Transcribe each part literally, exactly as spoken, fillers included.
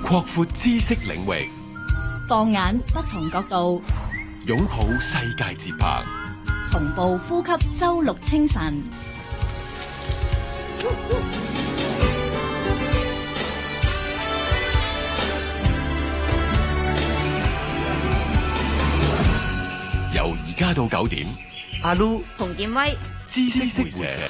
擴闊知識領域， 放眼不同角度， 擁抱世界節拍， 同步呼吸周六清晨。 由而家到九點， 阿 Lu 洪建威， 知識會社。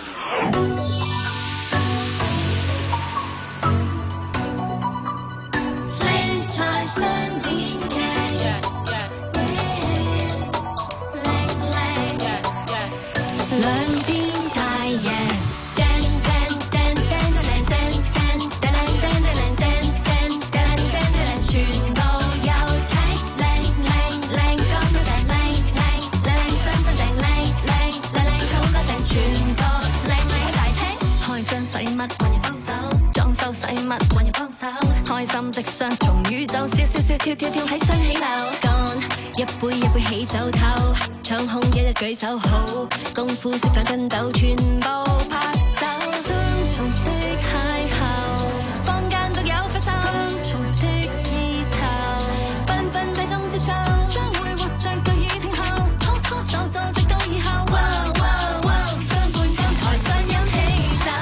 開心的雙重宇宙，笑笑笑跳跳跳喺雙喜樓，乾一杯一杯喜酒頭，唱空一日舉手好，功夫識翻筋斗，全部拍手，雙重的邂逅，坊間獨有揮手，雙重的意頭，繽紛地中接受，相會活着到已聽後，拖拖手就直到以後，哇哇哇，雙半江台上飲喜酒。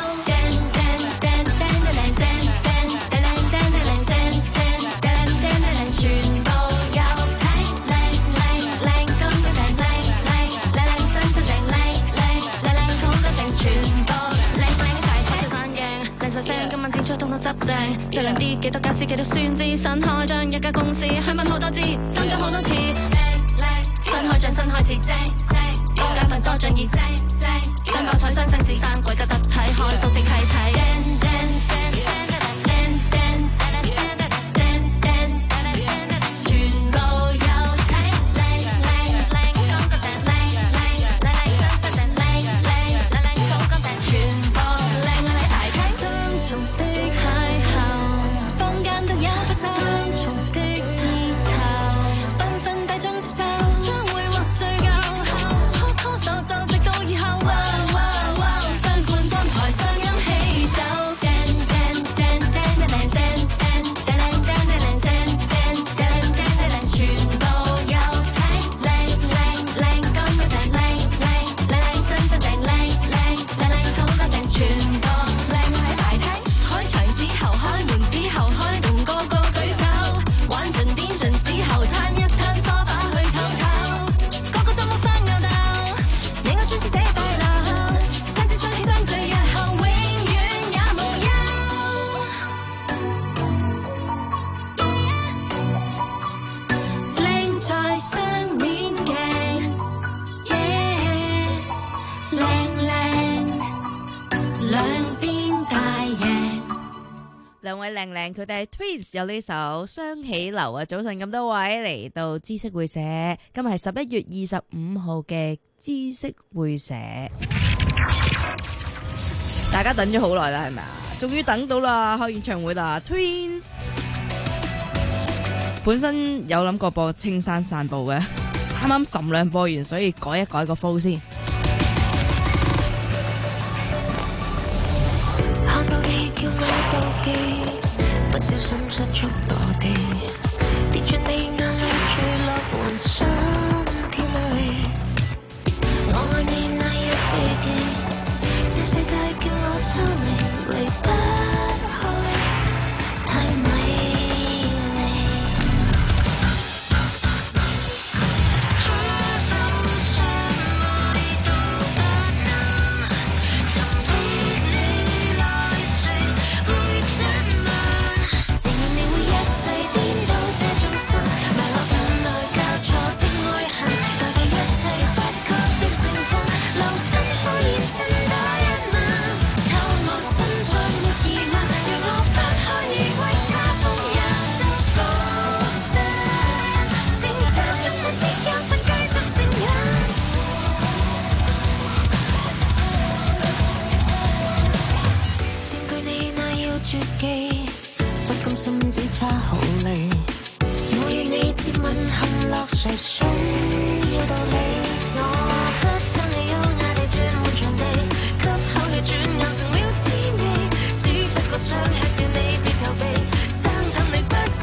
今晚剪出通通執正，最靚啲幾多家私幾多孫子，新開張一家公司，去問好多次，爭咗好多次，靚靚新開張新開始，正正多街份多仗義，正正雙胞胎雙生子三貴家得體，開數值睇睇。 靚靚，佢哋係 Twins 有呢首雙喜樓啊！早晨咁多位嚟到知識會社，今日係十一月二十五號嘅知識會社，大家等咗好耐啦，係咪啊？終於等到啦，開演唱會啦 ！Twins 本身有諗過播青山散步嘅，啱啱岑亮播完，所以改一改個 flow 先。 看到你叫我妒忌。不小心失足墮地，跌住你眼淚墜落雲上天里。我愛你那一筆記，這世界叫我抽離，離不開太美只差毫厘，我與你接吻陷落誰需要道理？我不趁你優雅地轉換場地，給口你轉眼成了滋味，只不過想吃掉你別逃避，生等你不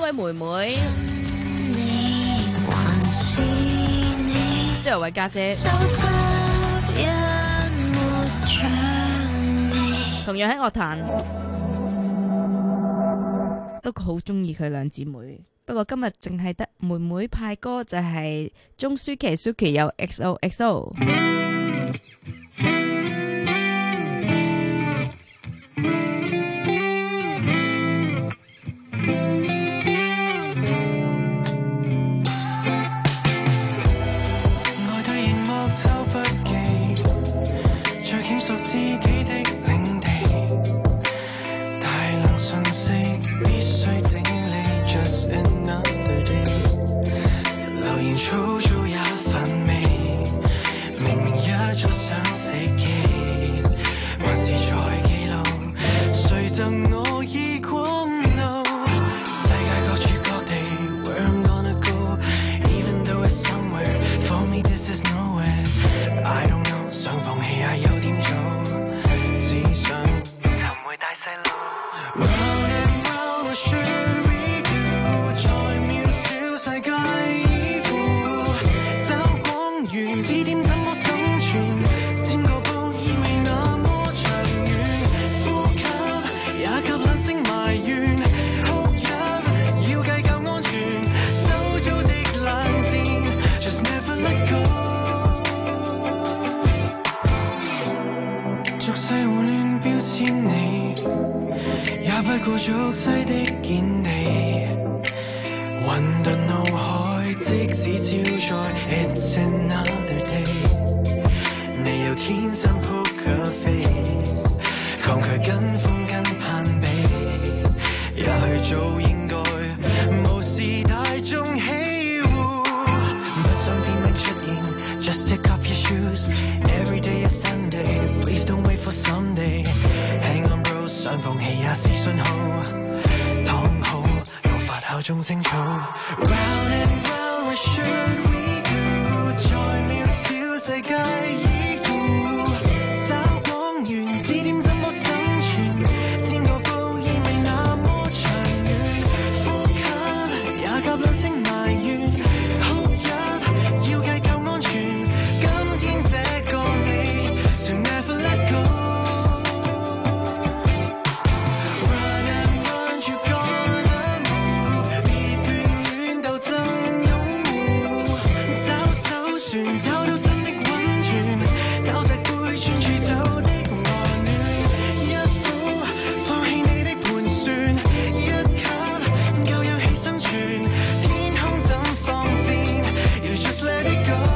位妹妹，都有位家姐，同樣喺樂壇都好中意佢兩姊妹。不過今日淨係得妹妹派歌，就係鍾舒淇 Suki 有 X O X O。 愛對熒幕抄筆記，再檢索自己的領地，大量信息必須整理 just another day， 留言粗糙也乏味，明明一早想死記，還是在記錄誰贈我依光 no， 世界各處各地 where I'm gonna go even though it's somewhere for me this is nowhere I don't know， 想放棄也有點早，只想尋回大細路 Round and round what should we do， 在渺小世界依附，找光源指點怎麼生存，剪個布意味那麼長遠，呼吸也夾兩聲埋怨，哭泣要計較安全，周遭的冷戰 just never let go， 俗世胡亂標籤你，也不過俗世的見地，混沌腦海即使照在 It's another day， 你有天生 poker face， 抗拒跟風跟攀比，也去做應該無視大眾喜惡，不想點名出現 Just take off your shoes Every day is Sunday Please don't wait for someday Hang on bro 想放棄也是信號，躺好我發酵中聲草 Round and round what should we do， 在渺小世界依附，找光源指點怎麼生存，剪個布意味那麼長遠，呼吸也夾兩聲埋怨，哭泣要計較安全，今天這個你 so never let go Run and run you gonna move， 別眷戀鬥爭擁護，找手船找到新的溫泉，找石灰穿處走的愛戀，一呼放棄你的盤算，一吸夠氧氣生存，天空怎放箭 You just let it go。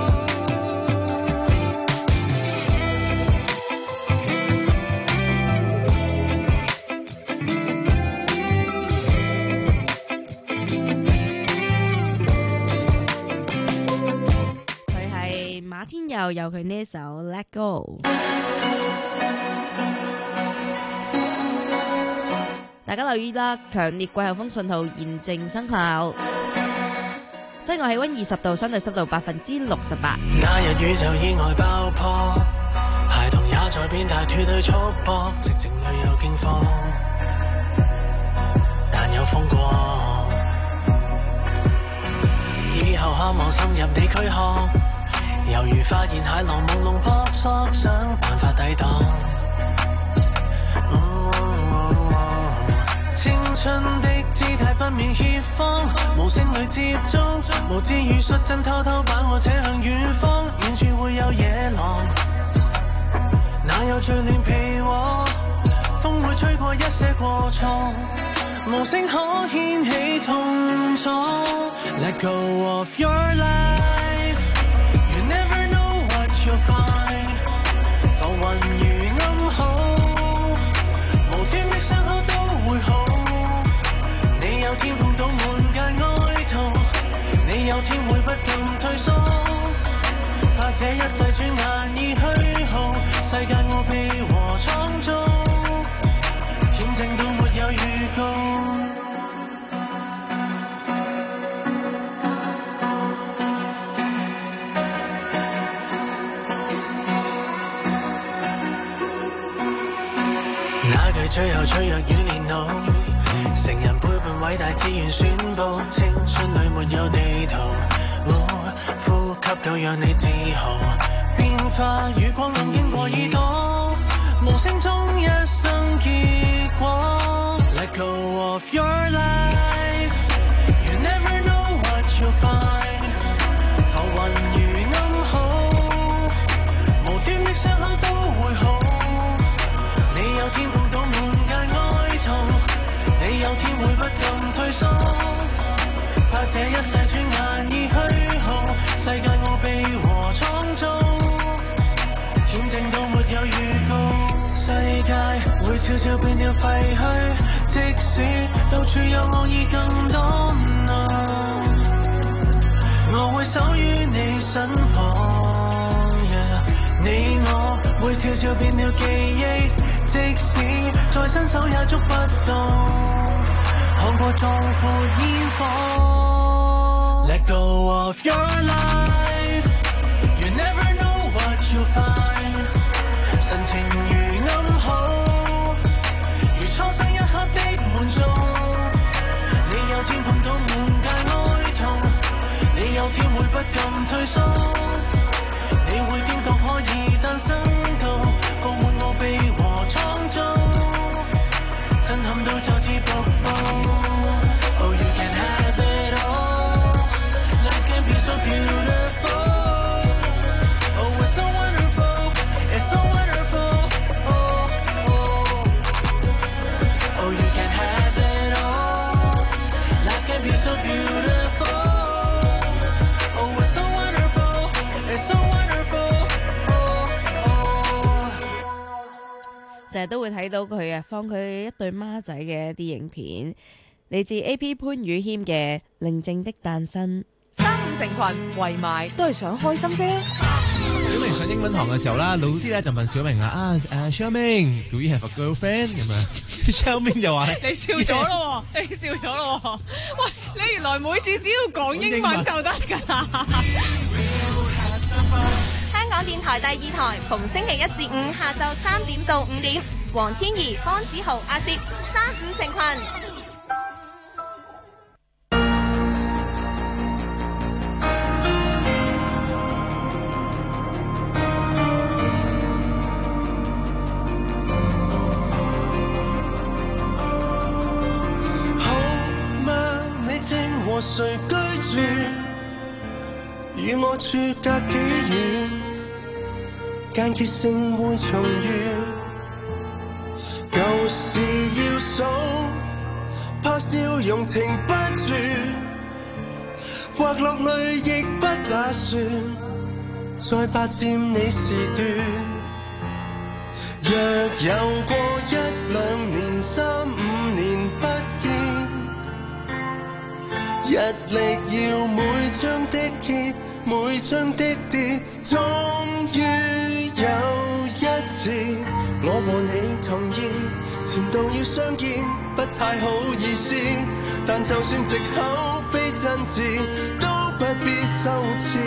佢係馬天佑，有佢呢首 Let Go。大家留意啦，強烈季候風信號現正生效。室外氣溫二十度，相對濕度百分之六十八。 那日宇宙意外爆破，孩童也在變大脫去束縛，寂靜裏有驚慌，但有風過，以後渴望滲入你軀殼，猶如發現蟹浪朦朧撲朔，想辦法抵擋。青春的姿態不免怯慌，無聲裏接觸，無知與率真偷偷把我扯向遠方，遠處會有野狼，哪有最亂皮禍？風會吹過一些過錯，無聲可掀起痛楚。Let go of your life， You never know what you'll find， 浮雲如暗號，無端的傷口都會好。你有天碰到滿街哀痛，你有天會不禁退縮，怕這一世轉眼已虛耗，世界奧秘和創造，恬靜到沒有預告。那句最後脆弱與年老，成人背叛偉大自然宣布，青春裏沒有地圖，哦，呼吸夠讓你自豪，變化與光暗經過耳朵，無聲中一生結果。Let go of your life, you never know what you'll find， 浮雲如暗號，無端的傷口都會好，你有天碰到滿街哀痛，你有天會不禁退縮，怕這一世轉眼已虛耗，世界奧秘和創造，恬靜到沒有預告，世界會悄悄變了廢墟，即使到處有惡意更多 no， 我會守於你身旁， yeah， 你我會悄悄變了記憶，即使再伸手也捉不到，看過壯闊煙火。 Let go of your life, you never know what you'll find， 神情如暗號，如初生一刻的滿足，你有天碰到滿街哀痛，你有天會不禁退縮，你會驚覺可以誕生到佈滿奧秘和創造，震撼到就似瀑布。Oh, you can have it all, life can be so beautiful. Oh, it's so wonderful, it's so wonderful. Oh, oh. Oh, you can have it all, life can be so beautiful. Oh, it's so wonderful, it's so wonderful. Oh, oh. 成日都會睇到佢啊，放佢一對孖仔嘅一啲影片，嚟自 A P 潘宇謙嘅《寧靜的誕生》。 三五成群圍埋都係想開心啫。 小明上英文堂嘅時候啦，老師咧就問小明啦，啊誒，小明 ，Do you have a girlfriend？ 咁樣，小明就話你笑咗咯，你笑咗咯。喂，你原來每次只要講英文就得㗎。 香港電台第二台，逢星期一至五下晝三點到五點，黃天怡、方子豪、阿攝，三五成群。 和誰居住？與我處隔幾遠？間歇性會重遇，舊事要數，怕笑容停不住，或落淚亦不打算再霸佔你時段。若有過一兩年、三五年不見，日曆要每張的揭，每張的跌，終於有一次，我和你同意，前度要相見，不太好意思，但就算藉口非真摯，都不必羞恥。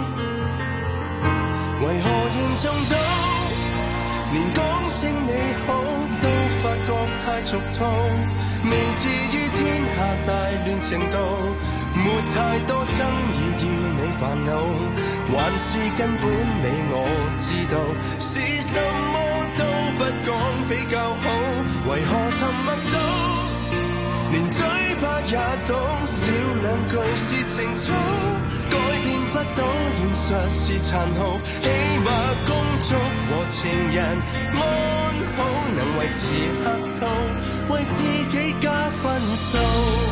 為何嚴重到連講聲你好都發覺太俗套，未至於天下大亂程度，沒太多爭議要你煩惱，還是根本你我知道，是什麼都不講比較好，為何沉默到連嘴巴也懂，少兩句是情操，改變不到現實是殘酷，起碼恭祝和情人安好，能維持客套，為自己加分數。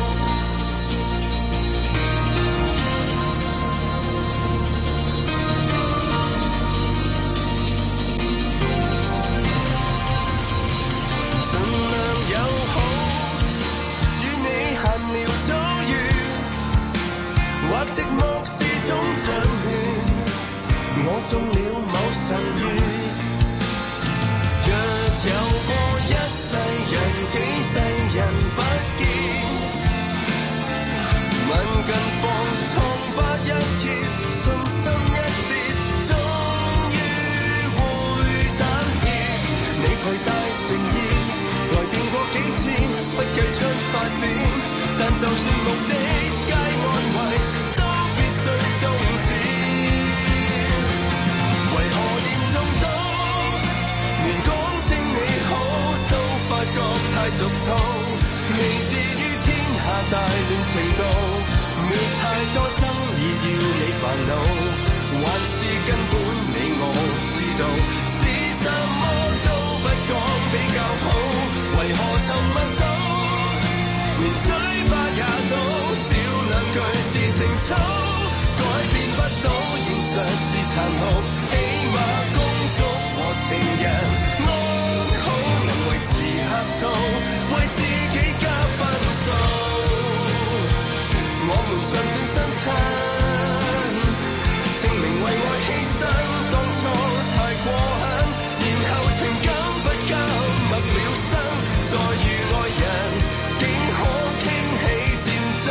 盡量友好，與你閒聊遭遇，或寂寞是種障亂，我中了某神諭。若有過一世人、幾世人不見，問近況瘡疤一揭，信心一跌，終於會膽怯。你攜帶誠意來電過幾次，不計出發點，但就算目的皆安慰，都必須終止。為何嚴重到連講聲你好都發覺太俗套，未至於天下大亂程度，未太多爭議要你煩惱，還是根本你我知道，是什麼都不講比較好，為何沉默到連嘴巴也都少兩句是情操，改變不到現實是殘酷，起碼公眾和情人安好，能維持客套，為自己加分數，我們相信相親，證明為愛犧牲，當初太過狠，然後情感不甘默了生，再遇愛人竟可傾起戰爭，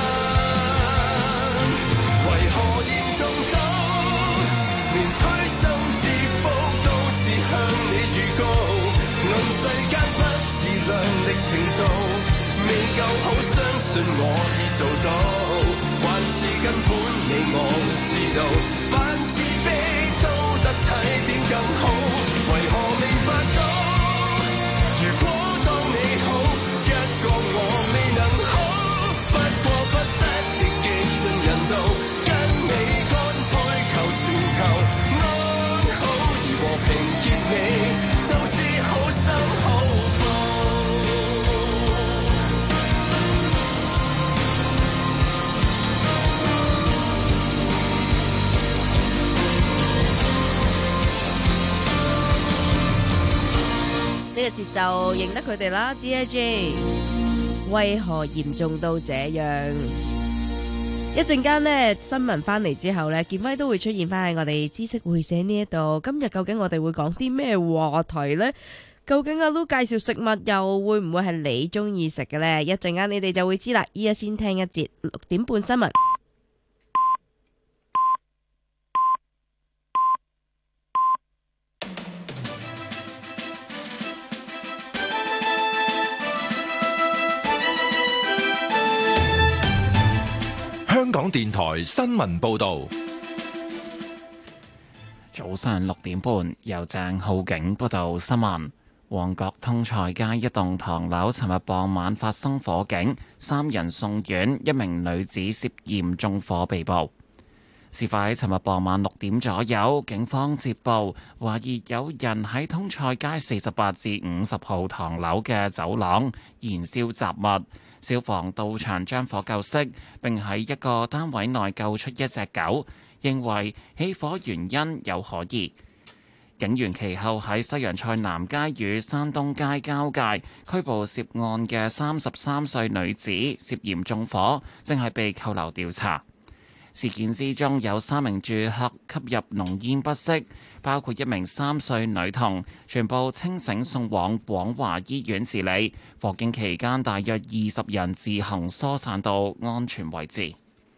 為何嚴重到連推心置腹都只向你預告，論世間不自量力程度，未夠好相信我已做到，還是根本你我知道，扮自卑都得體點更好，為何明白到如果當你好，一個我未能好，不過不失的極盡人道，跟你乾杯求全球安好，而和平結尾就是好心好報。 呢個節奏認得佢哋啦 ，D I J。為何嚴重到這樣？一陣間呢，新聞翻嚟之後呢，建威都會出現翻喺我哋知識會社呢一度。今日究竟我哋會講啲咩話題呢？究竟阿 Lu 介紹食物又會唔會係你中意食嘅呢？一陣間你哋就會知啦。依家先聽一節六點半新聞。 香港電台新聞報道， 早上六點半，由鄭浩景報道新聞。旺角通菜街一棟唐樓尋日傍晚發生火警，三人送院，一名女子涉嫌縱火被捕。事發喺尋日傍晚六點左右，警方接報懷疑有人喺通菜街四十八至五十號唐樓嘅走廊燃燒雜物。消防到場將火救熄，並喺一個單位內救出一隻狗，認為起火原因有可疑。警員其後喺西洋菜南街與山東街交界拘捕涉案嘅三十三歲女子，涉嫌縱火，正係被扣留調查。事件之中有三名住客吸入濃煙不適，包括一名三歲女童，全部清醒送往廣華醫院治理。火警期間，大約二十人自行疏散到安全位置。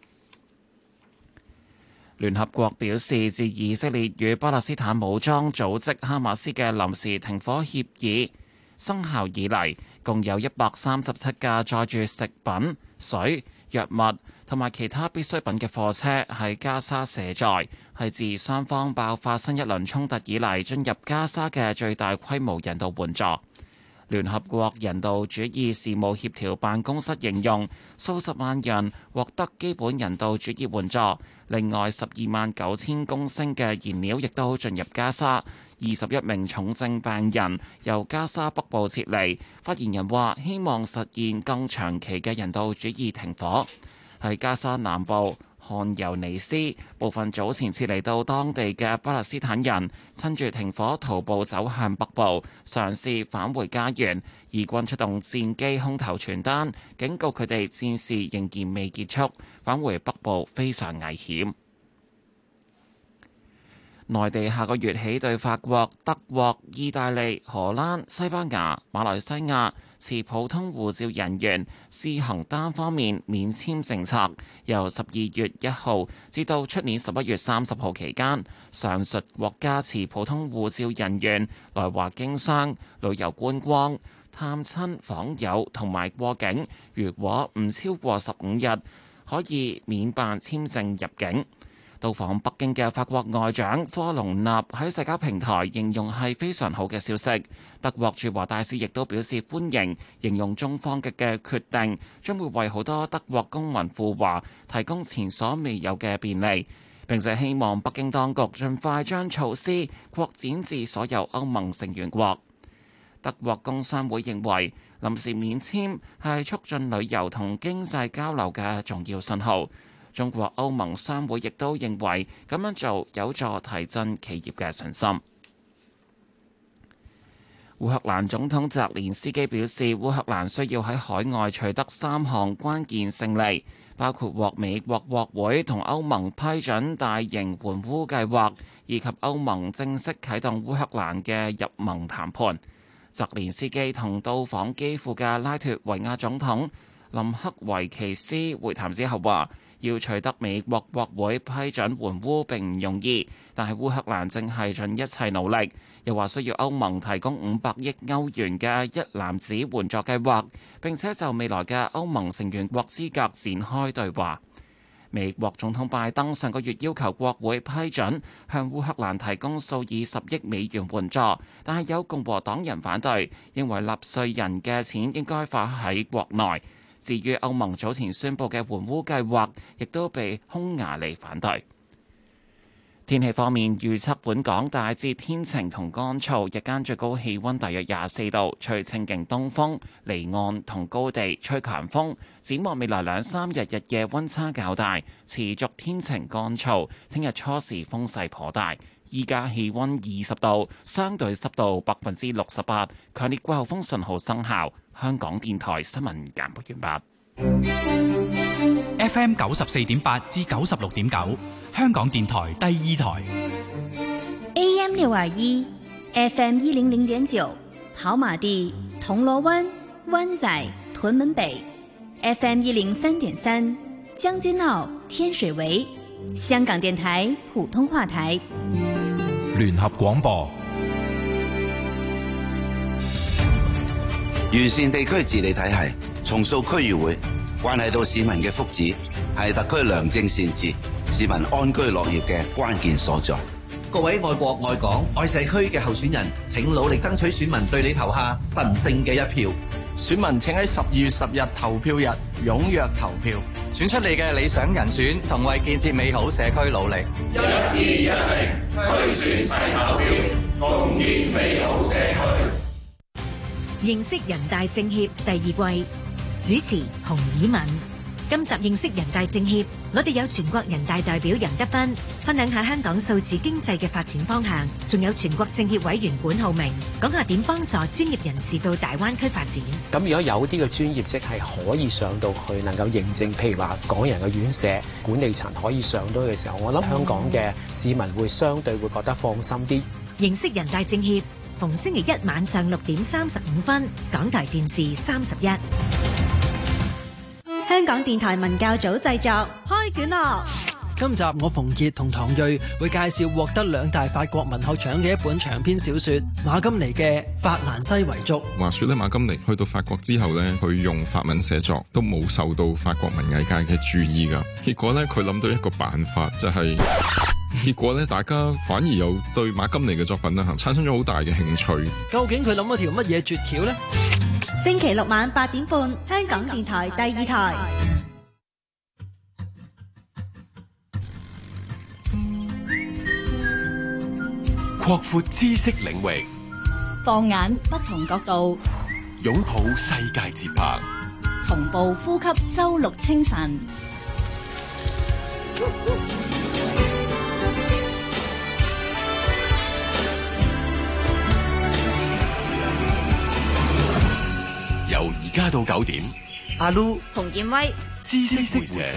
聯合國表示，自以色列與巴勒斯坦武裝組織哈馬斯嘅臨時停火協議生效以嚟，共有一百三十七架載住食品、水、藥物同埋其他必需品嘅貨車喺加沙卸載，係自雙方爆發新一輪衝突以嚟進入加沙嘅最大規模人道援助。聯合國人道主義事務協調辦公室形容，數十萬人獲得基本人道主義援助，另外十二萬九千公升嘅燃料亦都進入加沙。二十一名重症病人由加沙北部撤離。發言人話：希望實現更長期嘅人道主義停火。喺加沙南部漢尤尼斯，部分早前撤離到當地嘅巴勒斯坦人，趁住停火徒步走向北部，嘗試返回家園。以軍出動戰機空投傳單，警告佢哋戰事仍然未結束，返回北部非常危險。內地下個月起對法國、德國、意大利、荷蘭、西班牙、馬來西亞持普通護照人員施行單方面免簽政策，由十二月一號至到出年十一月三十號期間，上述國家持普通護照人員來華經商、旅遊觀光、 探親訪友同埋過境，如果唔超過十五日，可以免辦簽證入境。到訪北京嘅法國外長科隆納喺社交平台形容係非常好嘅消息。德國駐華大使亦都表示歡迎，形容中方嘅嘅決定將會為好多德國公民赴華提供前所未有嘅便利。並且希望北京當局盡快將措施擴展至所有歐盟成員國。德國工商會認為臨時免簽係促進旅遊同經濟交流嘅重要信號。中國歐盟商會亦都認為咁樣做有助提振企業嘅信心。烏克蘭總統澤連斯基表示，烏克蘭需要喺海外取得三項關鍵勝利，包括獲美國國會同歐盟批准大型援烏計劃，以及歐盟正式啟動烏克蘭嘅入盟談判。澤連斯基同到訪基輔嘅拉脫維亞總統林克維奇斯會談之後話，要取得美國國會批准援烏並唔容易，但係烏克蘭正係盡一切努力。又話需要歐盟提供五百億歐元嘅一籃子援助計劃，並且就未來嘅歐盟成員國資格展開對話。美國總統拜登上個月要求國會批准向烏克蘭提供數以十億美元援助，但係有共和黨人反對，認為納稅人嘅錢應該花喺國內。至於歐盟早前宣布嘅援烏計劃，亦都被匈牙利反對。天氣方面，預測本港大致天晴同乾燥，日間最高氣溫大約廿四度，吹清勁東風，離岸同高地吹強風。展望未來兩三日日夜溫差較大，持續天晴乾燥。聽日初時風勢頗大，依家氣溫二十度，相對濕度百分之六十八，強烈季候風信號生效。香港電台新聞簡報完畢。 F M 九十四點八至九十六點九，香港電台第二台。 A M 六二一 ，F M 一零零點九，跑馬地、銅鑼灣、灣仔、屯門北 ，F M 一零三點三，將軍澳、天水圍，香港電台普通話台。 聯合廣播。 完善地區治理體系，重塑區議會，關係到市民嘅福祉，係特區良政善治、市民安居樂業嘅關鍵所在。 各位愛國愛港愛社區嘅候選人，請努力爭取選民對你投下神聖嘅一票。 選民請喺十二月十日投票日踴躍投票，選出你嘅理想人選，同為建設美好社區努力。 一二一零，區選齊投票，共建美好社區。 認識人大政協第二季，主持洪以敏。今集認識人大政協，我哋有全國人大代表任德斌分享下香港數字經濟嘅發展方向，仲有全國政協委員管浩明講下點幫助專業人士到大灣區發展。 咁如果有啲嘅專業職係可以上到去能夠認證，譬如話港人嘅院舍管理層可以上到嘅時候，我諗香港嘅市民會相對會覺得放心啲。 認識人大政協逢星期一晚上六點三十五分，港台電視三十一。 香港電台文教組製作，開卷樂。 今集我馮傑同唐睿會介紹獲得兩大法國文學獎嘅一本長篇小說馬金尼嘅《法蘭西遺囑》。 話說咧，馬金尼去到法國之後咧，佢用法文寫作都冇受到法國文藝界嘅注意噶。結果咧，佢諗到一個辦法，就係、是、結果咧，大家反而又對馬金尼嘅作品咧產生咗好大嘅興趣。 究竟佢諗咗條乜嘢絕橋呢？ 星期六晚八點半，香港電台第二台。 擴闊知識領域， 放眼不同角度， 擁抱世界節拍， 同步呼吸周六清晨。由而家到九點， 阿 Lu、洪建威， 知識會者。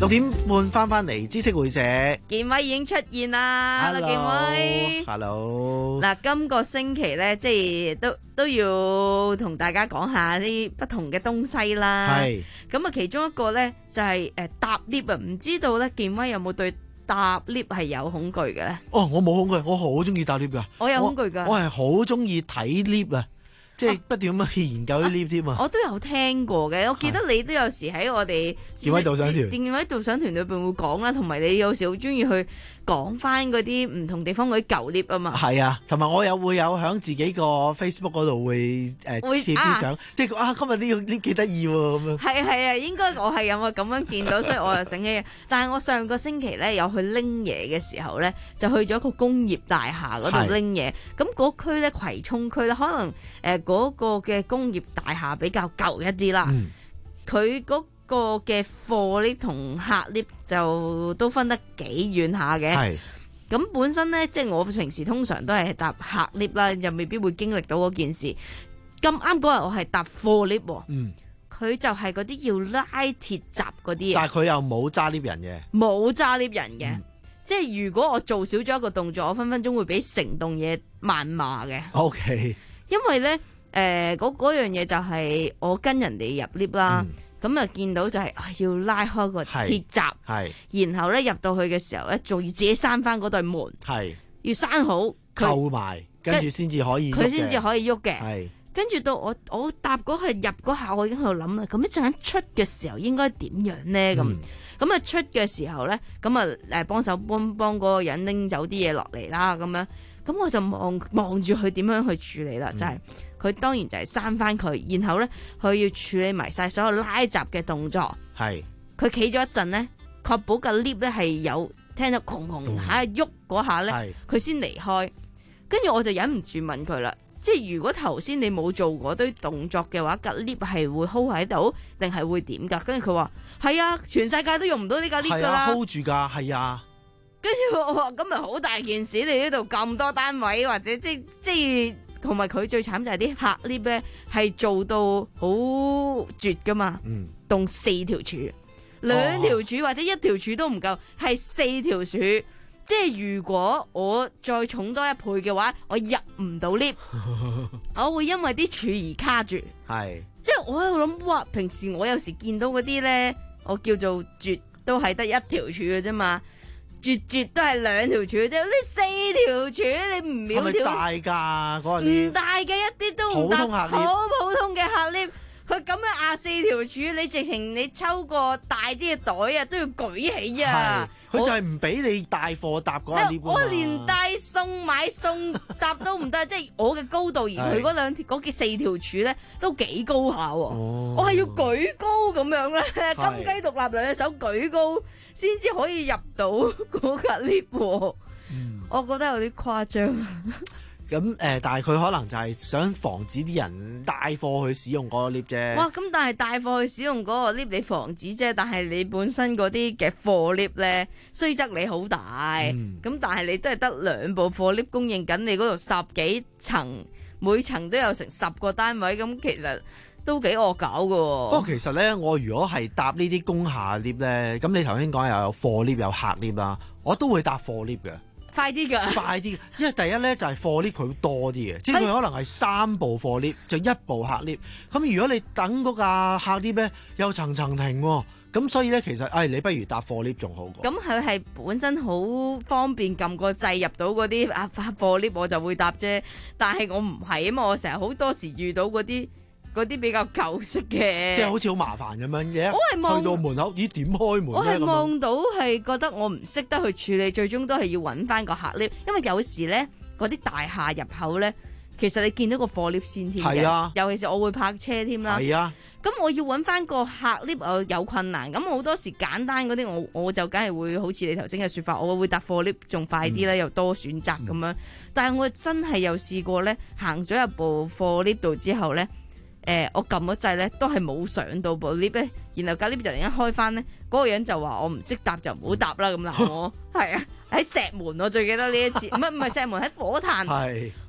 六點半翻翻嚟知識會社， 健威已經出現啦 Hello， 健威 Hello。 嗱，今個星期咧，即係都都要同大家講下啲不同嘅東西啦。 係咁啊，其中一個咧就係誒搭 lift 啊，唔知道咧健威有冇對搭 lift 係有恐懼嘅咧？ 哦，我冇恐懼，我好中意搭 lift 噶。 我有恐懼噶， 我係好中意睇 lift 啊。即係不斷咁去研究啲 lift 添啊！ 我都有聽過嘅，我記得你都有時喺我哋健威導賞團、 健威導賞團裏邊會講啦，同埋你有時好中意去講翻嗰啲唔同地方嗰啲舊 lift 啊嘛。 係啊，同埋我有會有喺自己個 Facebook 嗰度會誒貼啲相，即係啊今日呢個 lift 幾得意喎咁樣。 係係啊，應該我係有啊咁樣見到，所以我又醒起。但係我上個星期咧有去拎嘢嘅時候咧，就去咗一個工業大廈嗰度拎嘢。咁嗰區咧葵涌區咧，可能誒。呃嗰個嘅工業大廈比較舊一啲啦，佢嗰、嗯、個嘅貨 lift 同客 lift 就都分得幾遠下嘅。咁本身呢，即係我平時通常都係搭客 lift 啦，又未必會經歷到嗰件事。咁啱嗰日我係搭貨 lift，佢、嗯、就係嗰啲要拉鐵閘嗰啲。 但係佢又冇揸 lift 人嘅， 冇揸 lift 人嘅。嗯、即係如果我做少咗一個動作，我分分鐘會俾成棟嘢謾罵嘅。 O K， 因為呢。誒嗰嗰樣嘢就係我跟人哋入 lift 啦，咁啊見到就係、是、要拉開個鐵閘，然後咧入到去嘅時候咧，仲要自己閂翻嗰對門，要閂好扣埋，跟住先至可以， 佢先至可以喐嘅。跟住到我我搭嗰係入嗰下，我已經喺度諗啦，咁一陣間出嘅時候應該點樣咧？咁咁啊出嘅時候咧，咁啊誒幫手幫幫嗰個人拎走啲嘢落嚟啦，咁樣，咁我就望望住佢點樣去處理啦，嗯、就係、是。佢當然就係閂翻佢，然後咧佢要處理埋晒所有拉閘嘅動作。係佢企咗一陣咧，確保個 lift 咧係有聽到轟轟下喐嗰下咧，佢先離開。跟住我就忍唔住問佢啦，即係如果頭先你冇做嗰堆動作嘅話，個 lift 係會 hold 喺度，定係會點㗎？跟住佢話係啊，全世界都用唔到呢個 lift 㗎啦 ，hold 住㗎，係啊。 跟住我話咁咪好大件事，你呢度咁多單位，或者即即係。同埋佢最慘就係啲客 lift 咧，係做到好絕噶嘛，動、嗯、四條柱，兩條柱或者一條柱都唔夠，係四條柱。即係如果我再重多一倍嘅話，我入唔到 lift，我會因為啲柱而卡住。係，即係我喺度諗，哇！平時我有時見到嗰啲咧，我叫做絕都係得一條柱嘅啫嘛。絕絕都係兩條柱啫，呢四條柱你唔苗條？係咪大㗎？嗰陣唔大嘅，一啲都唔大，好普通嘅客 lift。佢咁樣壓四條柱，你直情你抽個大啲嘅袋啊，都要舉起啊！ 佢就係唔俾你帶貨搭嗰個 lift。 我連帶餸買餸搭都唔得，即係我嘅高度，而佢嗰兩條嗰幾四條柱咧都幾高下喎。哦、我係要舉高咁樣咧，金雞獨立兩隻手舉高。先至可以入到嗰架 lift，我覺得有啲誇張。 咁誒、呃，但係佢可能就係想防止啲人帶貨去使用嗰個 lift 啫。 哇！咁但係帶貨去使用嗰個 lift，你防止啫。但係你本身嗰啲嘅貨 lift 咧，雖則你好大，咁、嗯、但係你都係得兩部貨 lift 供應緊你嗰度十幾層，每層都有成十個單位，咁其實。都幾惡搞㗎喎！ 不過其實咧，我如果係搭呢啲工廈 lift 咧，咁你頭先講又有貨 lift 有客 lift 啦，我都會搭貨 lift 嘅， 快啲㗎， 快啲！因為第一咧就係貨 lift 佢多啲嘅，即係佢可能係三部貨 lift 就一部客 lift。咁如果你等嗰架客 lift 咧，又層層停喎，咁所以咧其實，哎，你不如搭貨 lift 仲好過。 咁佢係本身好方便，撳個掣入到嗰啲啊貨 lift 我就會搭啫。但係我唔係啊嘛，我成日好多時遇到嗰啲。嗰啲比較舊式嘅， 即係好似好麻煩咁樣嘢。 我係望去到門口，咦？點開門咧？ 我係望到係覺得我唔識得去處理，最終都係要揾翻個客 lift。因為有時咧，嗰啲大廈入口咧，其實你見到個貨 lift 先添嘅。係啊，尤其是我會泊車添啦。係啊，咁我要揾翻個客 lift 有困難。咁好多時簡單嗰啲，我我就梗係會好似你頭先嘅説法，我會搭貨 lift 仲快啲咧，嗯、又多選擇咁樣。嗯、但係我真係有試過咧，行咗入部貨 lift 度之後咧。誒、呃，我撳嗰掣咧，都係冇上到部 lift 咧，然後架 lift 突然間開翻咧，嗰、那個人就話我唔識搭就唔好搭啦咁鬧我，係啊，喺石門我最記得呢一次，唔係唔係石門喺火炭，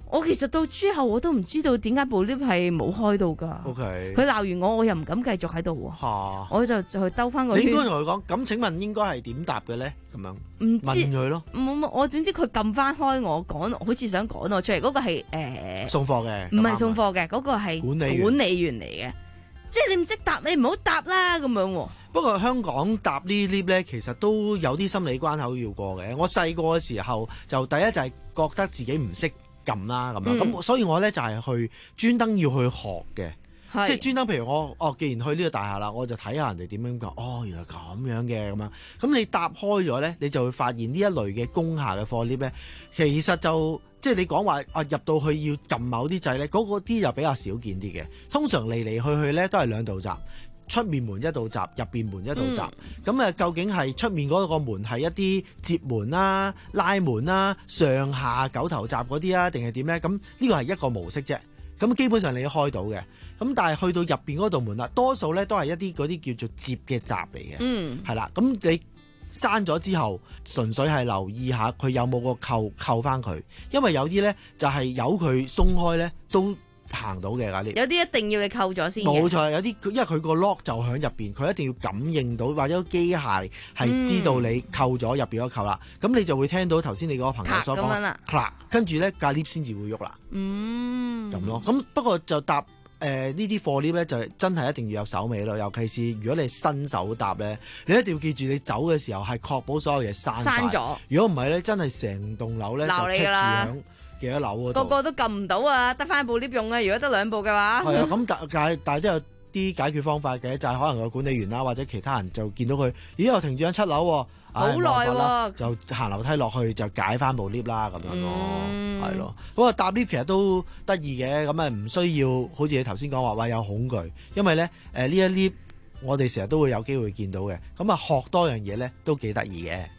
我其實到之後我都唔知道點解部 lift 係冇開到㗎。 OK， 佢鬧完我，我又唔敢繼續喺度喎。 嚇， 我就就去兜翻個圈。 你應該同佢講，咁請問應該係點答嘅咧？咁樣唔知問佢咯。 冇冇，我總之佢撳翻開我趕，好似想趕我出嚟。嗰個係誒送貨嘅， 唔係送貨嘅，嗰個係管理員管理員嚟嘅。即係你唔識答，你唔好答啦咁樣喎。 不過香港搭呢 lift 咧，其實都有啲心理關口要過嘅。我細個嘅時候就第一就係覺得自己唔識撳啦咁樣，咁、嗯、所以我咧就係去專登要去學嘅，即係專登譬如我哦，既然去呢個大廈啦，我就睇下人哋點樣講。哦，原來咁樣嘅咁樣。咁你搭開咗咧，你就會發現呢一類嘅工廈嘅貨 lift 咧，其實就即係你講話啊入到去要撳某啲掣咧，嗰個啲就比較少見啲嘅。通常嚟嚟去去咧都係兩道閘。出面門一道閘，入邊門一道閘。咁啊、嗯，究竟係出面嗰個門係一啲接門啦、拉門啦、上下九頭閘嗰啲啊，定係點咧？咁呢個係一個模式啫。咁基本上你開到嘅。咁但係去到入邊嗰道門啦，多數咧都係一啲嗰啲叫做接嘅閘嚟嘅。嗯，係啦。咁你閂咗之後，純粹係留意下佢有冇個扣扣翻佢，因為有啲咧就係由佢鬆開咧都行到嘅，有啲一定要你扣咗先。 冇錯，有啲因為佢個 lock 就喺入邊，佢一定要感應到，或者機械係知道你扣咗入邊嗰扣啦。咁、嗯、你就會聽到頭先你嗰個朋友所講，跟住咧架 lift 先至會喐啦。嗯，咁咯。咁不過就搭誒、呃、呢啲貨 lift 咧，就真係一定要有手尾咯。尤其是如果你新手搭咧，你一定要記住你走嘅時候係確保所有嘢閂閂咗。如果唔係咧，真係成棟樓咧就棘住響幾多樓嗰度， 個個都撳唔到啊！得翻部 lift 用啊！如果得兩部嘅話， 係啊，咁但但但係都有啲解決方法嘅，就係、是、可能個管理員啦，或者其他人就見到佢，咦又停住喺七樓喎，好耐喎，就行樓梯落去就解翻部 lift 啦，咁樣咯，係、嗯、咯。不過搭 lift 其實都得意嘅，咁啊唔需要好似你頭先講話話有恐懼，因為咧誒呢、呃、一 lift 我哋成日都會有機會見到嘅，咁啊學多樣嘢咧都幾得意嘅。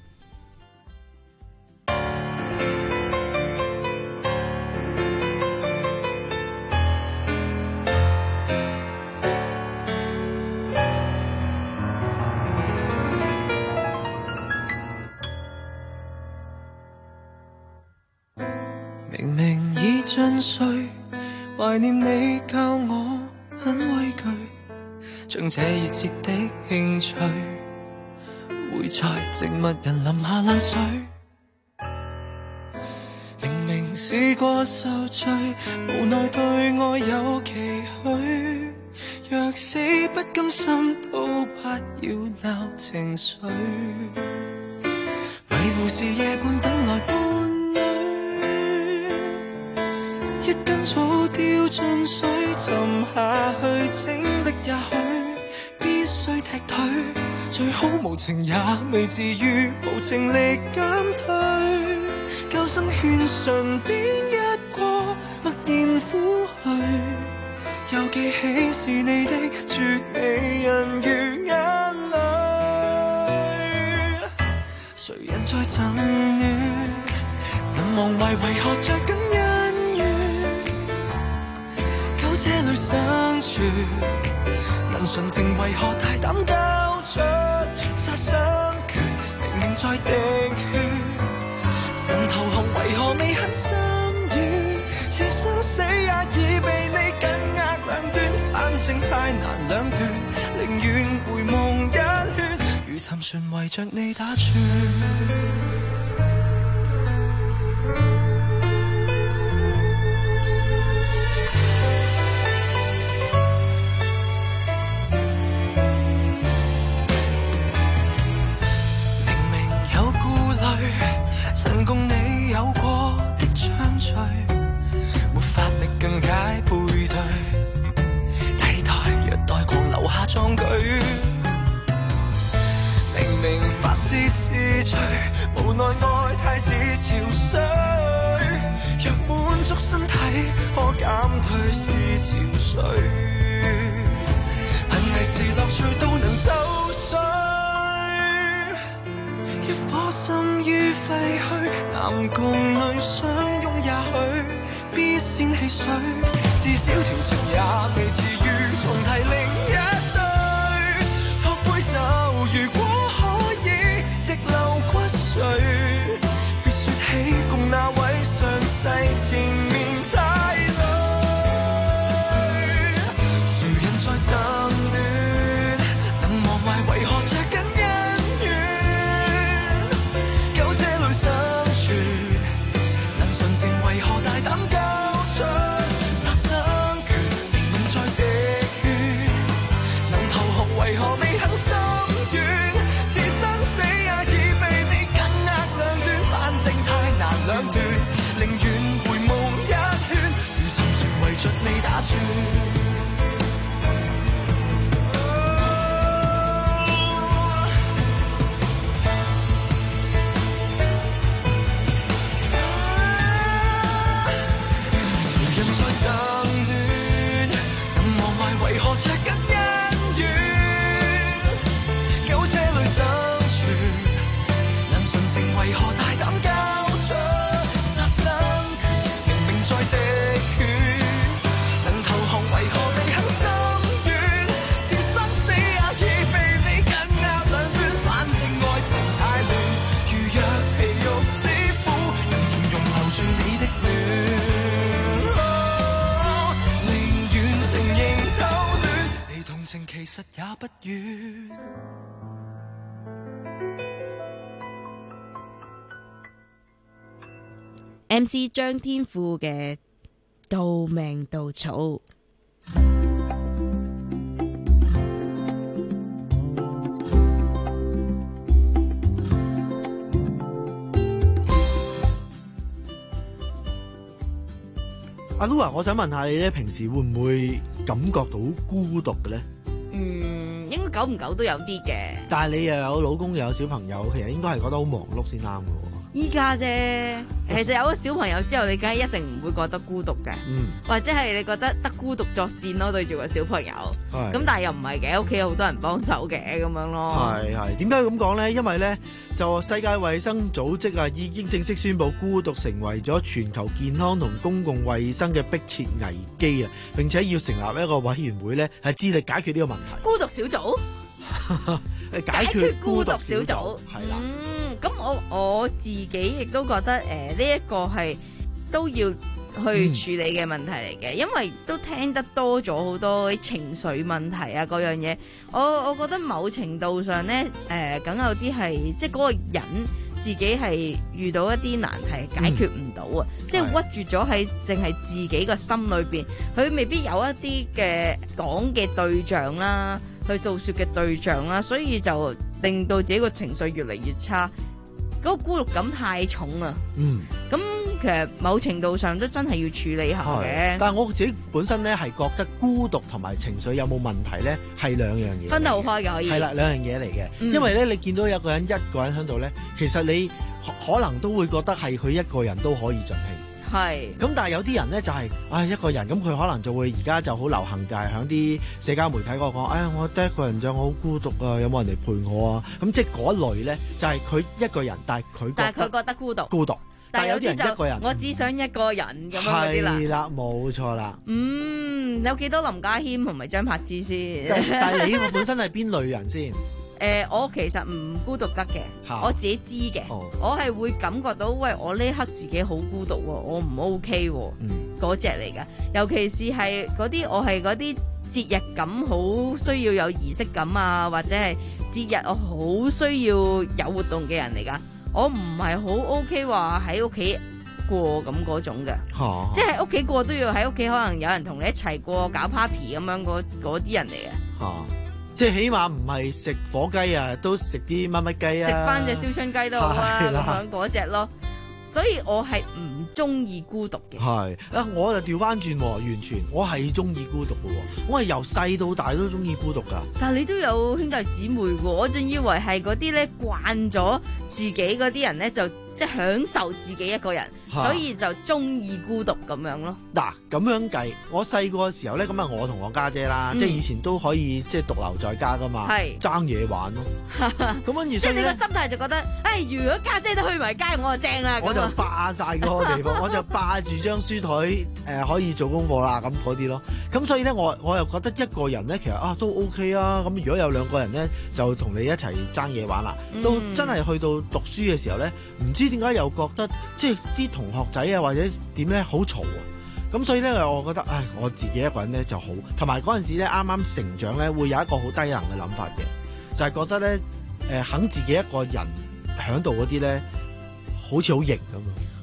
明明已盡睡，懷念你教我很畏懼，將這熱切的興趣會在靜默人淋下冷水。明明試過受罪，無奈對愛有期許，若死不甘心都不要鬧情緒，迷糊時夜半等來伴侶，一根草掉進水沉下去，精力也許必須踢退，最好無情也未至於無情力減退，舊生勸唇邊一過默然撫去，又記起是你的絕美人如眼淚，誰人在贈暖，能忘懷為何着緊恩怨，苟這裏相處，能純情為何大膽交出殺生權，明明在滴血，能投降為何未肯心軟，似生死也已被你緊握兩端，反正太難兩斷，寧願回夢一圈，如沉船圍着你打轉。曾共你有過的相隨，沒法力更解背對，替代虐待狂留下壯舉。明明發洩是罪，無奈愛太是潮水，若滿足身體可減退是潮水，憑藝是樂趣都能走水，一顆心於廢墟，男共女相擁也許必先汽水，至少調情也未至於重提另一對，托杯酒如果可以直流骨髓，別說起共那位上世前面人純情為何大膽交出殺生拳，明明在滴血，能投降為何未肯心軟？是生死也已被你緊握兩端，反正太難兩斷，寧願回夢一圈，如沉船圍着你打轉。在爭戀，能忘懷為何着緊恩怨？九車裏生存，能純情為何大膽交出殺生拳？明明在滴血，能投降為何未肯心軟？是生死也已被你緊握兩端，反正愛情太亂，如若皮肉之苦，能形容留住你的戀。情其實也不遠。 M C 張天賦嘅救命稻草。 阿 Lu 啊，我想問下你咧，平時會唔會感覺到孤獨嘅咧？ 嗯，應該久唔久都有啲嘅。 但係你又有老公又有小朋友，其實應該係覺得好忙碌先啱嘅喎。 依家啫，其實有咗小朋友之後，你梗係一定唔會覺得孤獨嘅， 嗯，或者係你覺得得孤獨作戰咯，對住個小朋友。咁但係又唔係嘅，屋企有好多人幫手嘅咁樣咯。 係係，點解咁講咧？因為咧，就世界衛生組織啊，已經正式宣布孤獨成為咗全球健康同公共衛生嘅迫切危機啊！並且要成立一個委員會咧，係致力解決呢個問題。 孤獨小組。 解決孤獨小組係啦，嗯，咁我我自己亦都覺得誒呢一個係都要去處理嘅問題嚟嘅，嗯、因為都聽得多咗好多情緒問題啊嗰樣嘢，我我覺得某程度上咧誒，梗、呃、有啲係即係嗰個人自己係遇到一啲難題解決唔到啊，嗯、即係屈住咗喺淨係自己個心裏邊，佢未必有一啲嘅講嘅對象啦。去訴說嘅對象啦，所以就令到自己個情緒越嚟越差，嗰個孤獨感太重啊。 嗯， 咁其實某程度上都真係要處理下嘅。 但係我自己本身咧係覺得孤獨同埋情緒有冇問題咧係兩樣嘢， 分得好開嘅可以。 係啦，兩樣嘢嚟嘅， 嗯、因為咧你見到有個人一個人喺度咧，其實你可能都會覺得係佢一個人都可以盡興。 係， 咁但係有啲人咧就係、是，唉一個人，咁佢可能就會而家就好流行，就係喺啲社交媒體嗰個講，唉我得一個人就我好孤獨啊，有冇人嚟陪我啊？咁即係嗰類咧，就係、是、佢一個人，但係佢但係佢覺得孤獨， 孤獨。但係有啲人一個人， 我只想一個人咁樣嗰啲啦。 係啦，冇錯啦。 嗯，有幾多林家謙同埋張柏芝先？ 但係你本身係邊類人先？ 誒、呃，我其實唔孤獨得嘅，啊、我自己知嘅，哦、我係會感覺到，喂，我呢刻自己好孤獨喎，我唔 OK 喎，嗰隻嚟㗎。尤其是係嗰啲，我係嗰啲節日感好需要有儀式感啊，或者係節日我好需要有活動嘅人嚟㗎。我唔係好 OK 話喺屋企過咁嗰種嘅，啊、即係屋企過都要喺屋企，可能有人同你一齊過搞 party 咁樣嗰啲人嚟嘅。 啊即係起碼唔係食火雞啊，都食啲乜乜雞啊， 食翻隻燒春雞都好啊，咁樣嗰隻咯。所以我係唔中意孤獨嘅。 係啊，我就調翻轉，完全我係中意孤獨嘅。我係由細到大都中意孤獨噶。 但係你都有兄弟姊妹嘅，我仲以為係嗰啲咧慣咗自己嗰啲人咧就。即係享受自己一個人，啊、所以就中意孤獨咁樣咯。 嗱咁樣計，我細個嘅時候咧，咁啊我同我家姐啦，嗯、即係以前都可以即係獨留在家噶嘛，爭嘢玩咯。咁跟住即係你個心態就覺得，誒、哎、如果家姐，姐都去埋街，我就正啦。 我就霸晒嗰個地方，我就霸住張書台，誒、呃、可以做功課啦，咁嗰啲咯。咁所以咧，我我又覺得一個人咧，其實啊都 OK 啊。咁如果有兩個人咧，就同你一齊爭嘢玩啦。嗯、到真係去到讀書嘅時候咧，唔知點解又覺得即係啲同學仔啊或者點咧好嘈啊，咁所以咧我覺得唉我自己一個人咧就好，同埋嗰陣時咧啱啱成長咧會有一個好低能嘅諗法嘅，就係、是、覺得咧誒肯自己一個人響度嗰啲咧好似好型咁啊，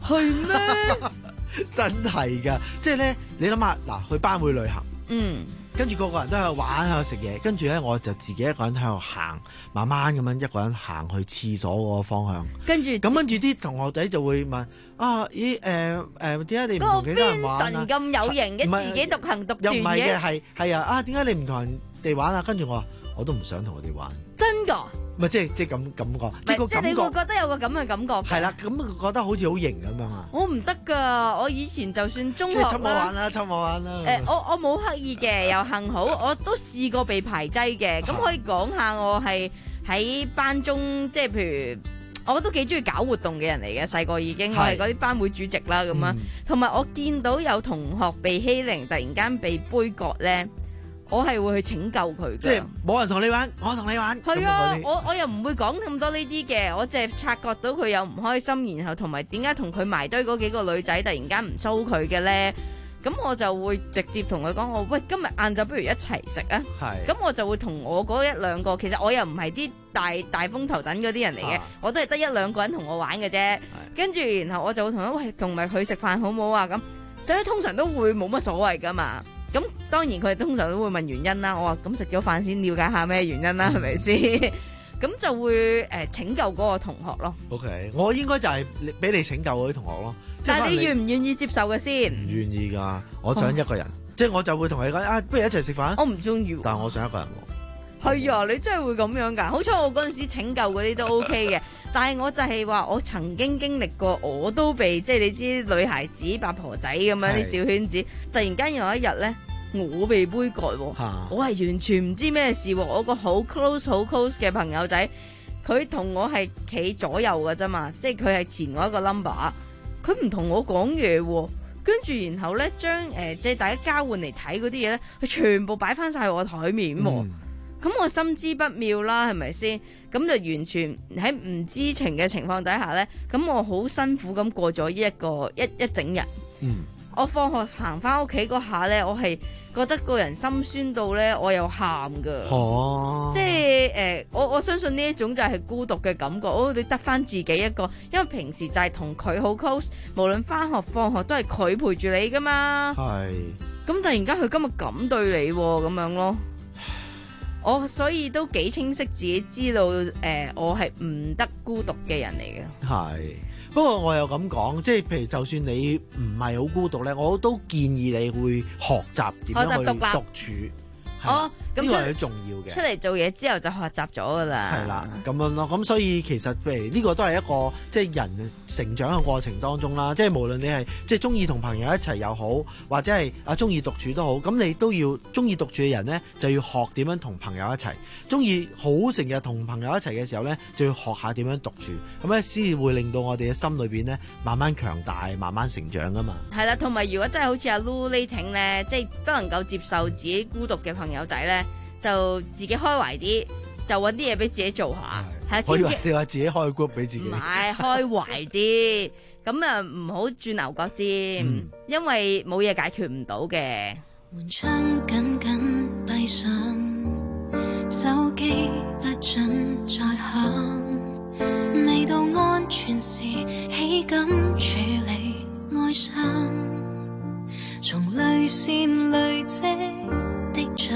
係咩？ 真係㗎，即係咧，你諗下嗱，去班會旅行， 嗯， 跟住個個人都喺度玩喺度食嘢，跟住咧我就自己一個人喺度行，慢慢咁樣一個人行去廁所嗰個方向， 跟住咁跟住啲同學仔就會問啊，咦誒誒點解你唔同其他人玩啊？ 神咁有型嘅，自己獨行獨斷嘅， 又唔係嘅，係係啊啊點解你唔同人哋玩啊？跟住我話我都唔想同佢哋玩， 真㗎。 咪即係即係咁感覺，即係個感覺。 即係你會覺得有個咁嘅感覺。 係啦，咁覺得好似好型咁樣啊！ 我唔得㗎，我以前就算中學即係侵我玩啦，侵我玩啦。 誒，我我冇刻意嘅，又幸好我都試過被排擠嘅。咁可以講下我係喺班中，即係譬如我都幾中意搞活動嘅人嚟嘅，細個已經我係嗰啲班會主席啦咁樣。同埋我見到有同學被欺凌，突然間被杯葛咧。我係會去拯救佢嘅， 即係冇人同你玩，我同你玩。 係啊，我我又唔會講咁多呢啲嘅，我淨係察覺到佢有唔開心，然後同埋點解同佢埋堆嗰幾個女仔突然間唔騷佢嘅咧？咁我就會直接同佢講：我喂，今日晏晝不如一齊食啊！係。咁我就會同我嗰一兩個，其實我又唔係啲大大風頭等嗰啲人嚟嘅，啊、我都係得一兩個人同我玩嘅啫。跟住然後我就會同佢喂，同埋佢食飯好唔好啊？咁，但係通常都會冇乜所謂噶嘛。咁當然佢哋通常都會問原因啦，我話咁食咗飯先了解下咩原因啦，係咪先？咁就會誒、呃、拯救嗰個同學咯。 OK，我應該就係俾你拯救嗰啲同學咯。 但係你願唔願意接受嘅先？ 唔願意㗎，我想一個人，哦、即係我就會同你講啊，不如一齊食飯。 我唔中意， 但係我想一個人喎。 係啊，你真係會咁樣㗎？好彩我嗰陣時拯救嗰啲都 OK 嘅，但係我就係話我曾經經歷過，我都被即係你知女孩子八婆仔咁樣啲小圈子，突然間有一日咧。我被杯葛喎，我係完全唔知咩事喎。我個好 close 好 close 嘅朋友仔，佢同我係企左右㗎啫嘛，即係佢係前我一個 number，佢唔同我講嘢喎。跟住然後咧，將誒、呃、即係大家交換嚟睇嗰啲嘢咧，佢全部擺翻晒我台面喎。咁、嗯、我心知不妙啦，係咪先？咁就完全喺唔知情嘅情況底下咧，咁我好辛苦咁過咗呢一個一一整日。嗯。我放學行翻屋企嗰下咧，我係覺得個人心酸到咧，我又喊噶。哦，即係誒、呃，我我相信呢一種就係孤獨嘅感覺。哦，你得翻自己一個，因為平時就係同佢好 close，無論翻學放學都係佢陪住你噶嘛。係。咁突然間佢今日咁對你咁樣咯，我所以都幾清晰自己知道誒、呃，我係唔得孤獨嘅人嚟嘅。係。不過我又咁講，即係譬如就算你唔係好孤獨咧，我都建議你會學習點樣去獨處。哦，咁呢個係好重要嘅。出嚟做嘢之後就學習咗噶啦。係啦，咁樣咯。咁所以其實譬如呢個都係一個即係人成長嘅過程當中啦。即係無論你係即係中意同朋友一齊又好，或者係啊中意獨處都好，咁你都要中意獨處嘅人咧，就要學點樣同朋友一齊。中意好成日同朋友一齊嘅時候咧，就要學下點樣獨處，咁咧先至會令到我哋嘅心裏邊咧慢慢強大，慢慢成長噶嘛。係啦，同埋如果真係好似阿 Lu 呢挺咧，即係不能夠接受自己孤獨嘅朋友仔咧，就自己開懷啲，就搵啲嘢俾自己做下。係，我以為你話自己開個 group 俾自己，唔係開懷啲，咁啊唔好轉牛角尖，嗯、因為冇嘢解決唔到嘅。門窗緊緊閉上，手機不准再響，未到安全時豈敢處理哀傷，從淚腺累積的像，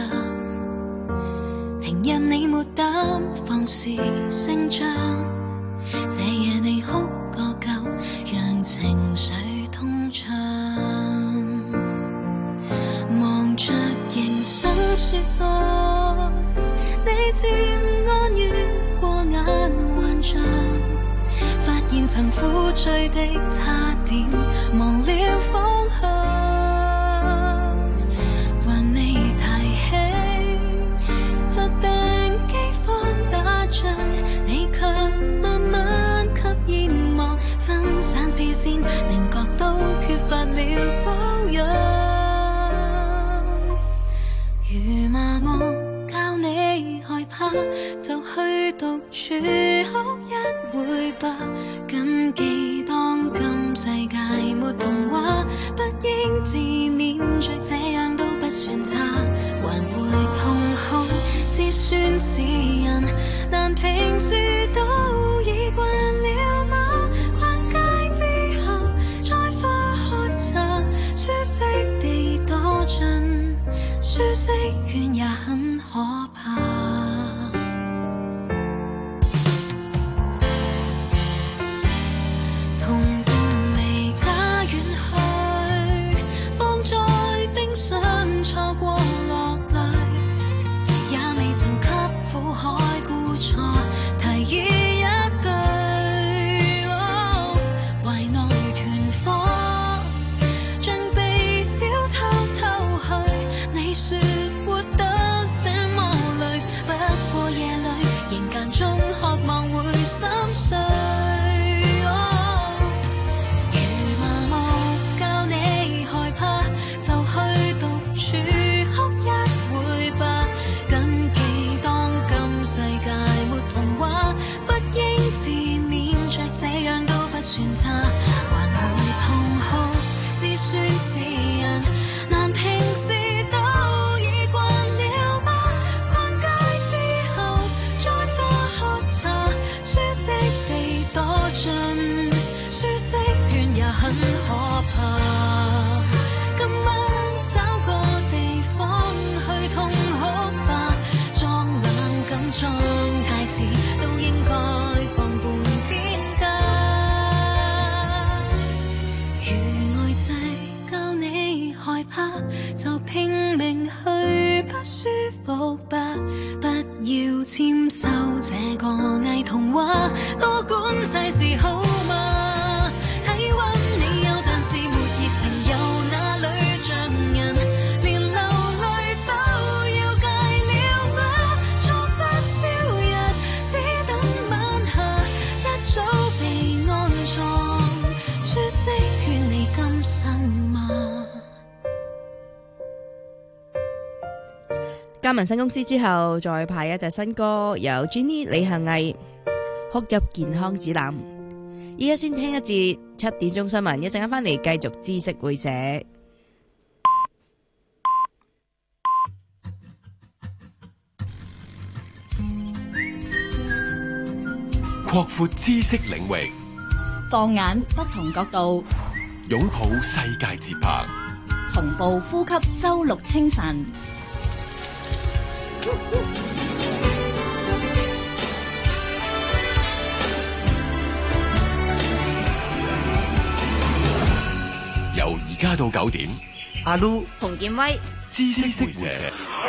平日你沒膽放肆聲張，這夜你哭個夠，讓情緒通暢，望着凝生說愛，你漸安於過眼幻象，發現曾苦醉的差點忘了方向，還未提起疾病饑荒打仗，你卻慢慢給煙幕分散視線，令覺都缺乏了保養，如麻木教你害怕，就去獨處哭一會吧，謹記當今世界沒童話，不應自勉著這樣都不算差，還會痛哭只算是人，但平時都已慣了嗎？逛街之後舒適圈也很可怕。 加盟新公司之後，再派一隻新歌，由 Jenny 李幸毅哭泣健康指南。依家先聽一節七點鐘新聞，一陣間翻嚟繼續知識會社。 擴闊知識領域， 放眼不同角度， 擁抱世界節拍， 同步呼吸周六清晨。 由而家到九點， 阿 Lu 洪建威， 知識會社。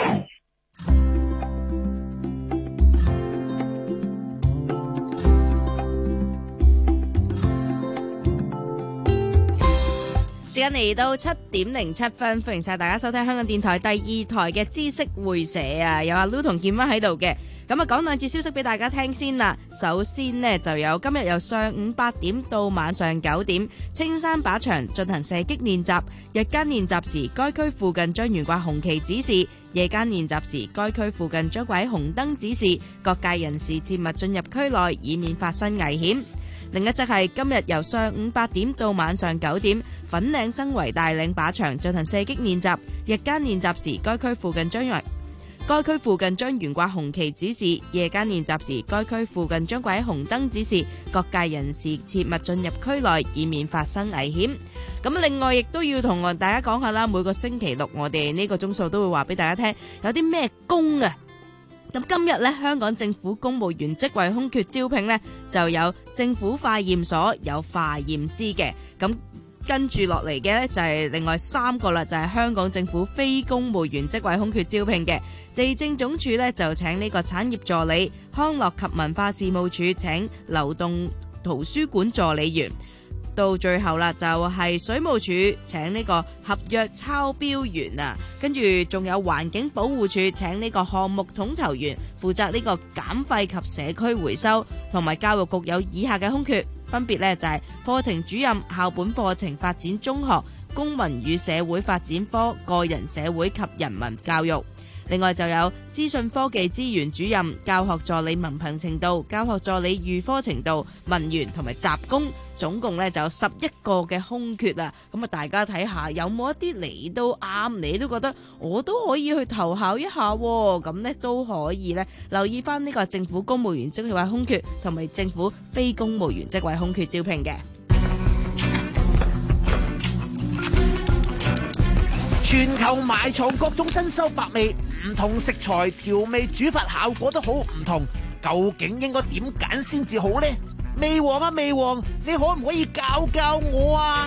時間嚟到七點零七分，歡迎晒大家收聽香港電台第二台嘅知識會社啊！有阿 Lu 同建威喺度嘅，咁啊講兩節消息俾大家聽先啦。首先呢，就有今日由上午八點到晚上九點，青山靶場進行射擊練習。日間練習時，該區附近將懸掛紅旗指示；夜間練習時，該區附近將掛紅燈指示，各界人士切勿進入區內，以免發生危險。另一則係今日由上午八點到晚上九點，粉嶺新圍大嶺靶場進行射擊練習。日間練習時，該區附近將為該區附近將懸掛紅旗指示；夜間練習時，該區附近將掛紅燈指示，各界人士切勿進入區內，以免發生危險。咁另外亦都要同大家講下啦，每個星期六我哋呢個鐘數都會話俾大家聽，有啲咩工啊？咁今日咧，香港政府公務員職位空缺招聘咧，就有政府化驗所有化驗師嘅。咁跟住落嚟嘅咧就係另外三個啦，就係香港政府非公務員職位空缺招聘嘅。地政總署咧就請呢個產業助理，康樂及文化事務署請流動圖書館助理員。到最後啦，就係水務署請呢個合約抄標員啊，跟住仲有環境保護署請呢個項目統籌員，負責呢個減廢及社區回收，同埋教育局有以下嘅空缺，分別呢就係課程主任、校本課程發展中學、公民與社會發展科、個人社會及人民教育。另外就有資訊科技資源主任、教學助理文憑程度、教學助理預科程度、文員同埋雜工，總共咧就有十一個嘅空缺啊！咁啊，大家睇下有冇一啲嚟到啱，你都覺得我都可以去投考一下，咁呢都可以咧留意翻呢個政府公務員職位空缺同埋政府非公務員職位空缺招聘嘅。 全球埋藏各種珍饈百味，唔同食材調味煮法效果都好唔同，究竟應該點揀先至好呢？味王啊味王，你可唔可以教教我啊？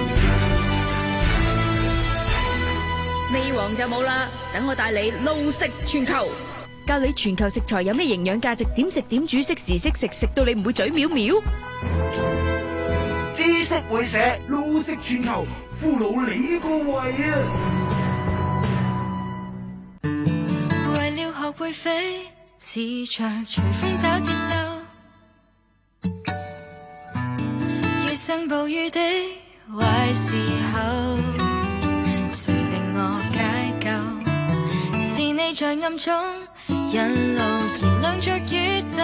味王就冇啦，等我帶你路食全球，教你全球食材有咩營養價值，點食點煮，識時識食，食到你唔會嘴藐藐。 知識會社路食全球，俘虜你個胃啊！ 為了學會飛，似着隨風找節奏，遇上暴雨的壞時候，誰令我解救？是你在暗中引路，燃亮着宇宙。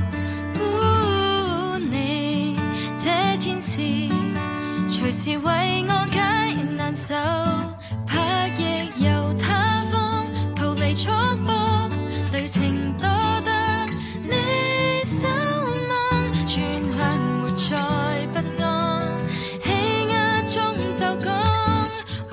哦，你這天使，隨時為我解難受，拍翼由他方逃離束縛，旅程多得你守望，轉向活在不安，氣壓中就講，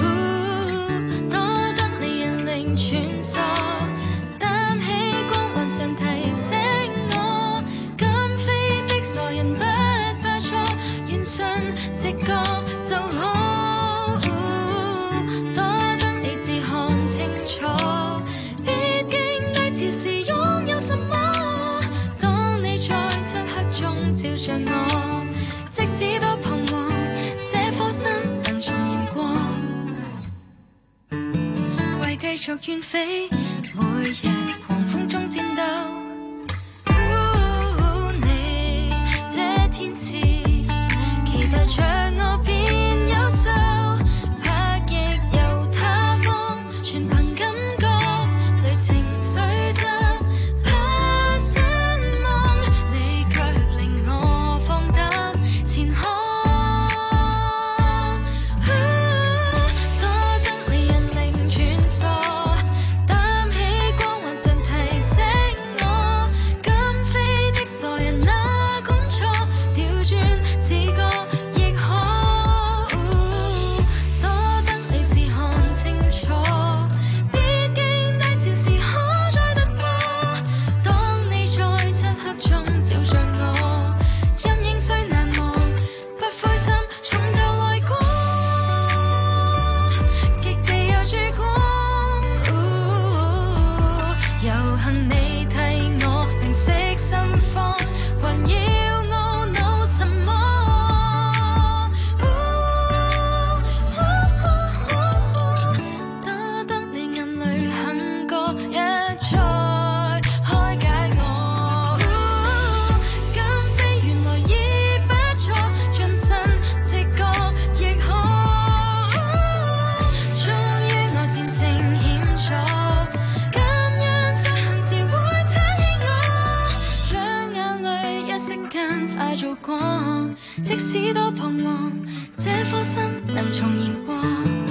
多得你引領穿梭，擔起光環上提醒我，敢飛的傻人不怕錯，願信直覺就好。即使多彷徨，這顆心能重燃過，為繼續遠飛，每日狂風中戰鬥。哦，你這天使，期待着我變優秀，拍翼由他方，全憑感覺，旅程雖則。即使多彷徨，這顆心能重燃過。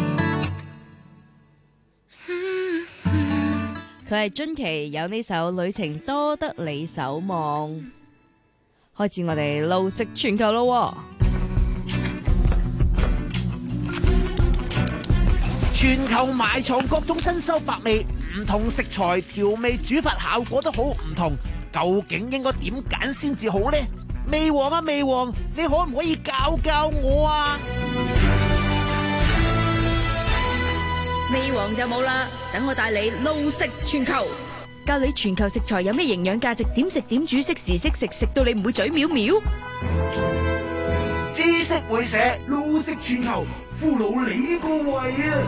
佢係津琪，有呢首《旅程多得你守望》。開始我哋路食全球咯， 全球埋藏各種珍饈百味，唔同食材調味煮法效果都好唔同，究竟應該點揀先至好呢？味王啊味王，你可唔可以教教我啊？ 味王就冇啦，等我帶你路食全球，教你全球食材有咩營養價值，點食點煮，識時識食，食到你唔會嘴藐藐。 知識會社路食全球，俘虜你個胃啊！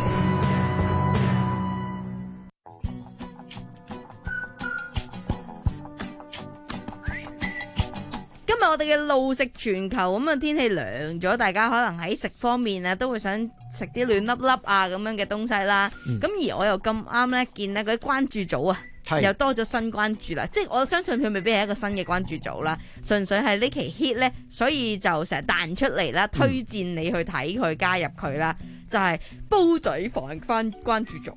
今日我哋嘅路食全球咁啊，天氣涼咗，大家可能喺食方面啊都會想食啲暖粒粒啊咁樣嘅東西啦。咁、嗯、而我又咁啱咧見咧嗰啲關注組啊，又多咗新關注啦。即係我相信佢未必係一個新嘅關注組啦，純粹係呢期 hit 咧，所以就成日彈出嚟啦，推薦你去睇佢加入佢啦。就係、是、煲仔飯翻關注組。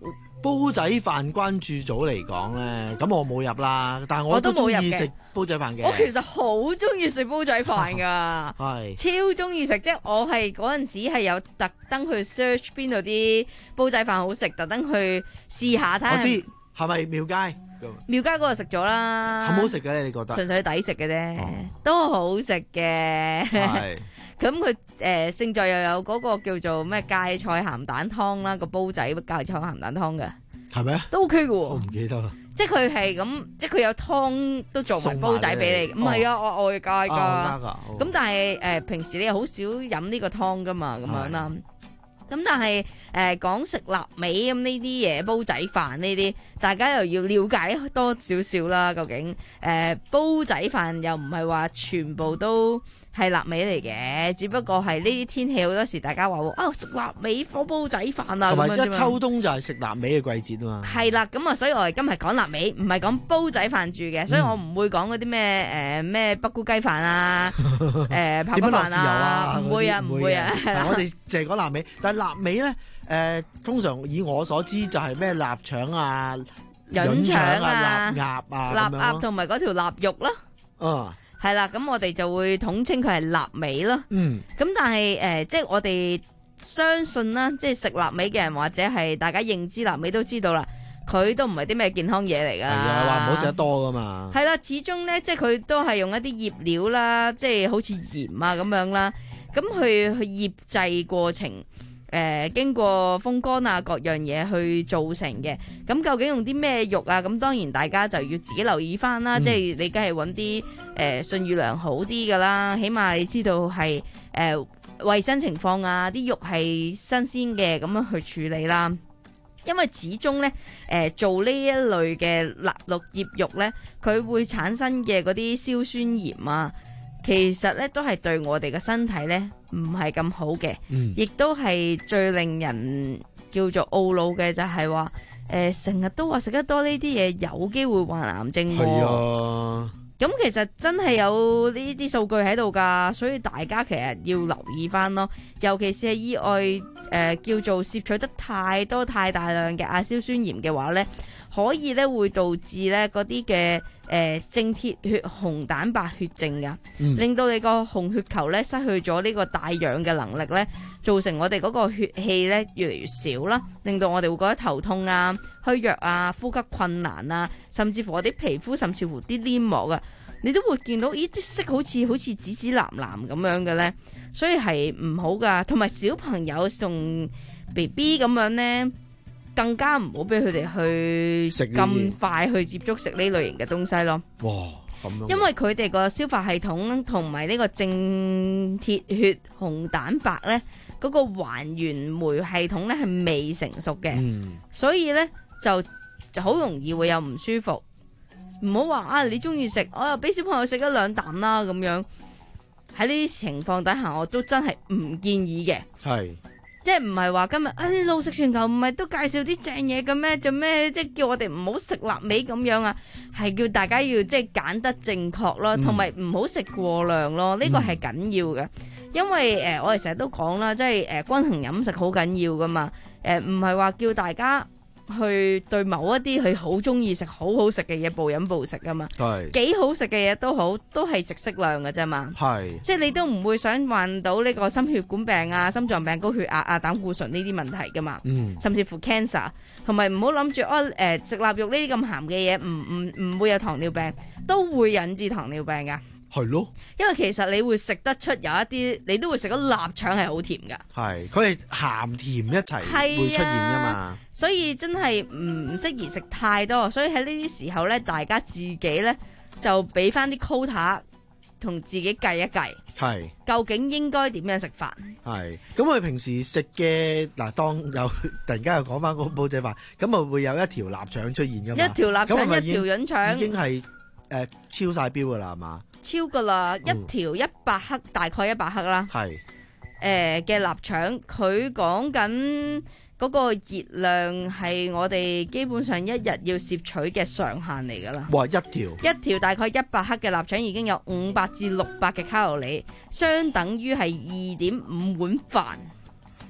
煲仔飯關注組嚟講咧，咁我冇入啦，但係我都中意食煲仔飯嘅。 我其實好中意食煲仔飯噶， 係超中意食，即係我係嗰陣時係有特登去 search 邊度啲煲仔飯好食，特登去試下睇下。 我知係咪廟街？ 廟街嗰度食咗啦， 好唔好食嘅咧？你覺得？ 純粹抵食嘅啫， 哦、 都好食嘅。 係。 咁佢誒勝在又有嗰個叫做咩芥菜鹹蛋湯啦，個煲仔芥菜鹹蛋湯嘅， 係咪啊？ 都 OK 嘅喎。 我唔記得啦。 即係佢係咁，即係佢有湯都做埋煲仔俾你。唔係啊，我外加㗎。咁、 啊哦、 但係誒、呃、平時你又好少飲呢個湯㗎嘛，咁樣啦。咁但係誒、呃、講食臘味咁呢啲嘢，煲仔飯呢啲，大家又要了解多少少啦。究竟誒、呃、煲仔飯又唔係話全部都係臘味嚟嘅，只不過係呢啲天氣好多時大家話啊食臘味火煲仔飯啊， 同埋一秋冬就係食臘味嘅季節啊嘛。 係啦，咁啊，所以我哋今日講臘味，唔係講煲仔飯住嘅，所以我唔會講嗰啲咩誒咩北菇雞飯啊，誒排骨飯啊，唔會啊，唔會啊。 我哋淨係講臘味，但係臘味咧誒，通常以我所知就係咩臘腸啊、 潤腸啊、 臘鴨啊、 臘鴨同埋嗰條臘肉啦。 嗯。 係啦，咁我哋就會統稱佢係臘味咯。 嗯， 咁但係誒、呃，即係我哋相信啦，即係食臘味嘅人或者係大家認知臘味都知道啦，佢都唔係啲咩健康嘢嚟噶。係啊，話唔好食得多噶嘛。係啦，始終咧，即係佢都係用一啲醃料啦，即係好似鹽啊咁樣啦，咁去去醃製過程。誒、呃、經過風乾啊各樣嘢去造成嘅，咁究竟用啲咩肉啊？咁當然大家就要自己留意翻啦，嗯、即係你梗係揾啲誒信譽良好啲噶啦，起碼你知道係誒衞生情況啊，啲肉係新鮮嘅咁樣去處理啦。因為始終咧誒、呃、做呢一類嘅臘肉醃肉咧，佢會產生嘅嗰啲硝酸鹽啊。其實咧都係對我哋嘅身體咧唔係咁好嘅，亦、嗯、都係最令人叫做懊惱嘅就係話，誒成日都話食得多呢啲嘢有機會患癌症。係啊，咁其實真係有呢啲數據喺度噶，所以大家其實要留意翻咯，尤其是係意外誒、呃、叫做攝取得太多太大量嘅亞硝酸鹽嘅話咧，可以咧會導致咧嗰啲嘅誒正鐵血紅蛋白血症噶、嗯，令到你個紅血球咧失去咗呢個帶氧嘅能力咧，造成我哋嗰個血氣咧越嚟越少啦，令到我哋會覺得頭痛啊、虛弱啊、呼吸困難啊，甚至乎我啲皮膚甚至乎啲黏膜啊，你都會見到咦啲色好似好似紫紫藍藍咁樣嘅咧，所以係唔好噶，同埋小朋友送 B B 咁樣咧。更加唔好俾佢哋去咁快去接觸食呢類型嘅東西咯。 哇，咁樣！ 因為佢哋個消化系統同埋呢個正鐵血紅蛋白咧，嗰、嗰個還原酶系統咧係未成熟嘅、嗯，所以咧就就好容易會有唔舒服。唔好話啊，你中意食，我又俾小朋友食一兩啖啦咁樣。喺呢啲情況底下，我都真係唔建議嘅。係。即係唔係話今日啊啲老食全球唔係都介紹啲正嘢嘅咩？做咩即係叫我哋唔好食臘味咁樣啊？係叫大家要即係揀得正確咯，同埋唔好食過量咯。呢、呢個係緊要嘅，因為誒、呃、我哋成日都講啦，即係誒、呃、均衡飲食好緊要噶嘛。誒唔係話叫大家去對某一啲佢好中意食好好食嘅嘢暴飲暴食啊嘛。係幾好食嘅嘢都好，都係食適量嘅啫嘛。係即係你都唔會想患到呢個心血管病啊、心臟病、高血壓啊、膽固醇呢啲問題噶嘛。嗯，甚至乎 cancer， 同埋唔好諗住哦誒食臘肉呢啲咁鹹嘅嘢，唔唔唔會有糖尿病，都會引致糖尿病噶。係咯，因為其實你會食得出有一啲，你都會食到臘腸係好甜噶。係，佢係鹹甜一齊會出現噶嘛。所以真係唔適宜食太多，所以喺呢啲時候咧，大家自己咧就俾翻啲 quota 同自己計一計，係究竟應該點樣食飯。係，咁我哋平時食嘅嗱，當有突然間又講翻嗰個煲仔飯，咁啊會有一條臘腸出現噶嘛？一條臘腸，一條潤腸，已經係誒、呃、超晒標噶啦，係嘛？超噶啦，一條一百克，大概一百克啦。係誒嘅臘腸，佢講緊嗰個熱量係我哋基本上一日要攝取嘅上限嚟噶啦。哇！一條一條大概一百克嘅臘腸已經有五百至六百嘅卡路里，相等於係二點五碗飯。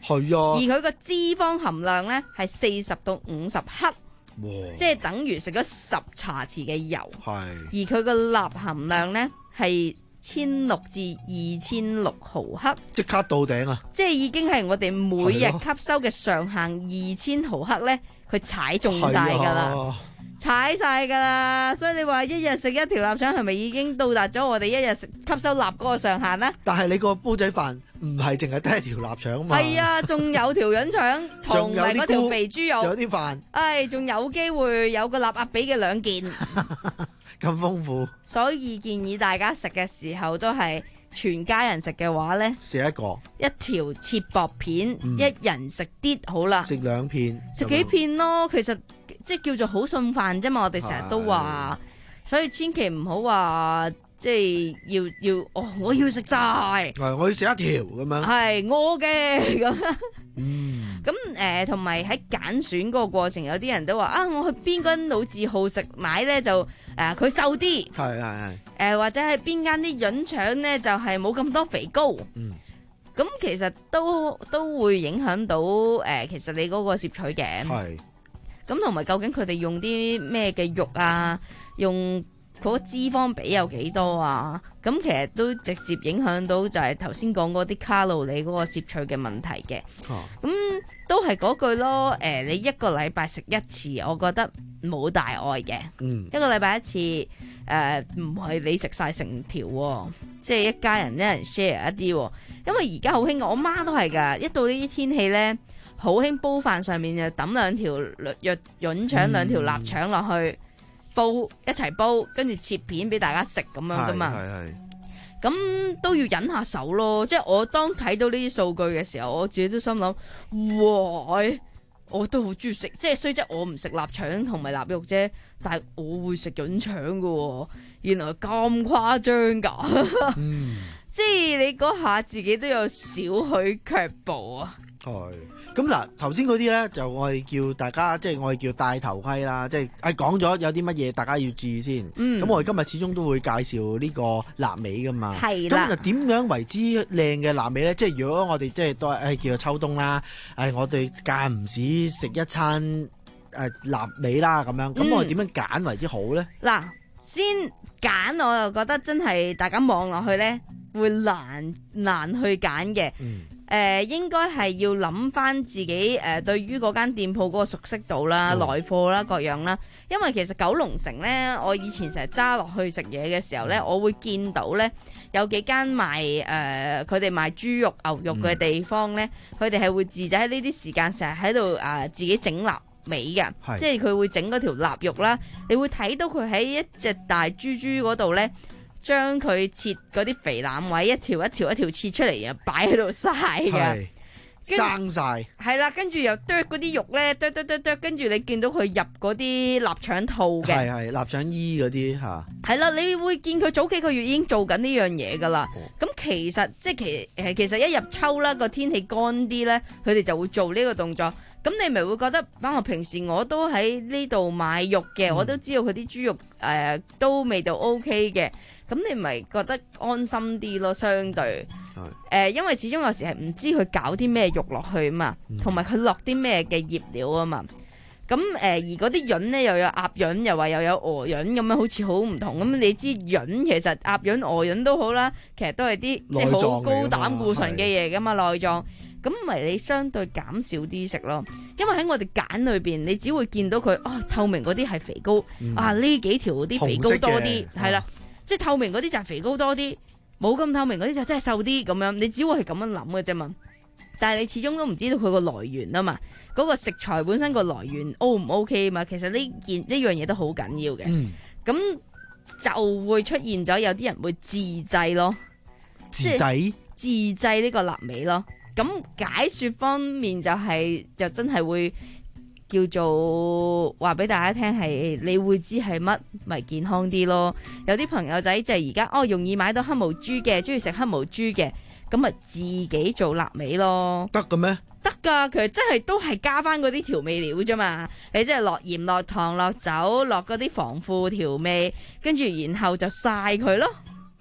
係啊， 而佢個脂肪含量咧係四十到五十克，即係等於食咗十茶匙嘅油。 係， 而佢個鈉含量咧係千六至二千六毫克， 即刻到頂啊！ 即係已經係我哋每日吸收嘅上限二千毫克咧，佢踩中晒噶啦。踩晒噶啦，所以你話一日食一條臘腸係咪已經到達咗我哋一日食吸收鈉嗰個上限呢？ 但係你個煲仔飯唔係淨係得一條臘腸嘛？ 係啊，仲有條潤腸同埋嗰條肥豬肉， 仲有啲飯， 唉，仲有機會有個臘鴨髀嘅兩件， 咁豐富。 所以建議大家食嘅時候都係全家人食嘅話呢， 食一個一條切薄片， 嗯、 一人食啲好啦， 食兩片， 食幾片咯，其實。即係叫做好餸飯啫嘛，我哋成日都話，所以千祈唔好話即係要要哦，我要食晒， 我要食一條咁樣， 係我嘅咁。 嗯， 咁誒，同埋喺揀選嗰個過程，有啲人都話啊，我去邊間老字號食買咧就誒佢瘦啲， 係係係， 誒或者係邊間啲潤腸咧就係冇咁多肥膏， 嗯，咁其實都都會影響到誒、呃，其實你嗰個攝取嘅係。 咁同埋究竟佢哋用啲咩嘅肉啊，用嗰個脂肪比有幾多啊？咁其實都直接影響到就係頭先講嗰啲卡路里嗰個攝取嘅問題嘅。咁、啊、都係嗰句咯。誒、呃，你一個禮拜食一次，我覺得冇大礙嘅。嗯，一個禮拜一次，誒唔係你食晒成條，即係一家人一人 share 一啲。因為而家好興，我媽都係㗎。一到呢啲天氣咧。好興煲飯上面就揼兩條潤潤腸兩條臘腸落去煲一齊煲，跟住切片俾大家食咁樣噶嘛。咁都要忍下手咯。即係我當睇到呢啲數據嘅時候，我自己都心諗，哇！我都好中意食，即係雖則我唔食臘腸同埋臘肉啫，但係我會食潤腸噶。原來咁誇張噶，嗯、即係你嗰下自己都有少許卻步啊。 係，咁嗱，頭先嗰啲咧就我哋叫大家，即係我哋叫戴頭盔啦，即係誒講咗有啲乜嘢大家要注意先。嗯，咁我哋今日始終都會介紹呢個臘味噶嘛。係啦。咁就點樣為之靚嘅臘味咧？即係如果我哋即係都係誒叫做秋冬啦，誒我哋間唔時食一餐誒臘味啦咁樣，咁我哋點樣揀為之好咧？嗱、嗯， 先揀我就覺得真係大家望落去咧會難難去揀嘅。嗯。誒、呃，應該係要諗翻自己誒、呃，對於嗰間店鋪嗰個熟悉度啦、來、哦、貨啦、各樣啦。因為其實九龍城咧，我以前成日揸落去食嘢嘅時候咧，我會見到咧有幾間賣誒，佢、呃、哋賣豬肉、牛肉嘅地方咧，佢哋係會自製喺呢啲時間成日喺度誒自己整臘味嘅，即係佢會整嗰條臘肉啦。你會睇到佢喺一隻大豬豬嗰度咧。將佢切嗰啲肥腩位一條一條一條切出嚟啊，擺喺度曬嘅， 生晒。 係啦，跟住又剁嗰啲肉咧，剁剁剁剁，跟住你見到佢入嗰啲臘腸套嘅， 係係臘腸衣嗰啲吓。係啦，你會見佢早幾個月已經做緊呢樣嘢噶啦。咁、哦、其實即係其誒，其實一入秋啦，個天氣乾啲咧，佢哋就會做呢個動作。咁你咪會覺得，包括平時我都喺呢度買肉嘅、嗯，我都知道佢啲豬肉誒、呃、都味道 OK 嘅。咁你咪覺得安心啲咯，相對誒、呃，因為始終有時係唔知佢搞啲咩肉落去啊嘛，同埋佢落啲咩嘅醃料啊嘛。咁誒、呃，而嗰啲潤咧又有鴨潤，又話又有鵝潤咁樣，好似好唔同。咁你知潤其實鴨潤、鵝潤都好啦，其實都係啲即係好高膽固醇嘅嘢噶嘛，內臟。咁咪你相對減少啲食咯，因為喺我哋揀裏邊，你只會見到佢哦透明嗰啲係肥膏、嗯、啊，呢幾條啲肥膏多啲，係啦，即係透明嗰啲就係肥膏多啲，冇咁透明嗰啲就真係瘦啲咁樣，你只會係咁樣諗嘅啫嘛。但係你始終都唔知道佢個來源啊嘛，嗰、嗰個食材本身個來源 O 唔 OK 啊嘛，其實呢件呢樣嘢都好緊要嘅。咁、嗯、就會出現咗有啲人會自製咯， 自製自製呢個臘味咯。咁解說方面就係、是、就真係會叫做話俾大家聽係你會知係乜咪健康啲咯。有啲朋友仔就係而家哦容易買到黑毛豬嘅，中意食黑毛豬嘅，咁咪自己做臘味咯。 得嘅咩？ 得噶，其實真係都係加翻嗰啲調味料啫嘛。你即係落鹽、落糖、落酒、落嗰啲防腐調味，跟住然後就曬佢咯。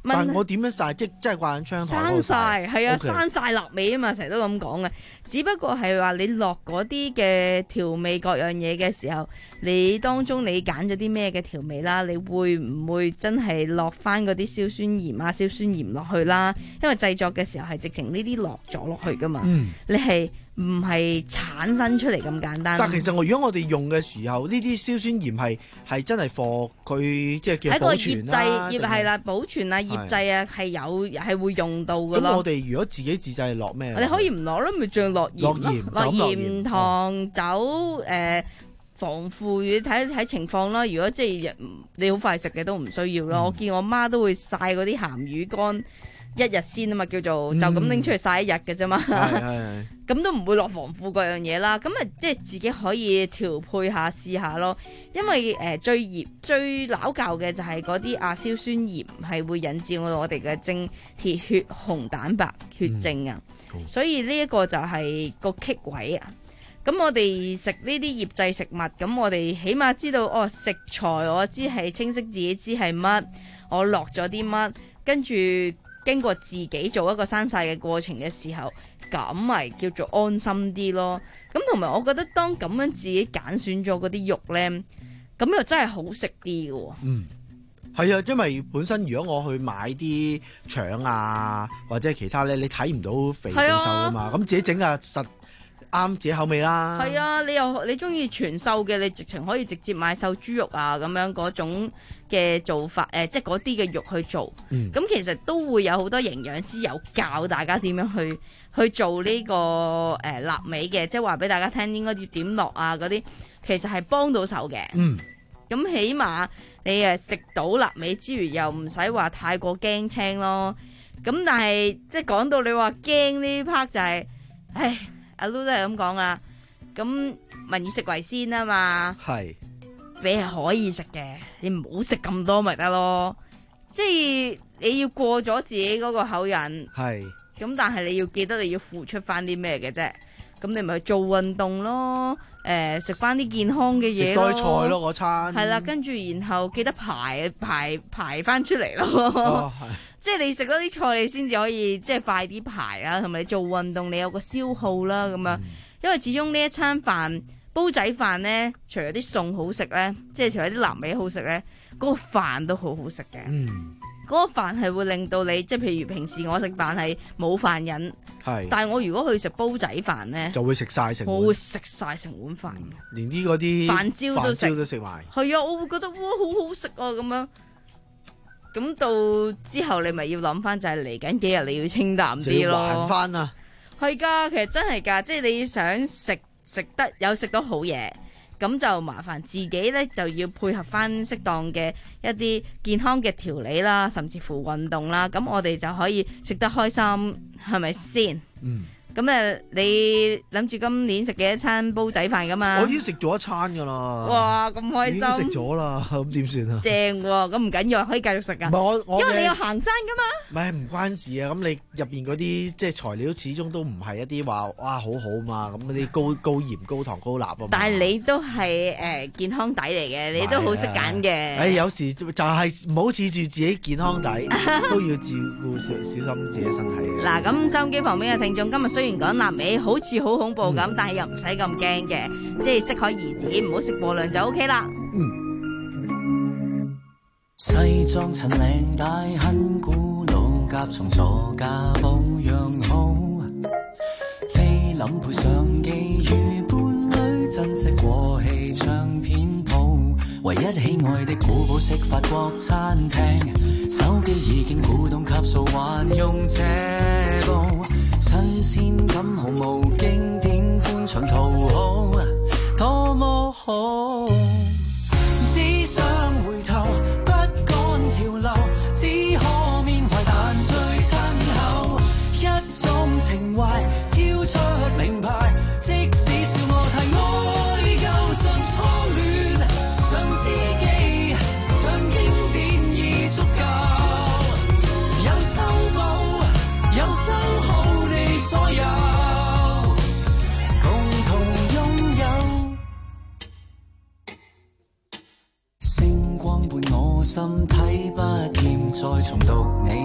但係我點樣曬？即即係掛緊窗台生曬，係啊， Okay 生曬臘味啊嘛，成日都咁講嘅。只不過係話你落嗰啲嘅調味各樣嘢嘅時候，你當中你揀咗啲咩嘅調味啦？你會唔會真係落翻嗰啲硝酸鹽啊、硝酸鹽落去啦？因為製作嘅時候係直情呢啲落咗落去噶嘛， 嗯、 你係唔係產生出嚟咁簡單？ 但其實我如果我哋用嘅時候，呢啲硝酸鹽係係真係貨佢即係叫保存啦， 醃製醃係啦，保存啊、醃製啊係有係會用到噶咯。 咁我哋如果自己自製落咩？ 你可以唔落咯，咪仲落鹽咯，落鹽、糖、酒、誒、呃、防腐乳，睇睇情況啦。如果即係你好快食嘅都唔需要咯。嗯、我見我媽都會曬嗰啲鹹魚乾一日先啊嘛，叫做、嗯、就咁拎出嚟曬一日嘅啫嘛。咁都唔會落防腐嗰樣嘢啦。咁啊，即係自己可以調配下試下咯。因為誒、呃、最嚴最撈教嘅就係嗰啲亞硝酸鹽係會引致我我哋嘅正鐵血紅蛋白血症啊。嗯、所以呢一個就係個棘位啊。咁我哋食呢啲醃製食物，咁我哋起碼知道哦，食材我知係清晰自己知係乜，我落咗啲乜，跟住經過自己做一個生曬嘅過程嘅時候，咁咪叫做安心啲咯。咁同埋我覺得當咁樣自己揀選咗嗰啲肉呢，咁又真係好食啲嘅。 嗯，係啊，因為本身如果我去買啲腸啊或者其他呢，你睇唔到肥定瘦啊嘛，咁自己整啊實啱自己口味啦。 係啊，你又你中意全瘦嘅，你直情可以直接買瘦豬肉啊咁樣嗰種嘅做法，誒、呃，即係嗰啲嘅肉去做。咁、嗯、其實都會有好多營養師有教大家點樣去去做呢、這個誒臘味嘅，即係話俾大家聽應該要點落啊嗰啲，其實係幫到手嘅。嗯，咁起碼你誒食到臘味之餘，又唔使話太過驚青咯。咁但係即係講到你話驚呢 part 就係、是，唉。阿 Lu 都係咁講啦，咁民以食為先啊嘛，係你係可以食嘅，你唔好食咁多咪得咯，即係你要過咗自己嗰個口癮，係咁，但係你要記得你要付出翻啲咩嘅啫，咁你咪去做運動咯，誒食翻啲健康嘅嘢咯，食多菜咯嗰餐，係啦，跟住然後記得排排排翻出嚟咯。哦即係你食多啲菜，你先至可以即係快啲排啦，同埋你做運動，你有個消耗啦咁樣。嗯、因為始終呢一餐飯煲仔飯咧，除咗啲餸好食咧，即係除咗啲臘味好食咧，嗰、嗰個飯都好好食嘅。嗯，嗰個飯係會令到你，即係譬如平時我食飯係冇飯癮，係，但係我如果去食煲仔飯咧，就會食晒成，我會食晒成碗飯、嗯，連啲嗰啲飯焦都食，都食埋。係啊，我會覺得哇，好好食啊咁樣。咁到之後你咪要諗翻，就係嚟緊幾日你要清淡啲咯，還翻啊！係噶，其實真係噶，即係你想食食得有食到好嘢，咁就麻煩自己咧就要配合翻適當嘅一啲健康嘅調理啦，甚至乎運動啦，咁我哋就可以食得開心，係咪先？嗯。咁誒，你諗住今年食幾多餐煲仔飯噶嘛？我已經食咗一餐噶啦。哇，咁開心！已經食咗啦，咁點算啊？正喎，咁唔緊要，可以繼續食噶。唔係我我因為你有行山噶嘛。唔係唔關事啊，咁你入邊嗰啲即係材料始終都唔係一啲話哇好好嘛，咁嗰啲高高鹽、高糖、高鈉啊嘛。但係你都係誒健康底嚟嘅，你都好識揀嘅。誒有時就係唔好恃住自己健康底，都要照顧小小心自己身體嘅。嗱，咁收音機旁邊嘅聽眾，今日雖然講臘味好似好恐怖咁，嗯、但係又唔使咁驚嘅，即係適可而止，唔好食過量就 O K 啦。嗯。西裝襯領帶很古老，甲蟲座駕保養好，菲林配相機如伴侶，珍惜過氣唱片鋪，唯一喜愛的古堡式法國餐廳，手機已經古董級數，還用這部。新鮮感毫無經典般長途好，多麼好。只想回頭，不趕潮流，只可緬懷但最親厚。一種情懷超出名牌，即使笑我太愛舊盡初戀，像知己，像經典已足夠。有修補，有修好。所有共同擁有，星光伴我心，睇不厭再重讀你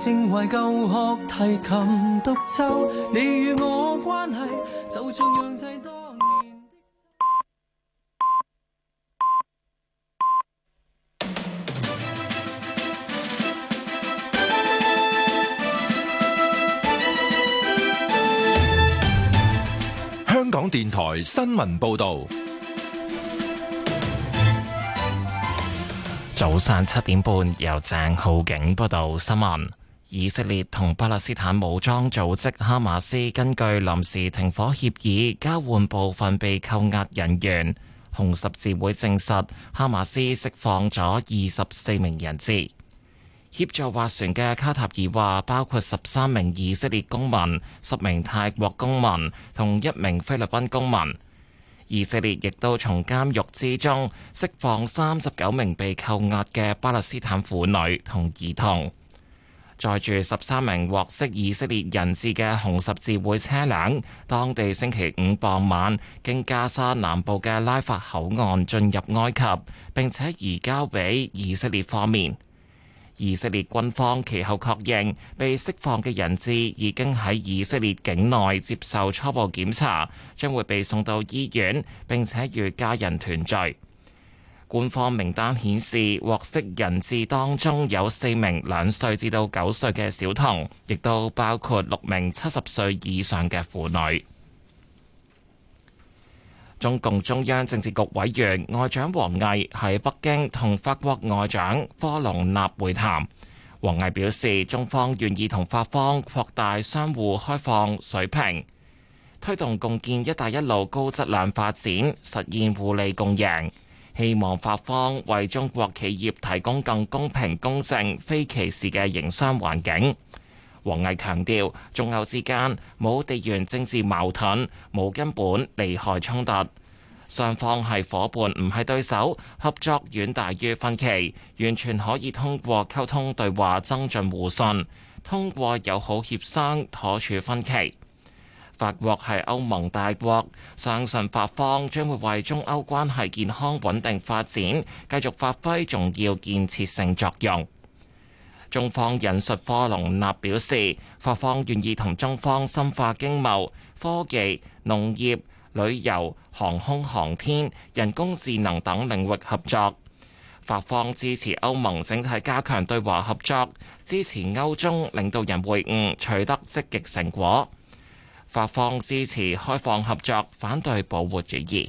情懷舊學提琴獨奏，你與我關係就像樣際多年的。 香港電台新聞報道。 早上七點半，由鄭浩景報道新聞。以色列同巴勒斯坦武裝組織哈馬斯根據臨時停火協議交換部分被扣押人員。紅十字會證實哈馬斯釋放咗二十四名人質。協助斡旋嘅卡塔爾話，包括十三名以色列公民、十名泰國公民同一名菲律賓公民。以色列亦都從監獄之中釋放三十九名被扣押嘅巴勒斯坦婦女同兒童。載住十三名獲釋以色列人質嘅紅十字會車輛，當地星期五傍晚經加沙南部嘅拉法口岸進入埃及，並且移交俾以色列方面。以色列軍方其後確認，被釋放嘅人質已經喺以色列境內接受初步檢查，將會被送到醫院，並且與家人團聚。官方名單顯示，獲釋人質當中有四名兩歲至到九歲嘅小童，亦都包括六名七十歲以上嘅婦女。中共中央政治局委員外長王毅喺北京同法國外長科隆納會談。王毅表示，中方願意同法方擴大相互開放水平，推動共建「一帶一路」高質量發展，實現互利共贏。希望法方為中國企業提供更公平公正、非歧視嘅營商環境。王毅強調，中歐之間冇地緣政治矛盾，冇根本利害衝突，雙方係夥伴，唔係對手，合作遠大於分歧，完全可以通過溝通對話增進互信，通過友好協商妥處分歧。法國係歐盟大國，相信法方將會為中歐關係健康穩定發展繼續發揮重要建設性作用。中方引述科隆納表示，法方願意同中方深化經貿、科技、農業、旅遊、航空航天、人工智能等領域合作。法方支持歐盟整體加強對華合作，支持歐中領導人會晤取得積極成果。法方支持開放合作，反對保護主義。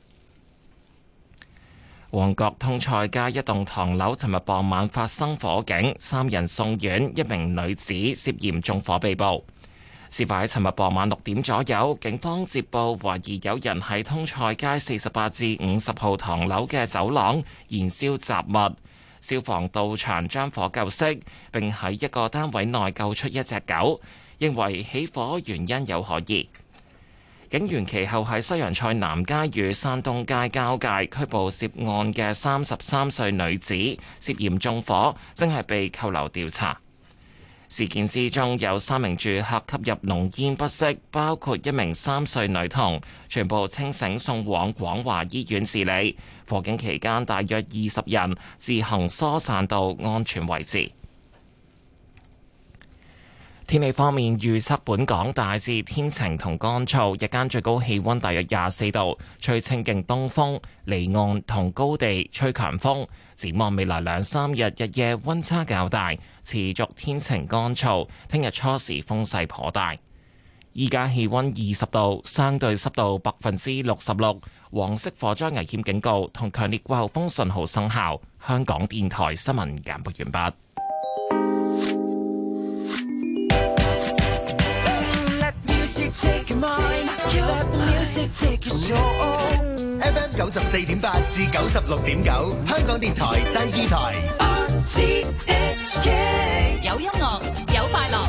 旺角通菜街一棟唐樓尋日傍晚發生火警，三人送院，一名女子涉嫌縱火被捕。事發喺尋日傍晚六點左右，警方接報懷疑有人喺通菜街四十八至五十號唐樓嘅走廊燃燒雜物，消防到場將火救熄，並喺一個單位內救出一隻狗，認為起火原因有可疑。警員其後喺西洋菜南街與山東街交界拘捕涉案嘅三十三歲女子，涉嫌縱火，正係被扣留調查。事件之中有三名住客吸入濃煙不適，包括一名三歲女童，全部清醒送往廣華醫院治理。火警期間，大約二十人自行疏散到安全位置。天氣方面，預測本港大致天晴同乾燥，日間最高氣溫大約廿四度，吹清勁東風，離岸同高地吹強風。展望未來兩三日，日夜溫差較大，持續天晴乾燥。聽日初時風勢頗大。依家氣溫二十度，相對濕度百分之六十六，黃色火災危險警告同強烈季候風信號生效。香港電台新聞簡報完畢。 F M 九十四點八至九十六點九，香港電台第二台。 有音樂，有快樂。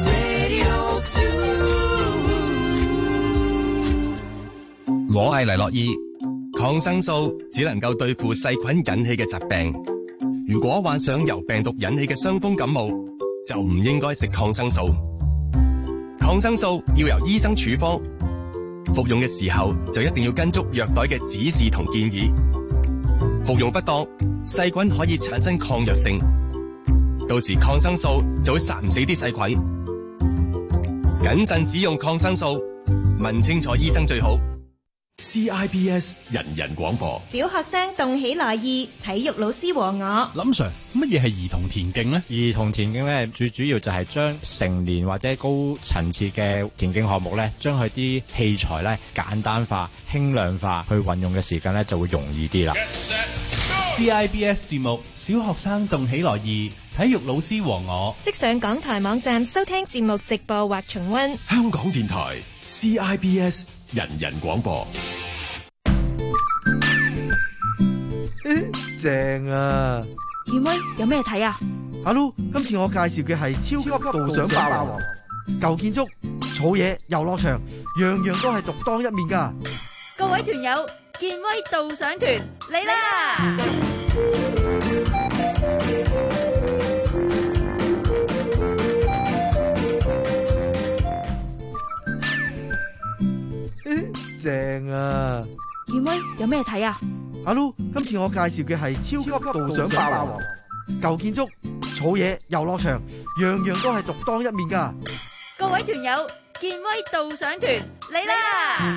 我係黎諾懿。抗生素只能夠對付細菌引起嘅疾病。如果患上由病毒引起嘅傷風感冒，就唔應該食抗生素。抗生素要由醫生處方，服用嘅時候就一定要跟足藥袋嘅指示同建議。服用不當，細菌可以產生抗藥性，到到時抗生素就會殺唔死啲細菌。謹慎使用抗生素，問清楚醫生最好。 C I B S 人人廣播， 小學生動起來意，體育老師和我。 林 Sir， 乜嘢係兒童田徑呢？兒童田徑咧，最主要就係將成年或者高層次嘅田徑項目咧，將佢啲器材咧簡單化、輕量化，去運用嘅時間咧就會容易啲啦。 C I B S 節目《小學生動起來意》，體育老師和我， 即上港台網站收聽節目直播或重溫。 香港電台 C I B S 人人廣播。 正啊！ 健威有咩睇啊？ 阿 Lu， 今次我介紹嘅係超級導賞霸王，舊建築、草野、遊樂場，樣樣都係獨當一面噶。 各位團友，健威導賞團嚟啦！ 正啊！ 健威有咩睇啊？ 阿 Lu， 今次我介紹嘅係超級導賞霸王，舊建築、草野、遊樂場，樣樣都係獨當一面噶。 各位團友，健威導賞團嚟啦！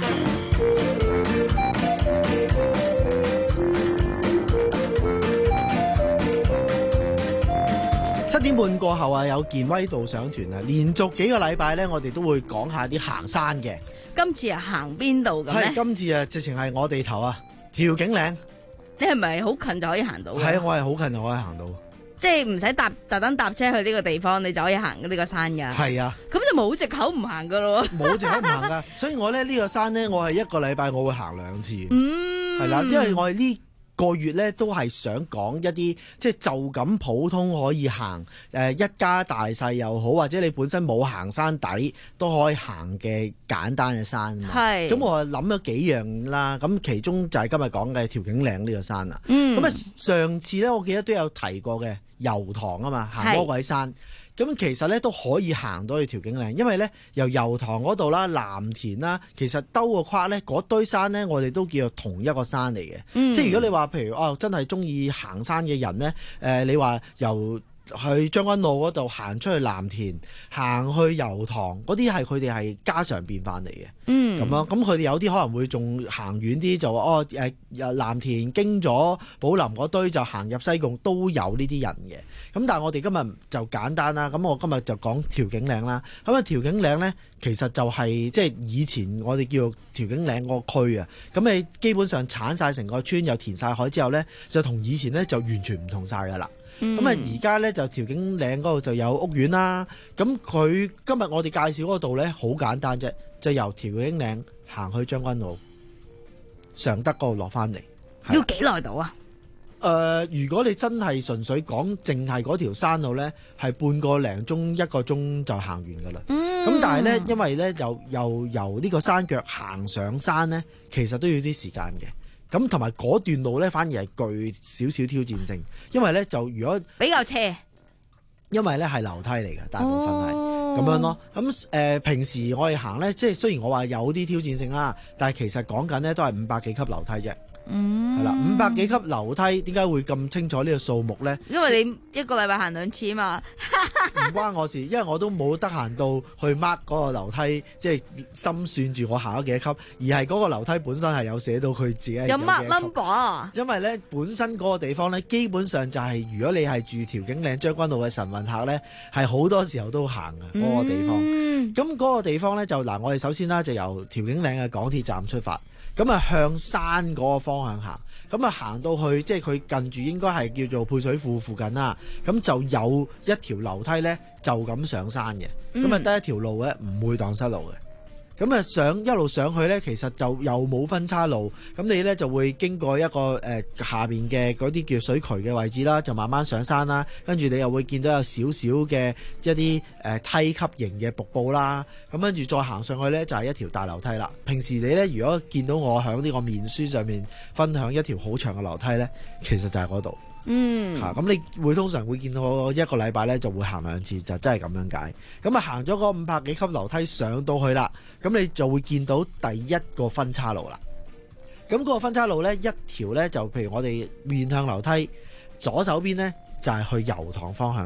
七點半過後啊，有健威導賞團啊，連續幾個禮拜咧，我哋都會講下啲行山嘅。 今次啊，行邊度咁咧？ 係今次啊，直情係我地頭啊，調景嶺。 你係咪好近就可以行到？ 係啊，我係好近就可以行到。 即係唔使搭特登搭車去呢個地方，你就可以行呢個山噶。 係啊， 咁就冇藉口唔行噶咯。 冇藉口唔行噶，所以我咧呢、呢個山咧，我係一個禮拜我會行兩次。 嗯， 係啦，因為我係呢個月咧都係想講一啲即係就咁普通可以行誒、呃、一家大細又好，或者你本身冇行山底都可以行嘅簡單嘅山。 係， 咁我諗咗幾樣啦，咁其中就係今日講嘅調景嶺呢個山啊。 嗯， 咁啊上次咧我記得都有提過嘅油塘啊嘛，行魔鬼山。咁其實咧都可以行到去調景嶺，因為咧由油塘嗰度啦、藍田啦，其實兜個框咧嗰堆山咧，我哋都叫做同一個山嚟嘅。嗯、即係如果你話譬如哦，真係中意行山嘅人咧，誒、呃、你話由去將軍澳嗰度行出去藍田，行去油塘嗰啲係佢哋係家常便飯嚟嘅。嗯，咁樣咁佢哋有啲可能會仲行遠啲，就話哦誒藍田經咗寶林嗰堆就行入西貢，都有呢啲人嘅。咁但係我哋今日就簡單啦，咁我今日就講調景嶺啦。咁啊調景嶺咧，其實就係、是、即係以前我哋叫做調景嶺個區啊。咁你基本上剷晒成個村，又填晒海之後咧，就同以前咧就完全唔同晒噶啦。咁啊而家咧就調景嶺嗰度就有屋苑啦。咁佢今日我哋介紹嗰度咧好簡單啫，就由調景嶺行去將軍澳常德嗰度落翻嚟。 要幾耐到啊？ 誒、呃，如果你真係純粹講淨係嗰條山路咧，係半個零鐘一個鐘就行完噶啦。咁、嗯、但係咧，因為咧又又由呢個山腳行上山咧，其實都要啲時間嘅。咁同埋嗰段路咧，反而係具少少挑戰性，因為咧就如果比較斜， 因為咧係樓梯嚟嘅，大部分係咁、哦、樣咯。咁誒、呃，平時我哋行咧，即係雖然我話有啲挑戰性啦，但係其實講緊咧都係五百幾級樓梯啫。嗯，係啦，五百幾級樓梯，點解會咁清楚呢個數目咧？ 因為你一個禮拜行兩次啊嘛， 唔關我事，因為我都冇得閒到去 mark 嗰個樓梯，即係心算住我行咗幾多級，而係嗰個樓梯本身係有寫到佢自己有 mark number 啊。 因為咧本身嗰個地方咧，基本上就係、是、如果你係住調景嶺將軍澳嘅晨運客咧，係好多時候都行嘅嗰、那個地方。咁嗰、嗯、個地方咧就嗱，我哋首先啦就由調景嶺嘅港鐵站出發。咁啊向山嗰個方向行，咁啊行到去即係佢近住應該係叫做配水庫附近啦，咁就有一條樓梯咧就咁上山嘅，咁啊得一條路咧唔會蕩失路嘅。咁啊上一路上去咧，其實就又冇分岔路，咁你咧就會經過一個誒、呃、下邊嘅嗰啲叫水渠嘅位置啦，就慢慢上山啦。跟住你又會見到有少少嘅一啲誒、呃、梯級型嘅瀑布啦。咁跟住再行上去咧，就係、是、一條大樓梯啦。平時你咧如果見到我喺呢個面書上面分享一條好長嘅樓梯咧，其實就係嗰度。嗯，嚇咁、啊、你會通常會見到我一個禮拜咧就會行兩次，就真係咁樣解。咁啊行咗嗰五百幾級樓梯上到去啦，咁你就會見到第一個分岔路啦。咁嗰個分岔路咧一條咧就譬如我哋面向樓梯左手邊咧就係、是、去油塘方向嘅，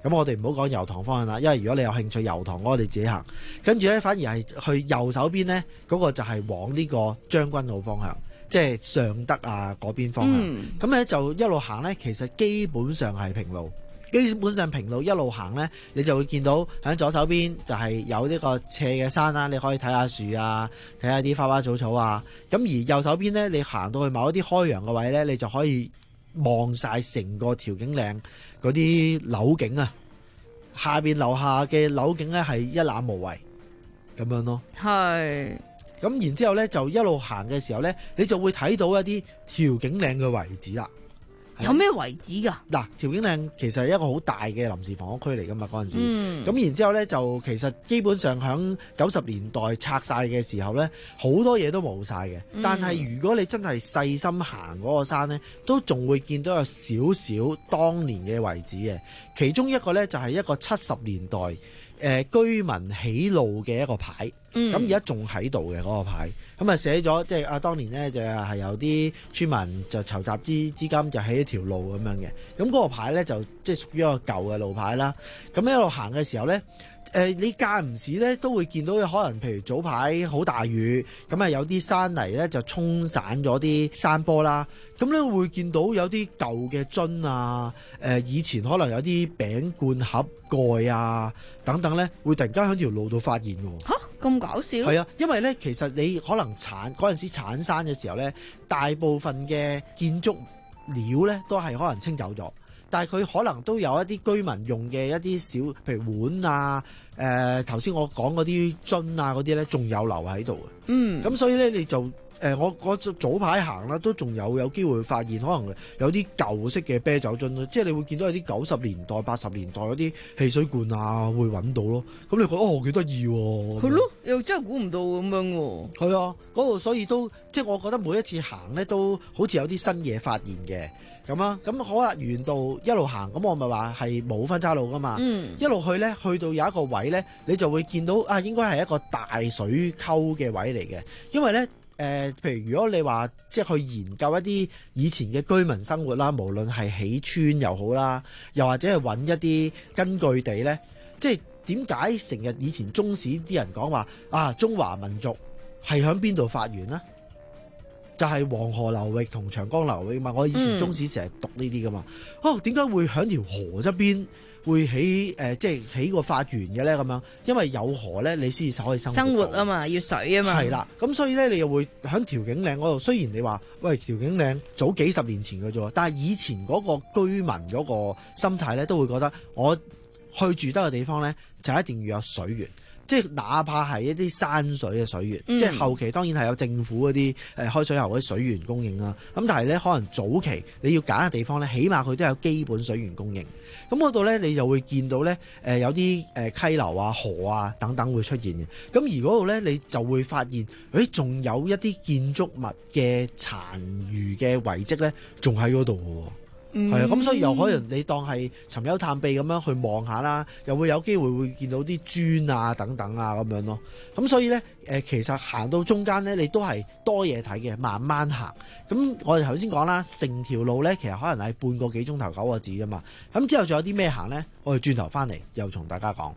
咁我哋唔好講油塘方向啦，因為如果你有興趣油塘，我哋自己行。跟住咧，反而係去右手邊咧，嗰、嗰個就係往呢個將軍澳方向，即係尚德啊嗰邊方向。咁咧、嗯、就一路行咧，其實基本上係平路。基本上平路一路行咧，你就會見到喺左手邊就係有呢個斜嘅山啦，你可以睇下樹啊，睇下啲花花草草啊。咁而右手邊咧，你行到去某一啲開揚嘅位咧，你就可以望晒成個調景嶺嗰啲樓景啊。下邊樓下嘅樓景咧係一覽無遺咁樣咯。係。咁然之後咧，就一路行嘅時候咧，你就會睇到一啲調景嶺嘅遺址啦。 有咩遺址㗎？嗱， 調景嶺其實係一個好大嘅臨時房屋區嚟㗎嘛，嗰陣時。咁、嗯、然之後咧，就其實基本上喺九十年代拆晒嘅時候咧，好多嘢都冇晒嘅。嗯、但係如果你真係細心行嗰個山咧，都仲會見到有少少當年嘅遺址嘅。其中一個咧就係一個七十年代誒、呃、居民起路嘅一個牌。咁而家仲喺度嘅嗰個牌。咁啊寫咗，即係啊當年咧就係有啲村民就籌集資資金就起一條路咁樣嘅。咁嗰個牌咧就即係屬於一個舊嘅路牌啦。咁一路行嘅時候咧，誒你間唔時咧都會見到可能譬如早排好大雨，咁啊有啲山泥咧就沖散咗啲山坡啦。咁咧會見到有啲舊嘅樽啊，誒以前可能有啲餅罐盒蓋啊等等咧，會突然間喺條路度發現喎。嚇！咁搞笑？係啊，因為咧，其實你可能鏟嗰陣時鏟山嘅時候咧，大部分嘅建築料咧都係可能清走咗，但係佢可能都有一啲居民用嘅一啲小，譬如碗啊，誒頭先我講嗰啲樽啊嗰啲咧，仲有留喺度嘅。嗯，咁所以咧你就。誒、呃，我我早排行啦，都仲有有機會發現，可能有啲舊式嘅啤酒樽咯，即係你會見到有啲九十年代、八十年代嗰啲汽水罐啊，會揾到咯。咁你覺得哦幾得意喎？係咯，又真係估唔到咁樣喎。係啊，嗰度所以都即係我覺得每一次行咧，都好似有啲新嘢發現嘅咁啊。咁好啦，沿道一路行，咁我咪話係冇分岔路噶嘛。嗯，一路去咧，去到有一個位咧，你就會見到啊，應該係一個大水溝嘅位嚟嘅，因為咧。誒、呃，譬如如果你話即係去研究一啲以前嘅居民生活啦，無論係起村又好啦，又或者係揾一啲根據地咧，即係點解成日以前中史啲人講話啊，中華民族係響邊度發源呢？就係、是、黃河流域同長江流域嘛。我以前中史成日讀呢啲噶嘛。嗯、哦，點解會響條河側邊？會起誒、呃，即係起個發源嘅咧咁樣，因為有河咧，你先至可以生活。生活啊嘛，要水啊嘛。係啦，咁所以咧，你又會喺調景嶺嗰度。雖然你話喂調景嶺早幾十年前嘅啫，但係以前嗰個居民嗰個心態咧，都會覺得我去住得嘅地方咧，就一定要有水源。即係哪怕係一啲山水嘅水源，嗯、即係後期當然係有政府嗰啲誒開水喉嗰啲水源供應啦。咁但係咧，可能早期你要揀嘅地方咧，起碼佢都有基本水源供應。咁嗰度咧，你就會見到咧誒、呃、有啲誒溪流啊、河啊等等會出現嘅。咁而嗰度咧，你就會發現，誒仲有一啲建築物嘅殘餘嘅遺跡咧，仲喺嗰度嘅喎。係啊，咁、嗯、所以又可能你當係尋幽探秘咁樣去望下啦，又會有機會會見到啲磚啊等等啊咁樣咯。咁所以咧，誒其實行到中間咧，你都係多嘢睇嘅，慢慢行。咁我哋頭先講啦，成條路咧，其實可能係半個幾鐘頭九個字㗎嘛。咁之後仲有啲咩行咧？我哋轉頭翻嚟又同大家講。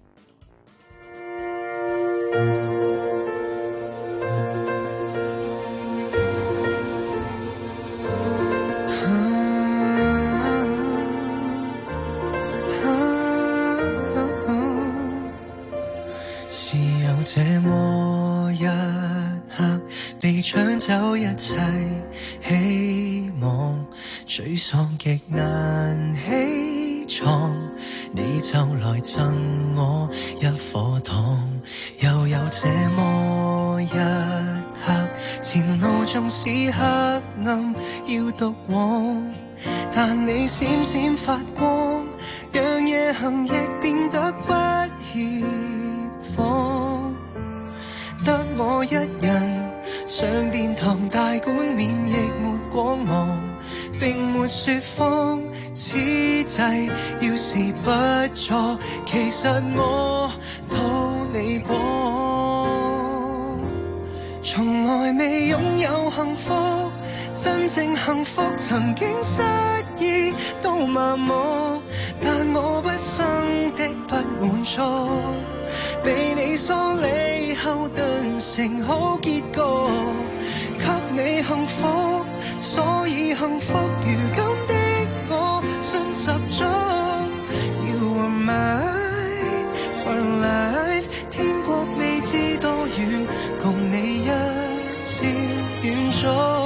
這麼一刻被搶走一切希望，沮喪極難起床，你就來贈我一顆糖。又有這麼一刻，前路縱是黑暗要獨往，但你閃閃發光，讓夜行亦變得不協防。得我一人上殿堂大館面，亦沒光芒，並沒說謊。此際要是不錯，其實我討你講。 從來未擁有幸福，真正幸福曾經失意到麻木，但我畢生的不滿足，被你疏離後頓成好結局，給你幸福，所以幸福如今的我信十足。You are mine for life， 天國未知多遠，共你一朝遠足。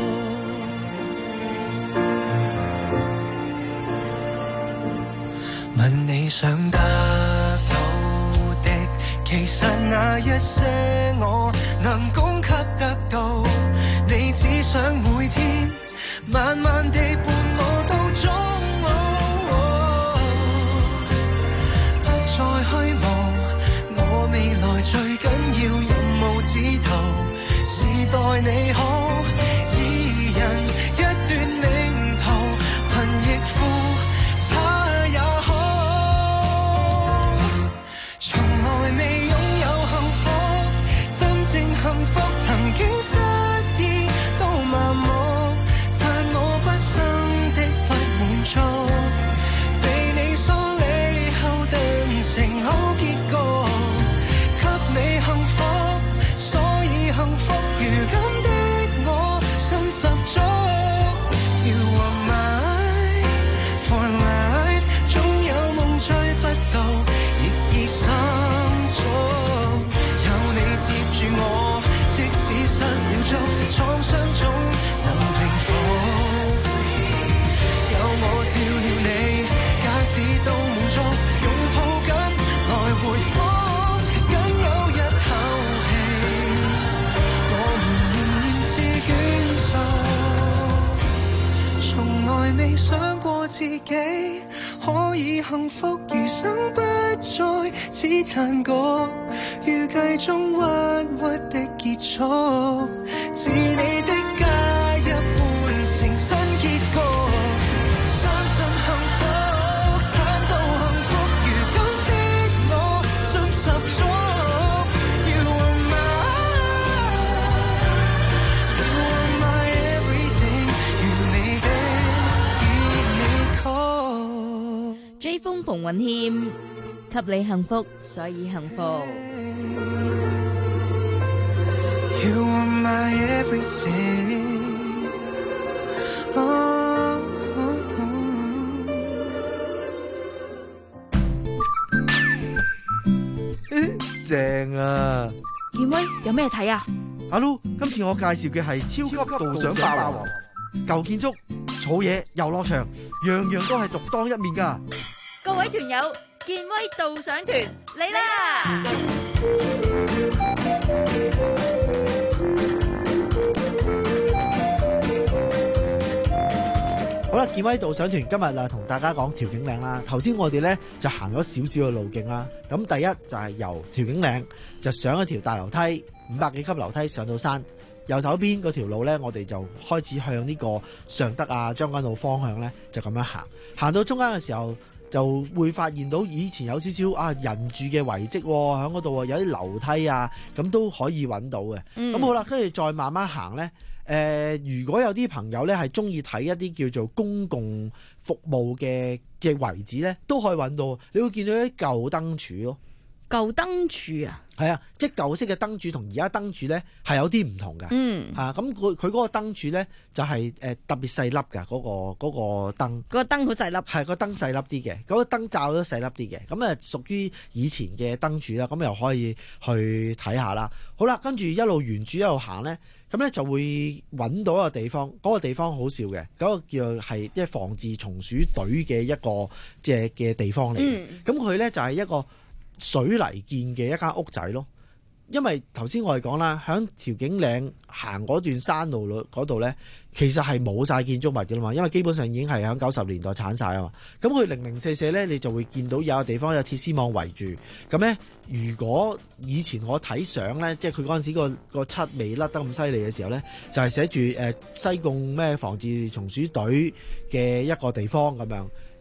問你想得到的，其實那一些我能供給得到，你只想每天慢慢地伴我到終，哦哦，不再虛無，我未來最緊要任務指頭，是待你好，二人一段命途，貧亦富，差也好。從來未擁有幸福，真正幸福曾經失意到麻木，但我畢生的不滿足，被你疏離後頓成好結局，給你幸福，所以幸福如今的我信十足。You are mine for life， 總有夢追不到，亦已心足。有你接住我，即使失了足，創傷總能平復。有我照料你，假使都滿足，擁抱緊來回復，僅有一口氣，我們仍然是眷屬。從來未想過自己可以幸福，餘生不再只殘局，預計中鬱鬱的結束，是你的加入換成新結局，相信幸福，慘到幸福，如今的我信十足。You are mine， You are my everything， 願你的結尾曲。 J 風馮允謙，給你幸福，所以幸福。 You are my everything， oh, oh, oh. 正啊！ 健威有咩睇啊？ 阿 Lu， 今次我介紹嘅係超級導賞霸王，舊建築、草野、遊樂場，樣樣都係獨當一面噶。 各位團友，健威導賞團嚟啦！ 好啦，健威導賞團今日啊，同大家講調景嶺啦。頭先我哋咧就行咗少少嘅路徑啦。咁第一就係由調景嶺就上一條大樓梯，五百幾級樓梯上到山。右手邊嗰條路咧，我哋就開始向呢個尚德啊、將軍澳方向咧，就咁樣行。行到中間嘅時候，就會發現到以前有少少啊人住嘅遺跡喺嗰度啊，有啲樓梯啊，咁都可以揾到嘅。咁、嗯、好啦，跟住再慢慢行咧。誒、呃，如果有啲朋友咧係中意睇一啲叫做公共服務嘅嘅遺址咧，都可以揾到。你會見到啲舊燈柱咯， 舊燈柱啊， 係啊，即係舊式嘅燈柱同而家燈柱咧係有啲唔同嘅。嗯，嚇咁佢佢嗰個燈柱咧就係、是、誒、呃、特別細粒㗎，嗰、那個嗰、那個燈， 個燈好細粒，係個燈細粒啲嘅，嗰、那個燈罩都細粒啲嘅。咁啊屬於以前嘅燈柱啦，咁又可以去睇下啦。好啦，跟住一路沿住一路行咧。咁咧就會揾到一個地方，嗰、那個地方好笑嘅，嗰、那個叫做係即係防治松鼠隊嘅一個即係嘅地方嚟嘅。咁佢咧就係一個水泥建嘅一間屋仔咯。因為頭先我哋講啦，響調景嶺行嗰段山路嗰度咧，其實係冇晒建築物嘅啦嘛，因為基本上已經係響九十年代鏟晒啊嘛。咁佢零零四四咧，你就會見到有個地方有鐵絲網圍住。咁咧，如果以前我睇相咧，即係佢嗰陣時個個漆未甩得咁犀利嘅時候咧，就係寫住誒西貢咩防治松鼠隊嘅一個地方咁樣。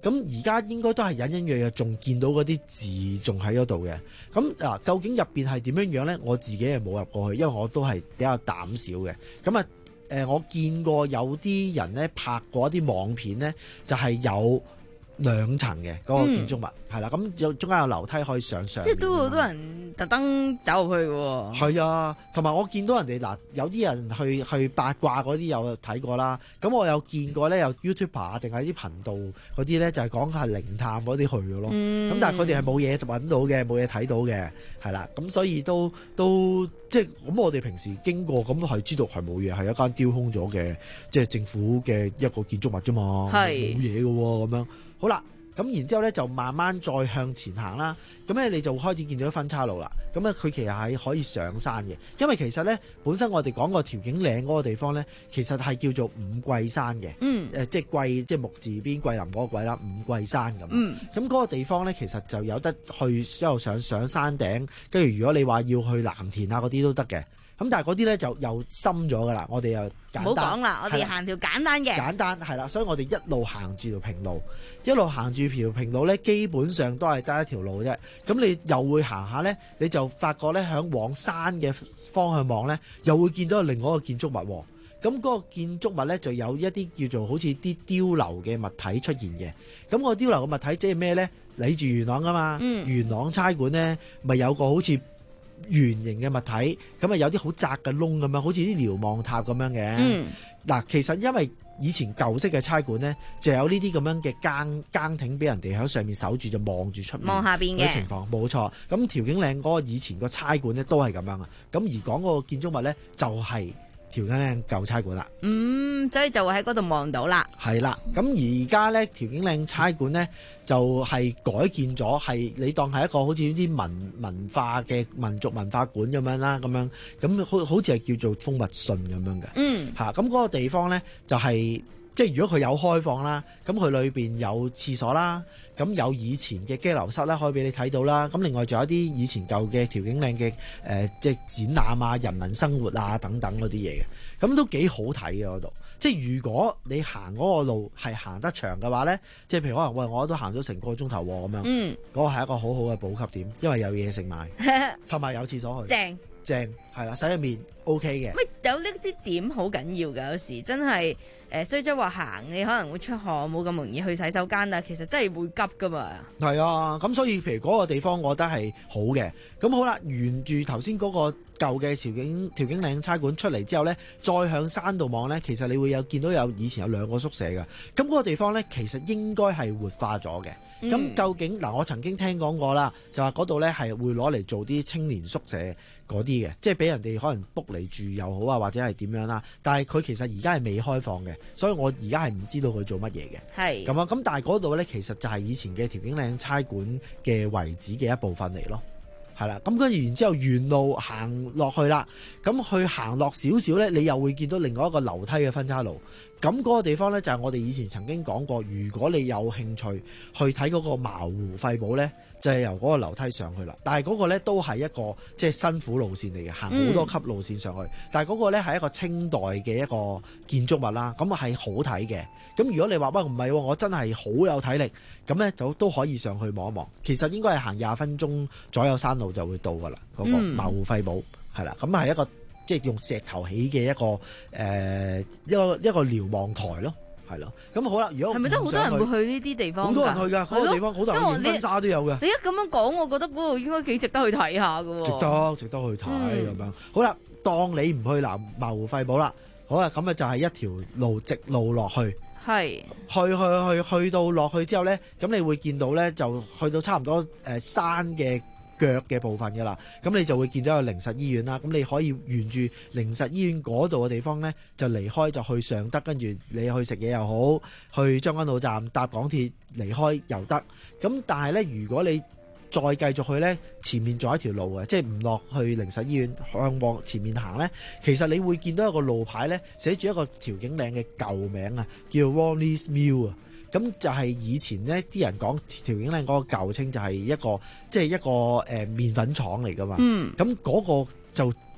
咁而家應該都係隱隱約約仲見到嗰啲字仲喺嗰度嘅。咁嗱，究竟入邊係點樣樣咧？我自己係冇入過去，因為我都係比較膽小嘅。咁啊誒，我見過有啲人咧拍過一啲網片咧，就係、是、有兩層嘅嗰個建築物，係啦、嗯，咁有中間有樓梯可以上上。 即係都好多人特登走入去嘅喎。係啊，同埋我見到人哋嗱，有啲人去去八卦嗰啲有睇過啦。咁我有見過咧，有 YouTuber 定係啲頻道嗰啲咧，就係講係靈探嗰啲去嘅咯。咁、嗯、但係佢哋係冇嘢揾到嘅，冇嘢睇到嘅，係啦。咁所以都都即係咁，我哋平時經過咁係知道係冇嘢，係一間丟空咗嘅，即係政府嘅一個建築物啫嘛，冇嘢嘅喎咁樣。好啦，咁然之後咧就慢慢再向前行啦，咁咧你就開始見到分岔路啦。咁咧佢其實係可以上山嘅，因為其實咧本身我哋講過調景嶺嗰個地方咧，其實係叫做五桂山嘅，嗯，誒即係桂即係木字邊桂林嗰個桂啦，五桂山咁。嗯，咁嗰個地方咧其實就有得去一路上上山頂，跟住如果你話要去藍田啊嗰啲都得嘅。咁但係嗰啲咧就又深咗噶啦，我哋又簡單。唔好講啦， 我哋行條簡單嘅。 簡單係啦，所以我哋一路行住條平路，一路行住條平路咧，基本上都係得一條路啫。咁你又會行下咧，你就發覺咧，響往山嘅方向望咧，又會見到另外一個建築物。咁嗰個建築物咧，就有一啲叫做好似啲碉樓嘅物體出現嘅。咁個碉樓嘅物體即係咩咧？你住元朗噶嘛？嗯、元朗差館咧，咪有個好似圓形嘅物體，咁啊有啲好窄嘅窿咁樣，好似啲瞭望塔咁樣嘅。嗱、嗯，其實因為以前舊式嘅差館咧，就有呢啲咁樣嘅更更艇俾人哋喺上面守住，就望住出面望下邊嘅情況。冇錯，咁調景嶺嗰個以前個差館咧都係咁樣啊。咁而講嗰個建築物咧就係調景嶺舊差館啦。嗯， 所以就會喺嗰度望到啦。 係啦，咁而家咧調景嶺差館咧就係、是、改建咗，係你當係一個好似啲文文化嘅民族文化館咁樣啦，咁樣咁好好似係叫做蜂蜜信咁樣嘅。嗯，嚇咁嗰個地方咧就係、是、即係如果佢有開放啦，咁佢裏邊有廁所啦，咁有以前嘅羈留室啦，可以俾你睇到啦。咁另外仲有一啲以前舊嘅調景嶺嘅誒即係展覽啊、人民生活啊等等嗰啲嘢嘅，咁都幾好睇嘅嗰度。即係如果你行嗰個路係行得長嘅話咧，即係譬如可能喂我都行咗成個鐘頭咁樣，嗯，嗰個係一個好好嘅補給點，因為有嘢食買，同埋有廁所去，正正係啦，洗入面 OK 嘅。 喂，有呢啲點好緊要㗎，有時真係誒，雖則話行你可能會出汗，冇咁容易去洗手間啦，其實真係會急噶嘛。 係啊，咁所以譬如嗰個地方，我覺得係好嘅。咁好啦，沿住頭先嗰個舊嘅調景調景嶺差館出嚟之後咧，再向山度望咧，其實你會有見到有以前有兩個宿舍嘅。咁嗰個地方咧，其實應該係活化咗嘅。咁、嗯、究竟嗱，我曾經聽講過啦，就話嗰度咧係會攞嚟做啲青年宿舍嗰啲嘅，即係俾人哋可能 book 嚟住又好啊，或者係點樣啦。但係佢其實而家係未開放嘅，所以我而家係唔知道佢做乜嘢嘅。係咁啊，咁但係嗰度咧，其實就係以前嘅調景嶺差館嘅遺址嘅一部分嚟咯。係啦，咁跟住然之後沿路行落去啦，咁去行落少少咧，你又會見到另外一個樓梯嘅分岔路。咁嗰個地方咧就係我哋以前曾經講過，如果你有興趣去睇嗰個茅湖廢堡咧，就係由嗰個樓梯上去啦。但係嗰個咧都係一個即係辛苦路線嚟嘅，行好多級路線上去。嗯、但係嗰個咧係一個清代嘅一個建築物啦，咁係好睇嘅。咁如果你話喂唔係，我真係好有體力，咁咧就都可以上去望一望。其實應該係行廿分鐘左右山路就會到噶啦，嗰、嗰個茅湖廢堡係啦，咁係一個。即係用石頭起嘅一個誒、呃、一個一個瞭望台咯，係咯。咁好啦，如果係咪都好多人會去呢啲地方？好多人去㗎，嗰、嗰個地方好多人影婚紗都有嘅。你一咁樣講，我覺得嗰度應該幾值得去睇下㗎喎。值得，值得去睇咁、嗯、樣。好啦，當你唔去南茅湖廢堡啦，好啦，咁啊就係一條路直路落去，係去去去去到落去之後咧，咁你會見到咧，就去到差唔多誒、呃、山嘅腳嘅部分㗎啦，咁你就會見到有靈實醫院啦。咁你可以沿住靈實醫院嗰度嘅地方呢，就離開就去尚德，跟住你去食嘢又好，去將軍澳站搭港鐵離開又得。咁但係呢，如果你再繼續去呢，前面仲有一條路嘅，即係唔落去靈實醫院，向往前面行呢，其實你會見到一個路牌呢，寫住一個調景嶺嘅舊名啊，叫 Ronnie's Mill 啊。咁就係以前呢啲人講調景嶺嗰個舊稱就係一個即係、就是、一個誒、呃、麵粉廠嚟噶嘛。嗯。咁嗰個就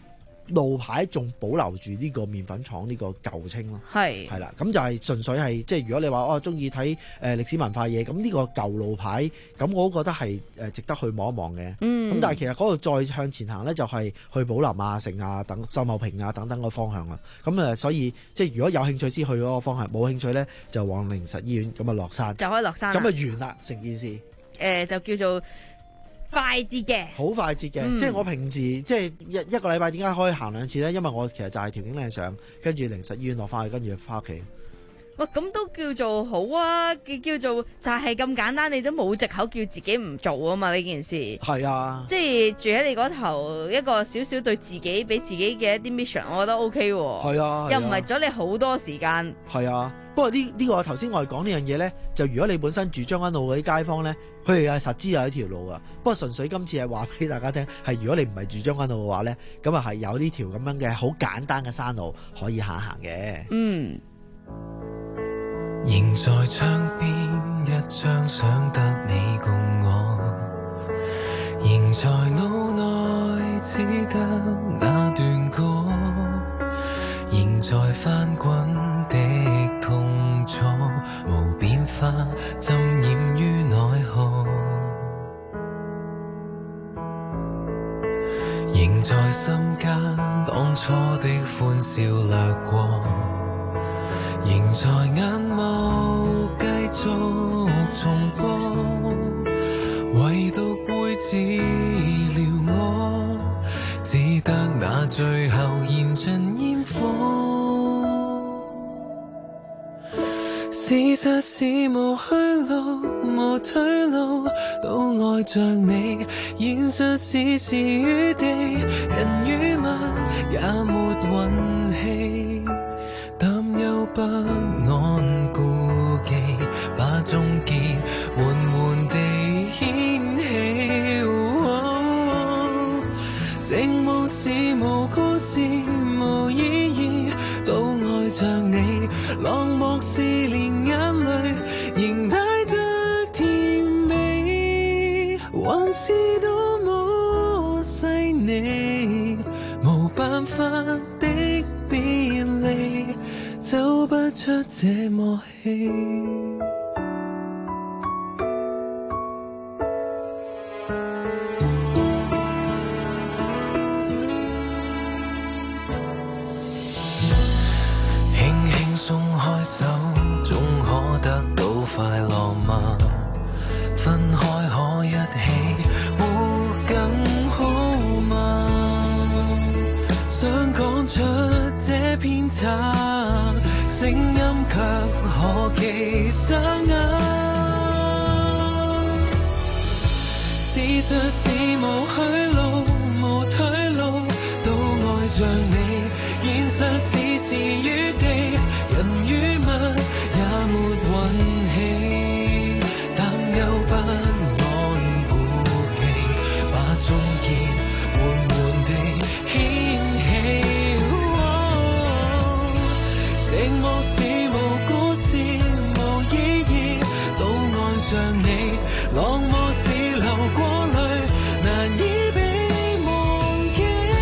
路牌仲保留住呢個麵粉廠呢個舊稱咯。 係係啦，咁就係純粹係即係如果你話哦中意睇誒歷史文化嘢，咁呢個舊路牌咁我都覺得係誒值得去望一望嘅。 嗯， 咁但係其實嗰度再向前行咧，就係去寶林啊、城啊等秀茂坪啊等等個方向啦。咁誒，所以即係如果有興趣先去嗰個方向，冇興趣咧就往靈實醫院咁啊落山， 就可以落山， 咁啊完啦成件事。誒、 呃、就叫做快捷嘅， 好快捷嘅。嗯、即係我平時即係一一個禮拜點解可以行兩次咧？因為我其實就係調景嶺上，跟住靈實醫院落翻去，跟住翻屋企。 哇，咁都叫做好啊！叫做就係咁簡單，你都冇藉口叫自己唔做啊嘛！呢件事係啊， 即係住喺你嗰頭一個少少對自己俾自己嘅一啲 mission，我覺得 OK 喎。 係啊， 又唔係咗你好多時間。係啊，不過呢呢、呢個頭先我哋講呢樣嘢咧，就如果你本身住將軍澳嗰啲街坊咧，佢哋係實知有一條路噶。不過純粹今次係話俾大家聽，係如果你唔係住將軍澳嘅話咧，咁啊係有呢條咁樣嘅好簡單嘅山路可以行行嘅。 嗯。 仍在窗邊一張相得你共我，仍在腦內只得那段歌，仍在翻滾的痛楚，無變化浸染於內河，仍在心間當初的歡笑掠過，仍在眼眸繼續重播，唯獨會治療我，只得那最後燃盡煙火。事實是無去路無退路，都愛着你。現實是時與地，人與物也沒運氣，擔憂不安顧忌，把終結緩緩地掀起。哦，寂寞是無故事無意義，都愛着你。落寞是連眼淚仍帶着甜美，還是多麼細膩，無辦法的別離，走不出這默契。輕輕鬆開手，總可得到快樂嗎？分開可一起活更好嗎？想講出這偏差，聲音卻可記聲啊！事實是無去路無退路，都愛着你。現實是時與地，人與物也沒運氣，擔憂不安顧忌，把終結緩緩地掀起。寂寞是無故事無意義，都愛着你。落寞是流過淚，難以被忘記。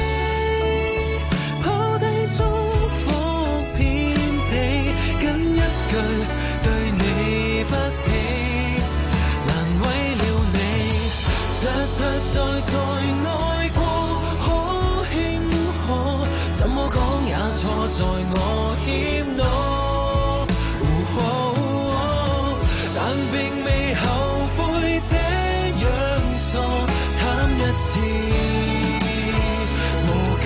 拋低祝福偏僻，跟一句對你不起，難為了你。實實在在愛過可輕可，怎麼講也錯在我謙懦。但並未後悔這樣傻，貪一次無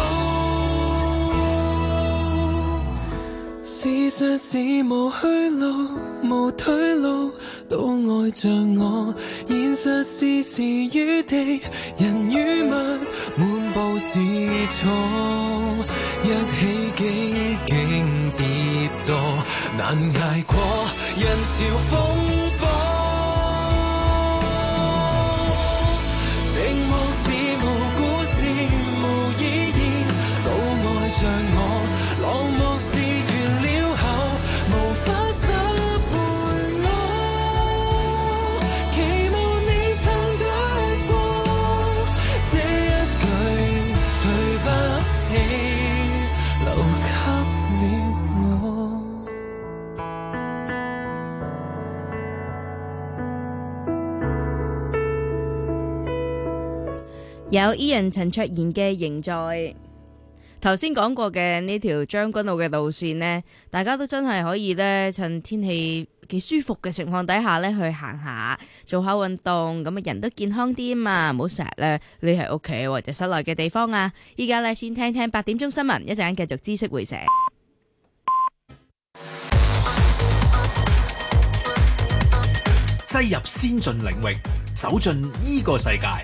更多。事實是無去路無退路，都愛着我。現實是時與地，人與物滿布是錯，一起幾經跌墮，難捱過人潮風波。寂寞是無故事無意義，都愛着我。落寞是完了後無法收回我，期望你撐得過這一句對不起， 有 Ian 陳卓賢嘅仍在。頭先講過嘅呢條將軍澳嘅路線呢，大家都真係可以呢，趁天氣幾舒服嘅情況底下呢，去行下，做下運動，咁啊人都健康啲啊嘛，唔好成日呢匿喺屋企或者室內嘅地方啊。依家呢，先聽聽八點鐘新聞，一陣間繼續知識會社。 擠入先進領域，走進呢個世界。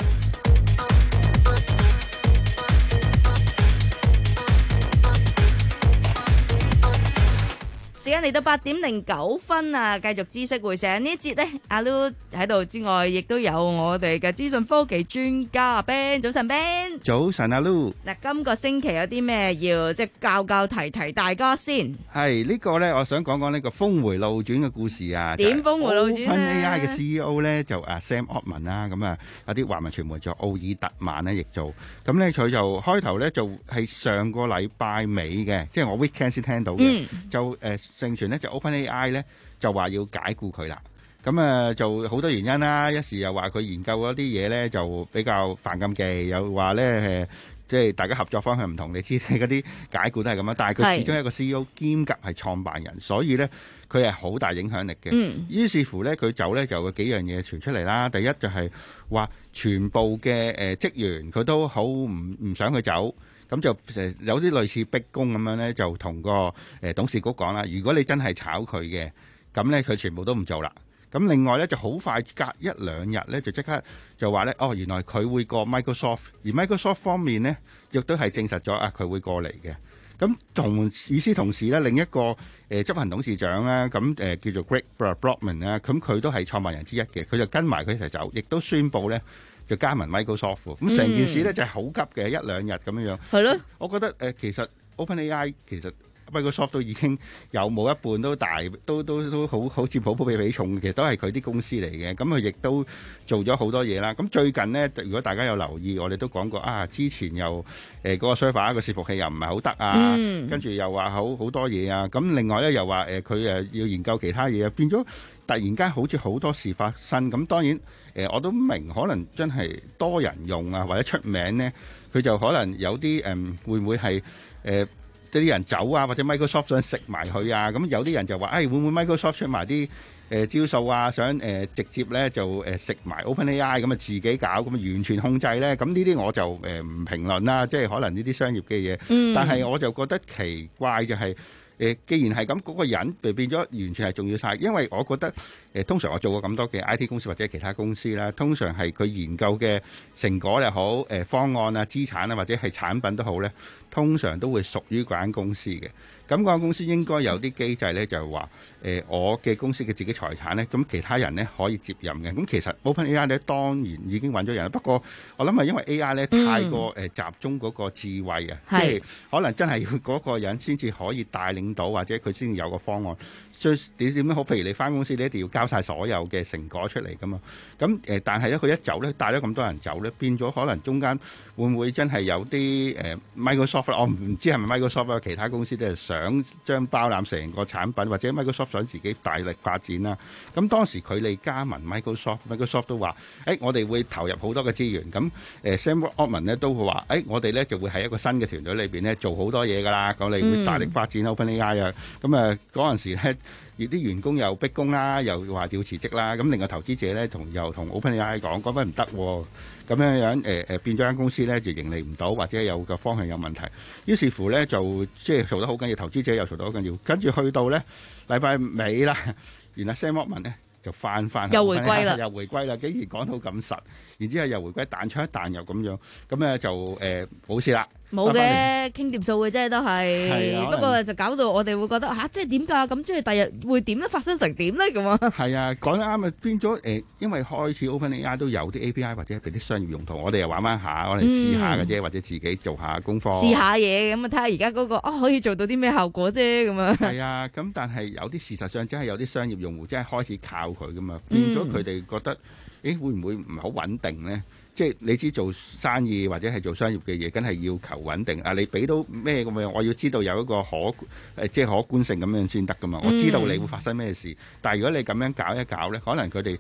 時間嚟到八點零九分啊！繼續知識會社呢一節呢，阿 Lu 喺度之外，亦都有我哋嘅資訊科技專家 Ben。早晨 Ben。 早晨阿 Lu。 嗱，今個星期有啲咩要即係教教提提大家先？ 係呢個呢，我想講講呢個峰迴路轉嘅故事啊。 點峰迴路轉咧 ？OpenAI 嘅 C E O 呢就啊 Sam Altman 啦，咁啊有啲華文傳媒就奧爾特曼呢亦做。咁呢，佢就開頭呢就係上個禮拜尾嘅，即係我 weekend 先聽到嘅，嗯、就誒。呃盛傳咧就 OpenAI 咧就話要解僱佢啦，咁啊就好多原因啦。一時又話佢研究嗰啲嘢咧就比較犯禁忌，又話咧誒即係大家合作方向唔同。你知嗰啲解僱都係咁樣，但係佢始終係一個 C E O 兼夾係創辦人，所以咧佢係好大影響力嘅。嗯、於是乎咧佢走咧就有幾樣嘢傳出嚟啦。第一就係話全部嘅誒職員佢都好唔唔想佢走。咁就誒有啲類似逼宮咁樣咧，就同個誒董事局講啦。如果你真係炒佢嘅，咁咧佢全部都唔做啦。咁另外咧就好快隔一兩日咧就即刻就話咧，哦原來佢會過 Microsoft， 而 Microsoft 方面咧亦都係證實咗啊佢會過嚟嘅。咁同與此同時咧，另一個誒、呃、執行董事長咧，咁、呃、誒叫做 Greg Brockman 咧，咁佢都係創辦人之一嘅，佢就跟埋佢一齊走，亦都宣布咧。就加盟 Microsoft，咁成件事咧就係好急嘅，一兩日咁樣樣。係咯，我覺得誒、呃、其實 OpenAI 其實 Microsoft 都已經有冇一半都大，都都都好好似普普比比重，其實都係佢啲公司嚟嘅。咁佢亦都做咗好多嘢啦。咁最近呢，如果大家有留意，我哋都講過啊，之前又誒嗰、呃那個 server 個伺服器又唔係好得啊，嗯、跟住又話好好多嘢啊。咁另外咧又話誒佢誒要研究其他嘢啊，變咗。突然間好似好多事發生，咁當然誒、呃、我都明可能真係多人用啊，或者出名呢，佢就可能有啲誒、嗯、會唔會係誒啲人走啊，或者 Microsoft 想食埋佢啊，咁有啲人就話誒、哎、會唔會 Microsoft 出埋啲誒招數啊，想誒、呃、直接咧就誒食埋 OpenAI 咁啊自己搞，咁啊完全控制咧，咁呢啲我就誒唔、呃、評論啦，即係可能呢啲商業嘅嘢，嗯、但係我就覺得奇怪就係、是。誒，既然係咁，嗰、那個人就變咗完全係重要晒，因為我覺得誒、呃，通常我做過咁多嘅 I T 公司或者其他公司啦，通常係佢研究嘅成果又好，誒、呃、方案啊、資產啊或者係產品都好咧，通常都會屬於嗰間公司嘅。咁嗰間公司應該有啲機制咧，就係話誒，我嘅公司嘅自己財產咧，咁其他人咧可以接任嘅。咁其實 OpenAI 咧當然已經揾咗人，不過我諗係因為 A I 咧太過誒集中嗰個智慧啊，嗯、即係可能真係要嗰個人先至可以帶領到，或者佢先有個方案。最點點樣好？譬如你返公司，你一定要交晒所有嘅成果出嚟㗎嘛。咁誒、呃，但係咧佢一走咧，帶咗咁多人走咧，變咗可能中間會唔會真係有啲誒、呃、Microsoft？我唔知係咪 Microsoft 啊？其他公司都係想將包攬成個產品，或者 Microsoft 想自己大力發展啦。咁當時佢哋加盟 Microsoft，Microsoft 都話：誒、欸，我哋會投入好多嘅資源。咁誒、呃、Sam Altman 咧都會話：誒、欸，我哋咧就會喺一個新嘅團隊裏邊咧做好多嘢㗎啦。我哋會大力發展 OpenAI 啊。咁啊嗰陣時咧。而啲員工又逼宮啦，又話要辭職啦，咁另外投資者咧同又同 OpenAI 講，講返唔得喎，咁樣樣誒誒變咗間公司咧就盈利唔到，或者有個方向有問題，於是乎咧就即係做得好緊要，投資者又做得好緊要，跟住去到咧禮拜尾啦，原來 Sam Altman 咧就翻翻又回歸啦， 又回歸啦，竟然講到咁實，然之後又回歸彈出一彈又咁樣，咁咧就誒冇事啦。 冇嘅，傾掂數嘅啫，都係。不過就搞到我哋會覺得吓，即係點㗎？咁即係第日會點咧？發生成點咧？咁啊？係啊，講得啱啊！變咗誒，因為開始 OpenAI 都有啲 A P I 或者俾啲商業用途，我哋又玩玩下，我哋試下嘅啫，或者自己做下功課。 試下嘢咁啊，睇下而家嗰個啊可以做到啲咩效果啫？咁啊。 係啊，咁但係有啲事實上真係有啲商業用戶真係開始靠佢㗎嘛，變咗佢哋覺得誒會唔會唔係好穩定咧？即係你知做生意或者係做商業嘅嘢，梗係要求穩定啊！你俾到咩咁樣，我要知道有一個可誒即係可觀性咁樣先得噶嘛。我知道你會發生咩事，但係如果你咁樣搞一搞咧，可能佢哋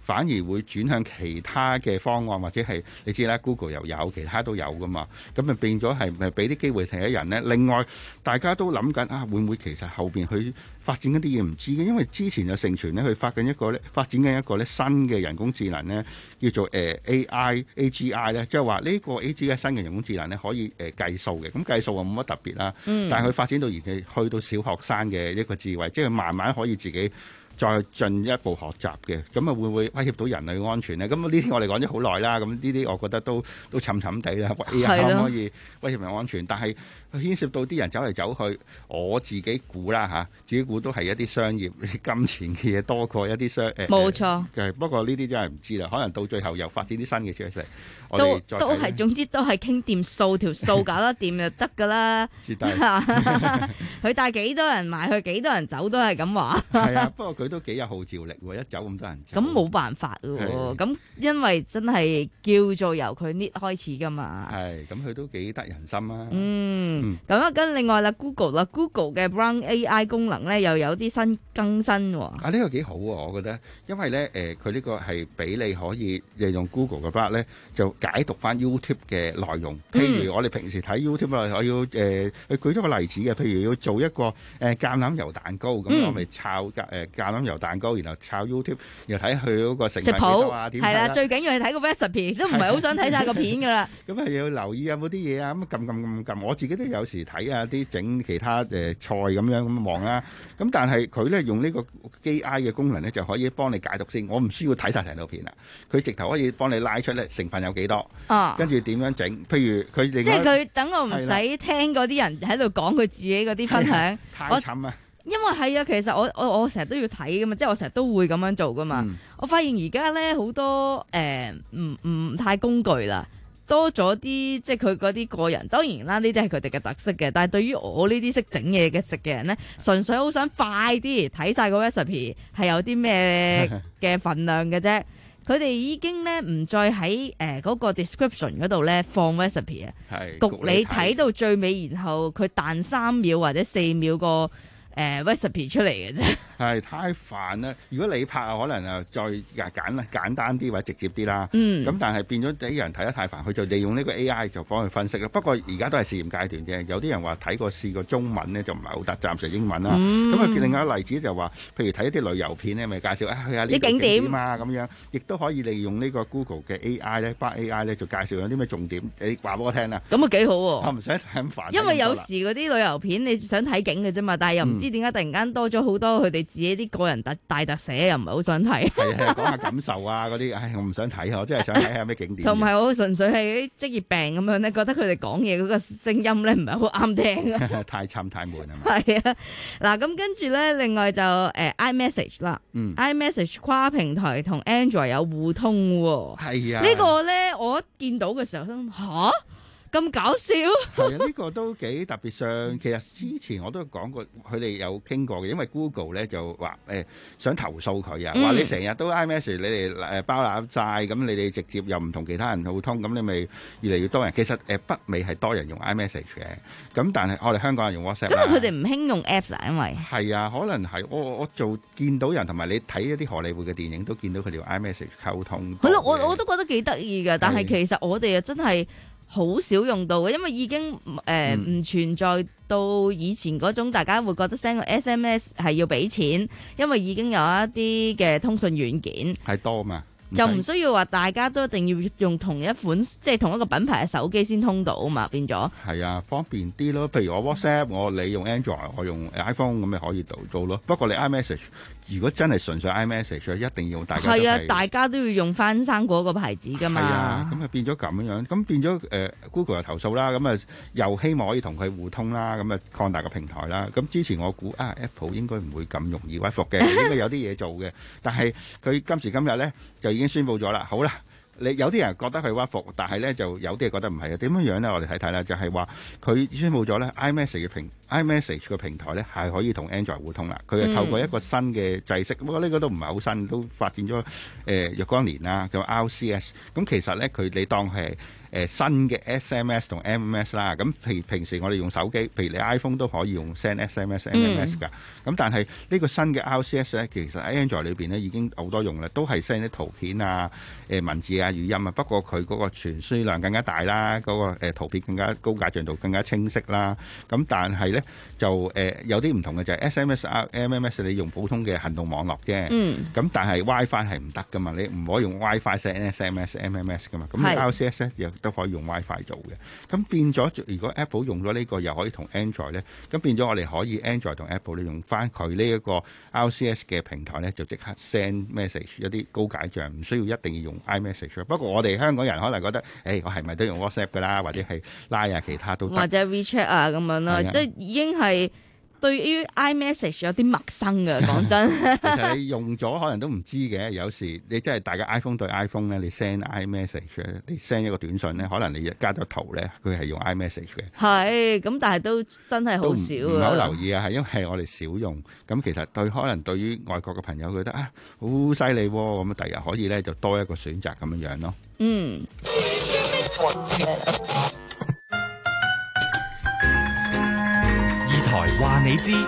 反而會轉向其他嘅方案，或者係你知啦 ，Google 又有，其他都有噶嘛。咁咪變咗係咪俾啲機會其他人呢？另外大家都諗緊啊，會唔會其實後邊去發展一啲嘢唔知嘅？因為之前就盛傳咧，佢發緊一個咧，發展緊一個咧新嘅人工智能咧，叫做誒、呃、A I A G I 咧，即係話呢個 A G I 新嘅人工智能咧可以誒、呃、計數嘅。咁計數啊冇乜特別啦，嗯、但係佢發展到而家去到小學生嘅一個智慧，即係慢慢可以自己再進一步學習嘅。咁啊會唔會威脅到人類嘅安全咧？咁呢啲我哋講咗好耐啦。咁呢啲我覺得都都沉沉地啦。A I 可唔可以威脅人安全？但係牽涉到啲人走嚟走去，我自己估啦嚇，自己估都係一啲商業金錢嘅嘢多過一啲商誒。冇錯。誒不過呢啲真係唔知啦，可能到最後又發展啲新嘅嘢出嚟。我哋再都都係總之都係傾掂數，條數搞得掂就得㗎啦。 絕對。 佢帶幾多人埋去，幾多人走都係咁話。 係啊，不過佢都幾有號召力喎，一走咁多人走。 咁冇辦法喎，咁因為真係叫做由佢呢開始㗎嘛。 係，咁佢都幾得人心啊。 嗯，咁啊，跟另外啦 ，Google 啦 ，Google 嘅 Brown A I 功能咧又有啲新更新喎。 啊，呢個幾好喎，我覺得，因為咧誒，佢呢個係俾你可以利用 Google 嘅 Bard 咧，就解讀翻 YouTube 嘅內容。譬如我哋平時睇 YouTube 啊，我要誒，佢舉咗個例子嘅，譬如要做一個誒橄欖油蛋糕，咁我咪抄誒橄欖油蛋糕，然後抄 YouTube，然後睇佢嗰個成分幾多啊？點睇啦？ 係啦，最緊要係睇個 recipe，都唔係好想睇晒個片噶啦。 咁啊要留意有冇啲嘢啊，咁撳撳撳撳，我自己都有時睇下啲整其他誒菜咁樣咁望啦。咁但係佢咧用呢個 A I 嘅功能咧，就可以幫你解讀先。我唔需要睇晒成套片啦，佢直頭可以幫你拉出咧成分有幾多，跟住點樣整。譬如佢另外即係佢等我唔使聽嗰啲人喺度講佢自己嗰啲分享， 太慘啊！ 因為係啊，其實我我我成日都要睇噶嘛，即係我成日都會咁樣做噶嘛。嗯、我發現而家咧好多誒唔唔太工具啦，多咗啲即係佢嗰啲個人。當然啦，呢啲係佢哋嘅特色嘅。但係對於我呢啲識整嘢嘅食嘅人咧，純粹好想快啲睇晒個 recipe 係有啲咩嘅份量嘅啫。佢哋已經咧唔再喺誒嗰個 description 嗰度咧放 recipe 啊，焗你睇到最尾，然後佢彈三秒或者四秒個。誒、呃、recipe 出嚟嘅啫， 係太煩啦！如果你拍啊，可能啊再簡簡單啲或者直接啲啦。 嗯， 咁但係變咗啲人睇得太煩，佢就利用呢個 A I 就幫佢分析啦。不過而家都係試驗階段啫。有啲人話睇過試過中文咧就唔係好得，暫時英文啦。咁啊、嗯，另外一個例子就話，譬如睇一啲旅遊片咧，咪介紹啊去下呢啲景點啊咁樣，亦都可以利用呢個 Google 嘅 A I 咧，Bard A I 咧就介紹有啲咩重點，你話俾我聽啦。 咁啊幾好喎！ 我唔使睇咁煩。 因為有時嗰啲旅遊片你想睇景嘅啫嘛，但係又唔知點解突然間多咗好多佢哋自己啲個人特大特寫，又唔係好想睇。係係講下感受啊嗰啲，唉我唔想睇，我真係想睇下咩景點。同埋我純粹係啲職業病咁樣咧，覺得佢哋講嘢嗰個聲音咧唔係好啱聽。 太沉太悶係嘛？ 係啊，嗱咁跟住咧，另外就誒、呃、iMessage 啦、嗯、，iMessage 跨平台同 Android 有互通喎。係啊，個呢個咧我一見到嘅時候想吓。咁搞笑係啊！ 呢個都幾特別上，其實之前我都講過，佢哋有傾過嘅。因為 Google 咧就話誒想投訴佢啊，話你成日都 iMessage 你哋誒包攬曬，咁你哋直接又唔同其他人互通，咁你咪越嚟越多人。其實誒北美係多人用 iMessage 嘅，咁但係我哋香港人用 WhatsApp。 因為佢哋唔興用 Apps 啊，因為係啊，可能係我我做見到人同埋你睇一啲荷里活嘅電影都見到佢哋用 iMessage 溝通。 係咯，我我都覺得幾得意嘅，但係其實我哋啊真係。好少用到嘅，因為已經誒唔、呃嗯、存在到以前嗰種大家會覺得 send 個 S M S 係要俾錢，因為已經有一啲嘅通訊軟件係多嘛， 就唔需要話大家都一定要用同一款即係同一個品牌嘅手機先通到啊嘛，變咗係啊，方便啲咯。譬如我 WhatsApp，我你用 Android，我用 iPhone 咁咪可以到到咯。不過你 iMessage。如果真係純粹 iMessage，一定要大家係啊，大家都要用翻生果個牌子噶嘛。係啊，咁啊變咗咁樣，咁變咗誒、呃、Google 又投訴啦，咁啊又希望可以同佢互通啦，咁啊擴大個平台啦。咁之前我估啊 Apple 應該唔會咁容易屈服嘅，應該有啲嘢做嘅。但係佢今時今日咧就已經宣布咗啦。好啦，你有啲人覺得佢屈服，但係咧就有啲人覺得唔係啊。點樣樣咧？我哋睇睇啦，就係話佢宣布咗咧 iMessage 嘅平 iMessage 嘅平台咧係可以同 Android 互通啦。佢係透過一個新嘅制式，不過呢個都唔係好新，都發展咗誒若干年啦，叫 R C S。咁其實咧佢你當係誒新嘅 S M S 同 M M S 啦。咁譬如平時我哋用手機，譬如你 iPhone 都可以用 send S M S、M M S 㗎。咁、嗯、但係呢個新嘅 R C S 咧，其實喺 Android 裏邊咧已經好多用啦，都係 send 啲圖片啊、誒文字啊、語音啊。不過佢嗰個傳輸量更加大啦，嗰、嗰個誒圖片更加高解像度更加清晰啦。咁但係咧就誒、呃、有啲唔同嘅就係 S M S、M M S 你用普通嘅行動網絡啫。嗯。咁但係 WiFi 係唔得噶嘛，你唔可以用 WiFi send S M S、M M S 噶嘛。咁 R C S 咧亦都可以用 WiFi 做嘅。咁變咗，如果 Apple 用咗呢個又可以同 Android 咧，咁變咗我哋可以 Android 同 Apple 咧用翻佢呢一個 R C S 嘅平台咧，就即刻 send message 一啲高解像，唔需要一定要用 iMessage。不過我哋香港人可能覺得，誒、欸、我係咪都用 WhatsApp 噶啦，或者係 Line 啊，其他都得， 或者 WeChat 啊咁樣啦，即係已經係對於 iMessage 有啲陌生嘅。講真， 其實你用咗可能都唔知嘅。有時你真係大家 iPhone 對 iPhone 咧，你 send iMessage，你 send 一個短信咧，可能你加咗圖咧，佢係用 iMessage 嘅。係咁，但係都真係好少啊。 唔係好留意啊，係因為我哋少用。咁其實對可能對於外國嘅朋友覺得啊，好犀利喎，咁第日可以咧就多一個選擇咁樣樣咯。嗯。 台話你知，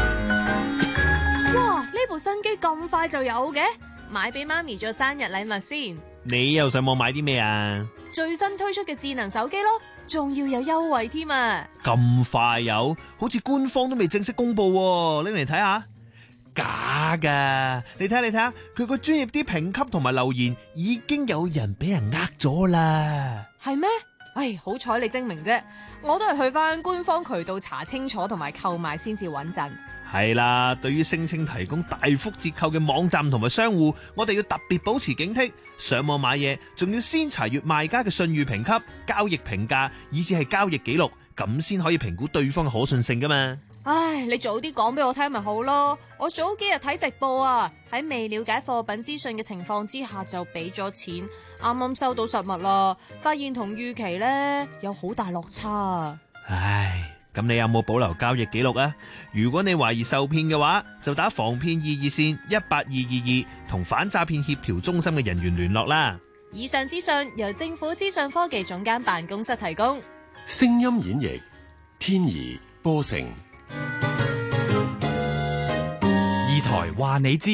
哇！呢部新機咁快就有嘅，買俾媽咪做生日禮物先。 你又上網買啲咩啊？ 最新推出嘅智能手機咯，仲要有優惠添啊！ 咁快有？好似官方都未正式公布喎，拎嚟睇下。假噶！你睇你睇下，佢個專業啲評級同埋留言已經有人俾人呃咗啦。 係咩？唉，好彩你精明啫，我都係去翻官方渠道查清楚同埋購買先至穩陣。 係啦，對於聲稱提供大幅折扣嘅網站同埋商戶，我哋要特別保持警惕。上網買嘢仲要先查閱賣家嘅信譽評級、交易評價，以至係交易記錄，咁先可以評估對方嘅可信性噶嘛。 唉，你早啲講俾我聽咪好咯！我早幾日睇直播啊，喺未了解貨品資訊嘅情況之下就俾咗錢，啱啱收到實物啦，發現同預期呢有好大落差。 唉，咁你有冇保留交易記錄啊？如果你懷疑受騙嘅話，就打防騙易熱線一八二二二，同反詐騙協調中心嘅人員聯絡啦。 以上資訊由政府資訊科技總監辦公室提供。 聲音演繹天怡波成。 二台話你知，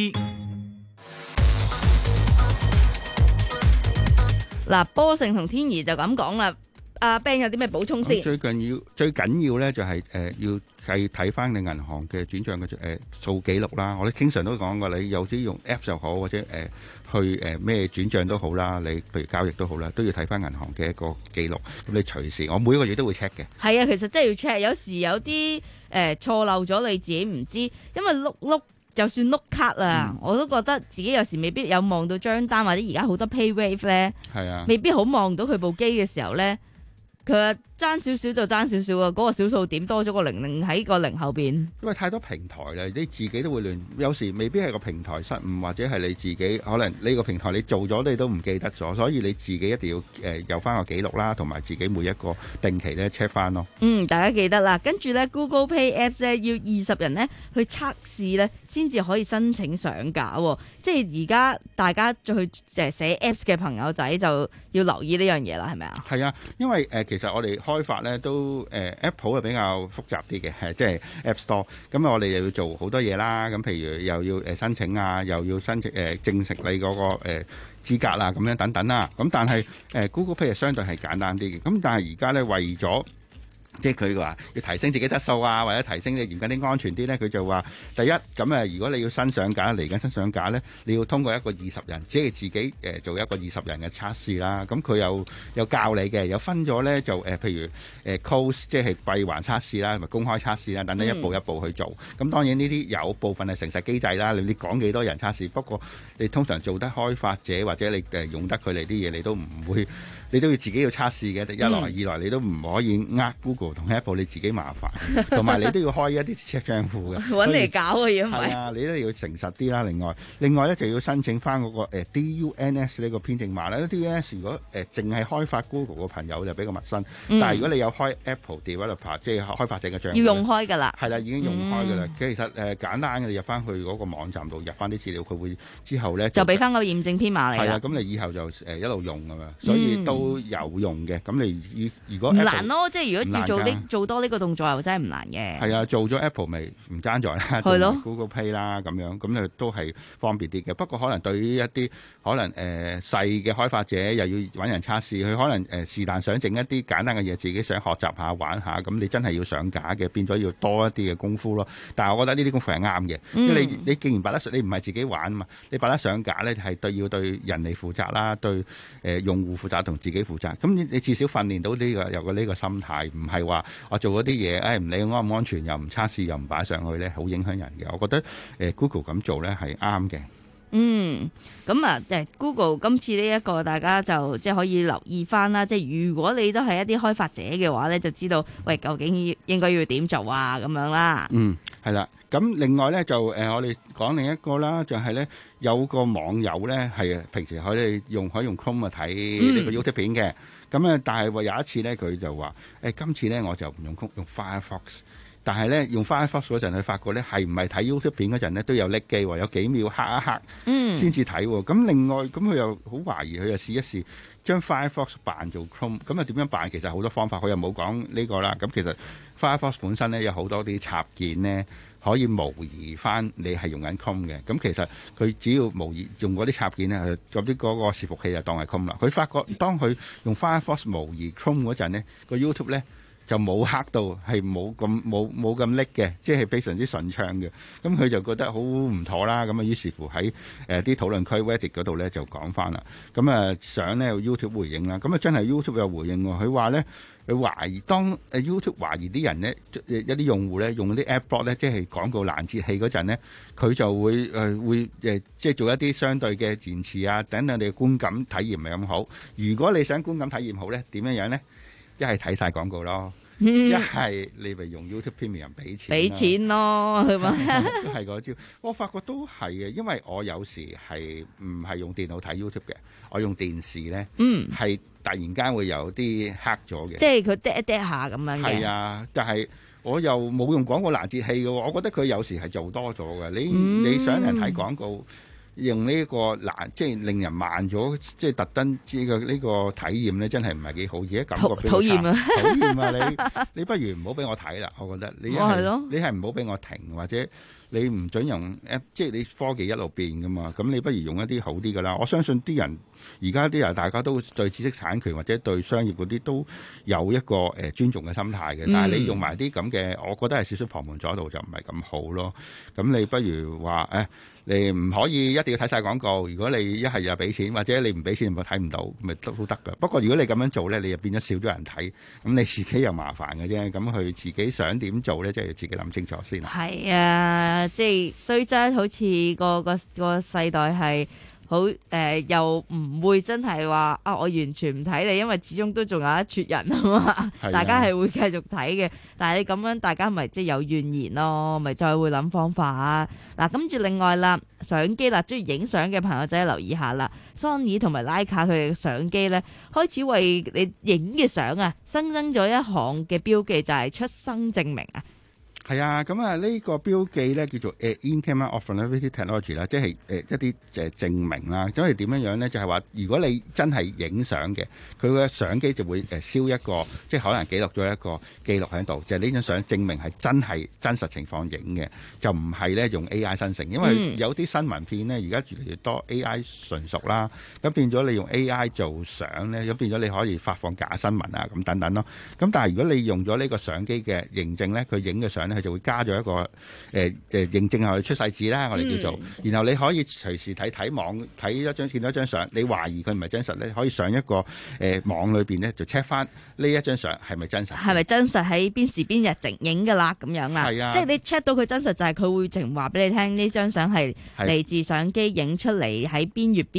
嗱，波成同天怡就咁講啦。阿 Ben 有啲咩補充先？ 最緊要最緊要咧就係、是、誒、呃、要係睇翻你銀行嘅轉賬嘅誒數記錄啦。我哋經常都講過，你有啲用 App 就好，或者誒、呃、去誒咩、呃、轉賬都好啦，你譬如交易都好啦，都要睇翻銀行嘅一個記錄。咁你隨時，我每個月都會 check 嘅。係啊，其實真係要 check。有時有啲誒錯漏咗，你自己唔知，因為碌碌就算碌卡啊、嗯，我都覺得自己有時未必有望到張單，或者而家好多 PayWave 咧，係啊，未必好望到佢部機嘅時候咧。佢話爭少少就爭少少啊！嗰、那個小數點多咗個零零喺個零後邊， 因為太多平台啦，你自己都會亂。有時未必係個平台失誤，或者係你自己可能呢個平台你做咗你都唔記得咗，所以你自己一定要誒、呃、有翻個記錄啦，同埋自己每一個定期咧 check 翻咯。嗯， 大家記得啦。跟住咧 Google Pay Apps 咧要二十人咧去測試咧，先至可以申請上架。即係而家大家再去誒寫 Apps 嘅朋友仔就要留意呢樣嘢啦，係咪啊？係啊，因為誒、呃、其實我哋開發咧都誒、呃、Apple 係比較複雜啲嘅，係即係 App Store。咁我哋又要做好多嘢啦。咁譬如又要誒申請啊，又要申請誒、呃、證實你嗰、那個誒、呃、資格啦，咁樣等等啦。咁但係誒、呃、Google Pay 係相對係簡單啲嘅。咁但係而家咧為咗即係佢話要提升自己質素啊，或者提升你嚴謹啲安全啲咧，佢就話第一咁誒，如果你要新上架嚟緊新上架咧，你要通過一個二十人，即係自己誒做一個二十人嘅測試啦。咁佢有有教你嘅，有分咗咧就誒，譬如誒 close 即係閉環測試啦，同埋公開測試啦，等等一步一步去做。咁、嗯、當然呢啲有部分係誠實機制啦，你講幾多人測試，不過你通常做得開發者或者你誒用得佢哋啲嘢，你都唔會你都要自己要測試嘅。一來、嗯、二來你都唔可以呃 Google 同 Apple， 你自己麻煩，同埋你都要開一啲 check 賬戶嘅， 揾嚟搞嘅嘢唔係。 係啊，你都要誠實啲啦。另外，另外咧就要申請翻嗰個誒 D U N S 呢個編證碼啦。D U N S 如果誒淨係開發 Google 嘅朋友就比較陌生，嗯、但係如果你有開 Apple Developer 即係開發者嘅賬戶， 要用開㗎啦。 係啦，已經用開㗎啦。嗯、其實誒、呃、簡單嘅，你入翻去嗰個網站度入翻啲資料，佢會之後咧就俾翻個驗證編碼嚟。 係啊，咁你以後就誒一路用㗎嘛，所以都有用嘅。咁你如果唔難咯，即係如果要做啲做多呢個動作又真係唔難嘅。 係啊，做咗 Apple 咪唔爭在啦， 係咯 ，Google Pay 啦咁樣，咁就都係方便啲嘅。不過可能對於一啲可能誒細嘅開發者，又要揾人測試，佢可能誒是但想整一啲簡單嘅嘢，自己想學習下玩下，咁你真係要上架嘅，變咗要多一啲嘅功夫咯。但係我覺得呢啲功夫係啱嘅，因為你你既然擺得上，你唔係自己玩啊嘛，你擺得上架咧係對要對人嚟負責啦，對誒用戶負責同自己負責。咁你你至少訓練到呢個有個呢個心態，唔係話我做嗰啲嘢，誒唔理安唔安全，又唔測試，又唔擺上去咧，好影響人嘅。我覺得誒 Google 咁做咧係啱嘅。 嗯，咁啊，誒 Google 今次呢一個大家就即係可以留意翻啦。即係如果你都係一啲開發者嘅話咧，就知道喂究竟應該要點做啊咁樣啦。 嗯，係啦。咁另外咧就誒、呃，我哋講另一個啦，就係、是、咧有個網友咧係平時可以用可以用 Chrome 啊睇呢個 YouTube 片嘅。咁啊、嗯，但係話有一次咧，佢就話誒、欸，今次咧我就唔用 Chrome，用 Firefox。但係咧用 Firefox 嗰陣，佢發覺咧係唔係睇 YouTube 片嗰陣咧都有叻機喎，有幾秒黑一黑先至睇喎。咁、嗯、另外咁佢又好懷疑，佢又試一試將 Firefox 扮做 Chrome。咁啊點樣扮？其實好多方法，佢又冇講呢個啦。咁其實 Firefox 本身咧有好多啲插件咧可以模擬翻你係用緊 Chrome 嘅。咁其實佢只要模擬用嗰啲插件咧，咁啲嗰個伺服器就當係 Chrome 啦。佢發覺當佢用 Firefox 模擬 Chrome 嗰陣咧，個 YouTube 咧就冇黑到，係冇咁冇冇咁叻嘅，即係非常之順暢嘅。咁佢就覺得好唔妥啦。咁啊，於是乎喺誒啲討論區 Reddit 嗰度咧就講翻啦。咁啊，想咧 YouTube 回應啦。咁啊，真係 YouTube 有回應喎。佢話咧，佢懷疑當誒 YouTube 懷疑啲人咧，一啲用戶咧用啲 Ad Block 咧，即係廣告攔截器嗰陣咧，佢就會誒、呃、會誒即係做一啲相對嘅延遲啊，等等你嘅觀感體驗唔係咁好。如果你想觀感體驗好咧，點樣樣咧？一係睇晒廣告咯，一係、嗯、你咪用 YouTube Premium 俾錢，俾錢咯，係嘛？ 都係嗰招。我發覺都係嘅，因為我有時係唔係用電腦睇 YouTube 嘅，我用電視咧，嗯，係突然間會有啲黑咗嘅， 即係佢嗒一嗒下咁樣嘅。 係啊，但係我又冇用廣告攔截器嘅喎，我覺得佢有時係做多咗嘅。你、嗯、你想人睇廣告？用呢個難，即係令人慢咗，即係特登呢個呢個體驗咧，真係唔係幾好。而家感覺比較差，討厭啊！討厭啊！你你不如唔好俾我睇啦，我覺得你一係、哦、你係唔好俾我停，或者你唔準用 app，即係你科技一路變噶嘛。咁你不如用一啲好啲噶啦。我相信啲人而家啲人大家都對知識產權或者對商業嗰啲都有一個誒、呃、尊重嘅心態嘅。但係你用埋啲咁嘅，我覺得係少少旁門左道就唔係咁好咯。咁你不如話誒。你唔可以一定要睇晒廣告。如果你一係又俾錢，或者你唔俾錢咪睇唔到，咪都都得噶。不過如果你咁樣做咧，你又變咗少咗人睇，咁你自己又麻煩嘅啫。咁佢自己想點做咧，即係要自己諗清楚先。 係啊，即係雖則好似個個個世代係。好誒、呃，又唔會真係話啊！我完全唔睇你，因為始終都仲有一撮人啊嘛，的大家係會繼續睇嘅。但係你咁樣，大家咪即係有怨言咯，咪再會諗方法啊！嗱，跟住另外啦，相機啦，中意影相嘅朋友仔留意下啦。Sony 同埋徠卡佢哋嘅相機咧，開始為你影嘅相啊，新增咗一項嘅標記，就係、是、出生證明啊。 係啊，咁啊呢個標記咧叫做誒 In-Camera Augmented Technology 啦，即係誒一啲誒證明啦。咁係點樣樣咧？就係話如果你真係影相嘅，佢嘅相機就會誒燒一個，即係可能記錄咗一個記錄喺度，就係呢張相證明係真係真實情況影嘅，就唔係咧用 A I 生成。因為有啲新聞片咧，而家越嚟越多 A I 純熟啦，咁變咗你用 A I 做相咧，咁變咗你可以發放假新聞啊咁等等咯。咁但係如果你用咗呢個相機嘅認證咧，佢影嘅相咧，佢就會加咗一個誒誒、呃、認證係出世紙啦，我哋叫做。嗯、然後你可以隨時睇睇網睇一張見到一張相，你懷疑佢唔係真實咧，可以上一個誒、呃、網裏邊咧就 check 翻呢一張相係咪真實，係咪真實喺邊時邊日直影㗎啦咁樣啊？係啊，即係你 check 到佢真實就係佢會直話俾你聽呢張相係嚟自相機影出嚟喺邊月邊日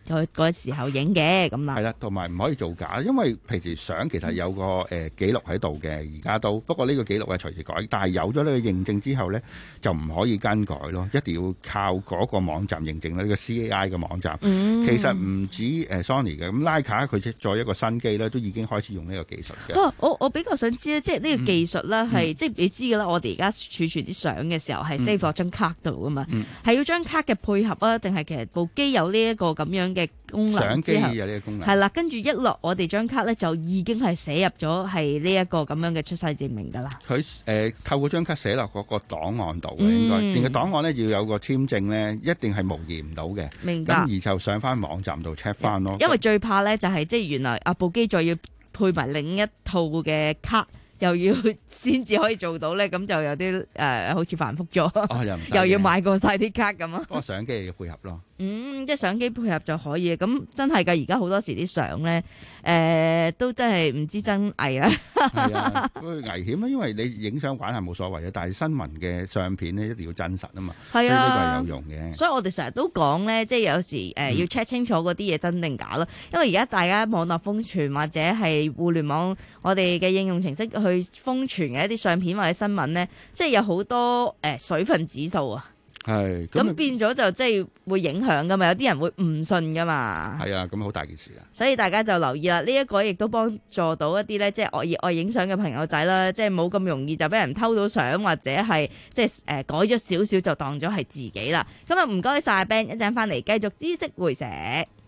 嗰嗰時候影嘅咁啦。 係啦，同埋唔可以造假，因為平時相其實有個誒、呃、記錄喺度嘅，而家都不過呢個記錄係隨時改，但係有咗呢個認證之後呢，就唔可以更改咯，一定要靠嗰個網站認證啦，呢、這個 C A I 嘅網站。嗯、其實唔止誒 Sony 嘅，咁徠卡佢再一個新機呢，都已經開始用呢個技術嘅、 啊。我我比較想知咧，即係呢個技術咧係、嗯、即係你知嘅啦，我哋而家儲存啲相嘅時候係 save 落張卡度噶嘛，係、嗯、要張卡嘅配合啊，定係其實部機有呢一個咁樣嘅功能相機有呢個功能係啦，跟住一落我哋張卡咧就已經係寫入咗係呢一個咁樣嘅出世證明㗎啦。 佢誒、呃、透過張卡寫落嗰個檔案度嘅，應該連個檔案咧要有個簽證咧，一定係模擬唔到嘅。明白。咁而就上翻網站度 check 翻咯。 因為最怕咧就係、是、即係原來啊部機再要配埋另一套嘅卡。又要先至可以做到咧，咁就有啲誒、呃，好似繁複咗、哦，又, 又要買過晒啲卡咁啊。不過相機要配合咯。 嗯，即係相機配合就可以，咁真係㗎。而家好多時啲相咧，誒、呃、都真係唔知真偽啦。係啊，會危險啊，因為你影相玩係冇所謂嘅，但係新聞嘅相片咧一定要真實啊嘛。係啊，所以呢個係有用嘅。所以我哋成日都講咧，即係有時誒、呃嗯、要 check 清楚嗰啲嘢真定假咯。因為而家大家網絡瘋傳或者係互聯網我哋嘅應用程式去瘋傳嘅一啲相片或者新聞咧，即係有好多誒、呃、水分指數啊。係，咁變咗就即係會影響噶嘛，有啲人會唔信噶嘛。係啊，咁好大件事啊。所以大家就留意啦，呢、這、一個亦都幫助到一啲咧，即係愛愛影相嘅朋友仔啦，即係冇咁容易就俾人偷到相，或者係即係誒、呃、改咗少少就當咗係自己啦。今日唔該晒 Ben， 一陣翻嚟繼續知識會社。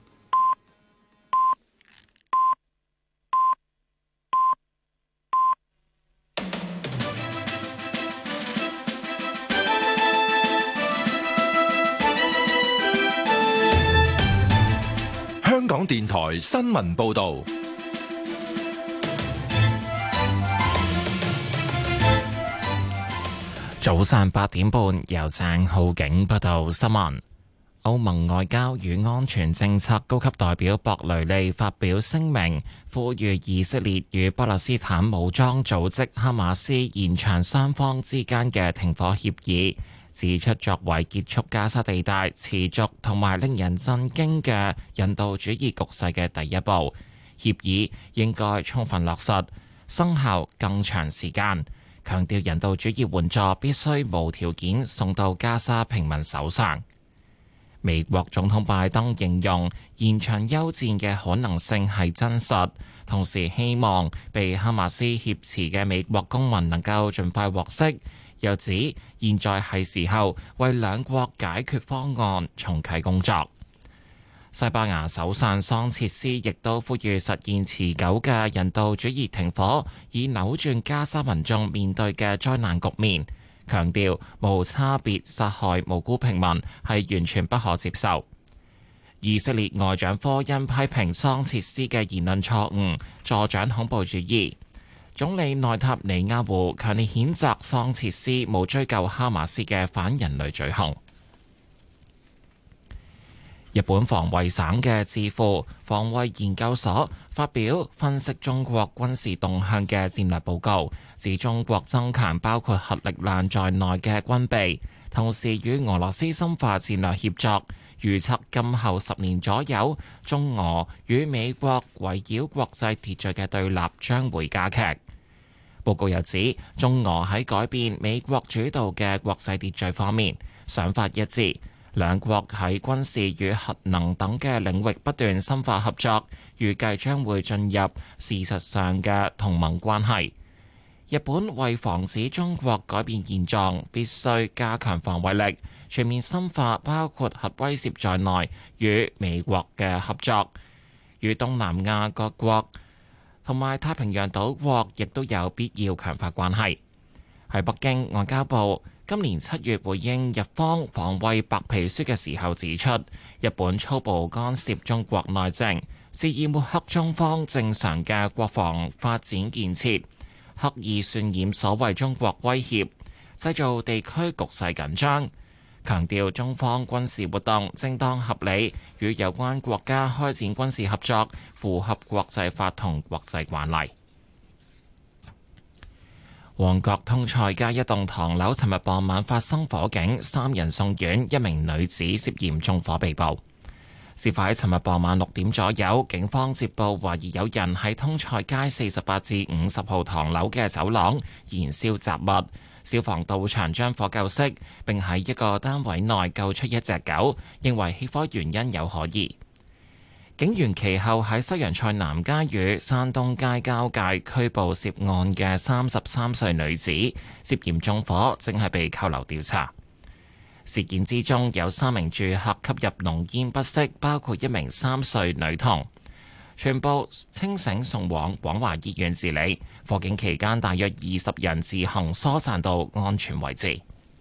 香港電台新聞報道， 早上八點半由鄭浩景報道新聞。歐盟外交與安全政策高級代表博雷利發表聲明，呼籲以色列與巴勒斯坦武裝組織哈馬斯延長雙方之間嘅停火協議。指出，作為結束加沙地帶持續同埋令人震驚嘅人道主義局勢嘅第一步，協議應該充分落實，生效更長時間。強調人道主義援助必須無條件送到加沙平民手上。美國總統拜登形容延長休戰嘅可能性係真實，同時希望被哈馬斯挾持嘅美國公民能夠盡快獲釋。又指現在係時候為兩國解決方案重啟工作。西班牙首相桑切斯亦都呼籲實現持久嘅人道主義停火，以扭轉加沙民眾面對嘅災難局面，強調無差別殺害無辜平民係完全不可接受。以色列外長科恩批評桑切斯嘅言論錯誤，助長恐怖主義。總理內塔尼亞胡強烈譴責桑切斯冇追究哈馬斯嘅反人類罪行。日本防衛省嘅智庫防衛研究所發表分析中國軍事動向嘅戰略報告，指中國增強包括核力量在內嘅軍備，同時與俄羅斯深化戰略協作，預測今後十年左右，中俄與美國圍繞國際秩序嘅對立將會加劇。報告又指，中俄喺改變美國主導嘅國際秩序方面想法一致，兩國喺軍事與核能等嘅領域不斷深化合作，預計將會進入事實上嘅同盟關係。日本為防止中國改變現狀，必須加強防衛力，全面深化包括核威懾在內與美國嘅合作，與東南亞各國同埋太平洋島國亦都有必要強化關係。喺北京，外交部今年七月回應日方防衛白皮書嘅時候指出，日本粗暴干涉中國內政，肆意抹黑中方正常嘅國防發展建設，刻意渲染所謂中國威脅，製造地區局勢緊張。強調中方軍事活動正當合理，與有關國家開展軍事合作符合國際法同國際慣例。旺角通菜街一棟唐樓尋日傍晚發生火警，三人送院，一名女子涉嫌縱火被捕。 事發喺尋日傍晚六點左右，警方接報懷疑有人喺通菜街四十八至五十號唐樓嘅走廊燃燒雜物，消防到場將火救熄，並喺一個單位內救出一隻狗，認為起火原因有可疑。警員其後喺西洋菜南街與山東街交界拘捕涉案嘅三十三歲女子，涉嫌縱火，正係被扣留調查。事件之中有三名住客吸入濃煙不適，包括一名三歲女童，全部清醒送往廣華醫院治理。火警期間，大約二十人自行疏散到安全位置。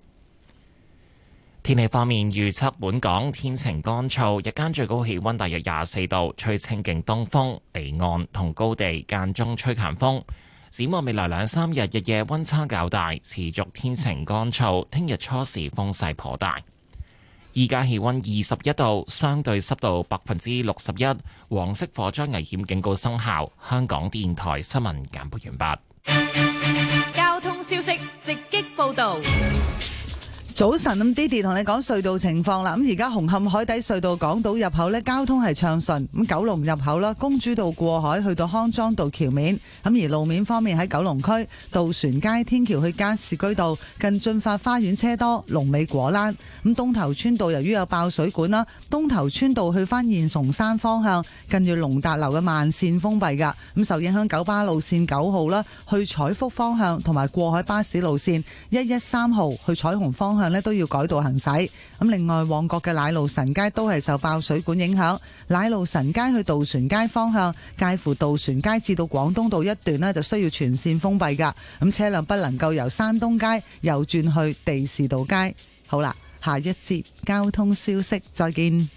天氣方面預測，本港天晴乾燥，日間最高氣溫大約廿四度，吹清勁東風，離岸同高地間中吹強風。展望未來兩三日，日夜溫差較大，持續天晴乾燥。聽日初時風勢頗大。依家氣溫二十一度，相對濕度百分之六十一，黃色火災危險警告生效。香港電台新聞簡報完畢。 交通消息直擊報道。 早晨，咁 Didi 同你講隧道情況啦。咁而家紅磡海底隧道港島入口呢，交通係暢順。咁九龍入口啦，公主道過海去到康莊道橋面。咁而路面方面喺九龍區渡船街天橋去加士居道近駿發花園車多，龍尾果欄。咁東頭村道由於有爆水管啦，東頭村道去翻現松山方向近住龍達樓嘅慢線封閉噶。咁受影響九巴路線九號啦，去彩福方向同埋過海巴士路線一一三號去彩虹方向都要改道行駛。咁另外旺角嘅奶路臣街都係受爆水管影響，奶路臣街去渡船街方向介乎渡船街至到廣東道一段呢，就需要全線封閉噶。咁車輛不能夠由山東街右轉去地士道街。好啦，下一節交通消息再見。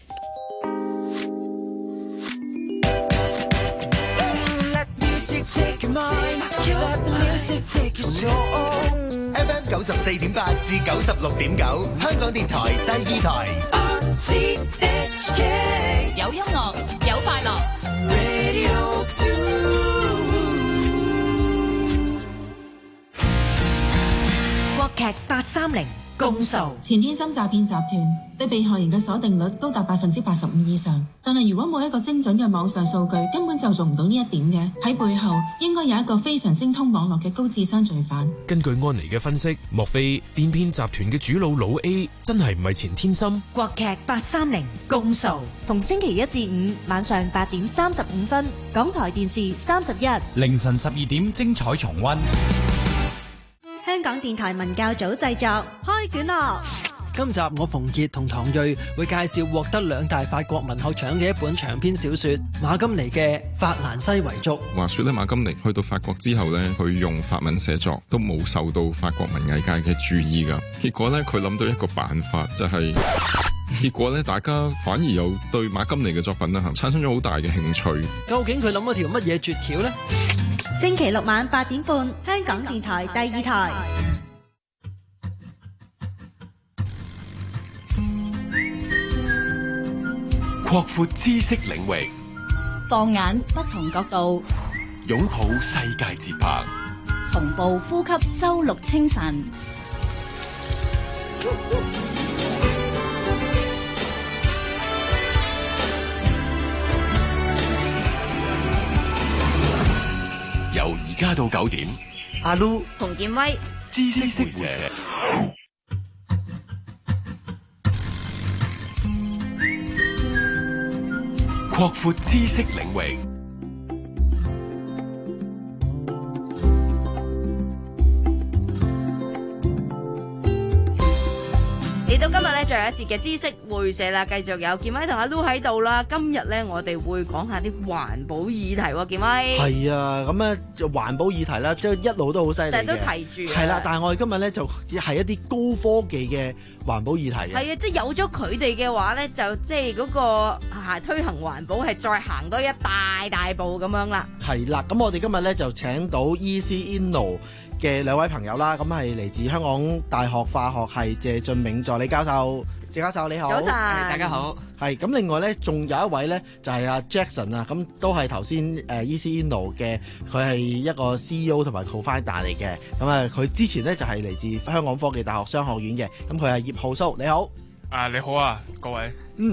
F M 九十四點八至九十六點九，香港電台第二台。 有音樂，有快樂。 國劇八三零公訴。 前天心詐騙集團對被害人嘅鎖定率高達百分之八十五以上，但係如果冇一個精準嘅網上數據，根本就做唔到呢一點嘅。喺背後應該有一個非常精通網絡嘅高智商罪犯。 根據安妮嘅分析，莫非電騙集團嘅主腦老 A 真係唔係錢天心？ 國劇八三零公訴， 逢星期一至五晚上八點三十五分，港台電視三十一， 凌晨十二點精彩重溫。 香港電台文教組製作，開卷樂。 今集我馮傑同唐睿會介紹獲得兩大法國文學獎嘅一本長篇小說馬金尼嘅《法蘭西遺囑》。 話說咧，馬金尼去到法國之後咧，佢用法文寫作都冇受到法國文藝界嘅注意噶。結果咧，佢諗到一個辦法，就係、是、結果咧，大家反而又對馬金尼嘅作品咧產生咗好大嘅興趣。 究竟佢諗咗條乜嘢絕橋呢？ 星期六晚八點半，香港電台第二台。 擴闊知識領域， 放眼不同角度， 擁抱世界節拍， 同步呼吸周六清晨。 由而家到九點， 阿 Lu 同建威， 知識會社。擴闊知識領域， 嚟到今日咧，最後一節嘅知識會社啦，繼續有建威同阿 Lu 喺度啦。今日咧，我哋會講下啲環保議題喎，建威。 係啊，咁咧就環保議題啦，即係一路都好犀利嘅， 成日都提住。 係啦，但係我哋今日咧就係一啲高科技嘅環保議題。 係啊，即係有咗佢哋嘅話咧，就即係嗰個係推行環保係再行多一大大步咁樣啦。係啦， 咁我哋今日咧就請到 E C Inno 嘅兩位朋友啦，咁係嚟自香港大學化學系謝俊銘助理教授。謝教授你好。 早晨，大家好。 係咁，另外咧仲有一位咧就係阿 Jackson 啊，咁都係頭先誒 E C Inno 嘅，佢係一個 C E O 同埋 co-founder 嚟嘅。咁啊，佢之前咧就係嚟自香港科技大學商學院嘅，咁佢係葉浩蘇。你好。 啊，你好啊，各位。 嗯。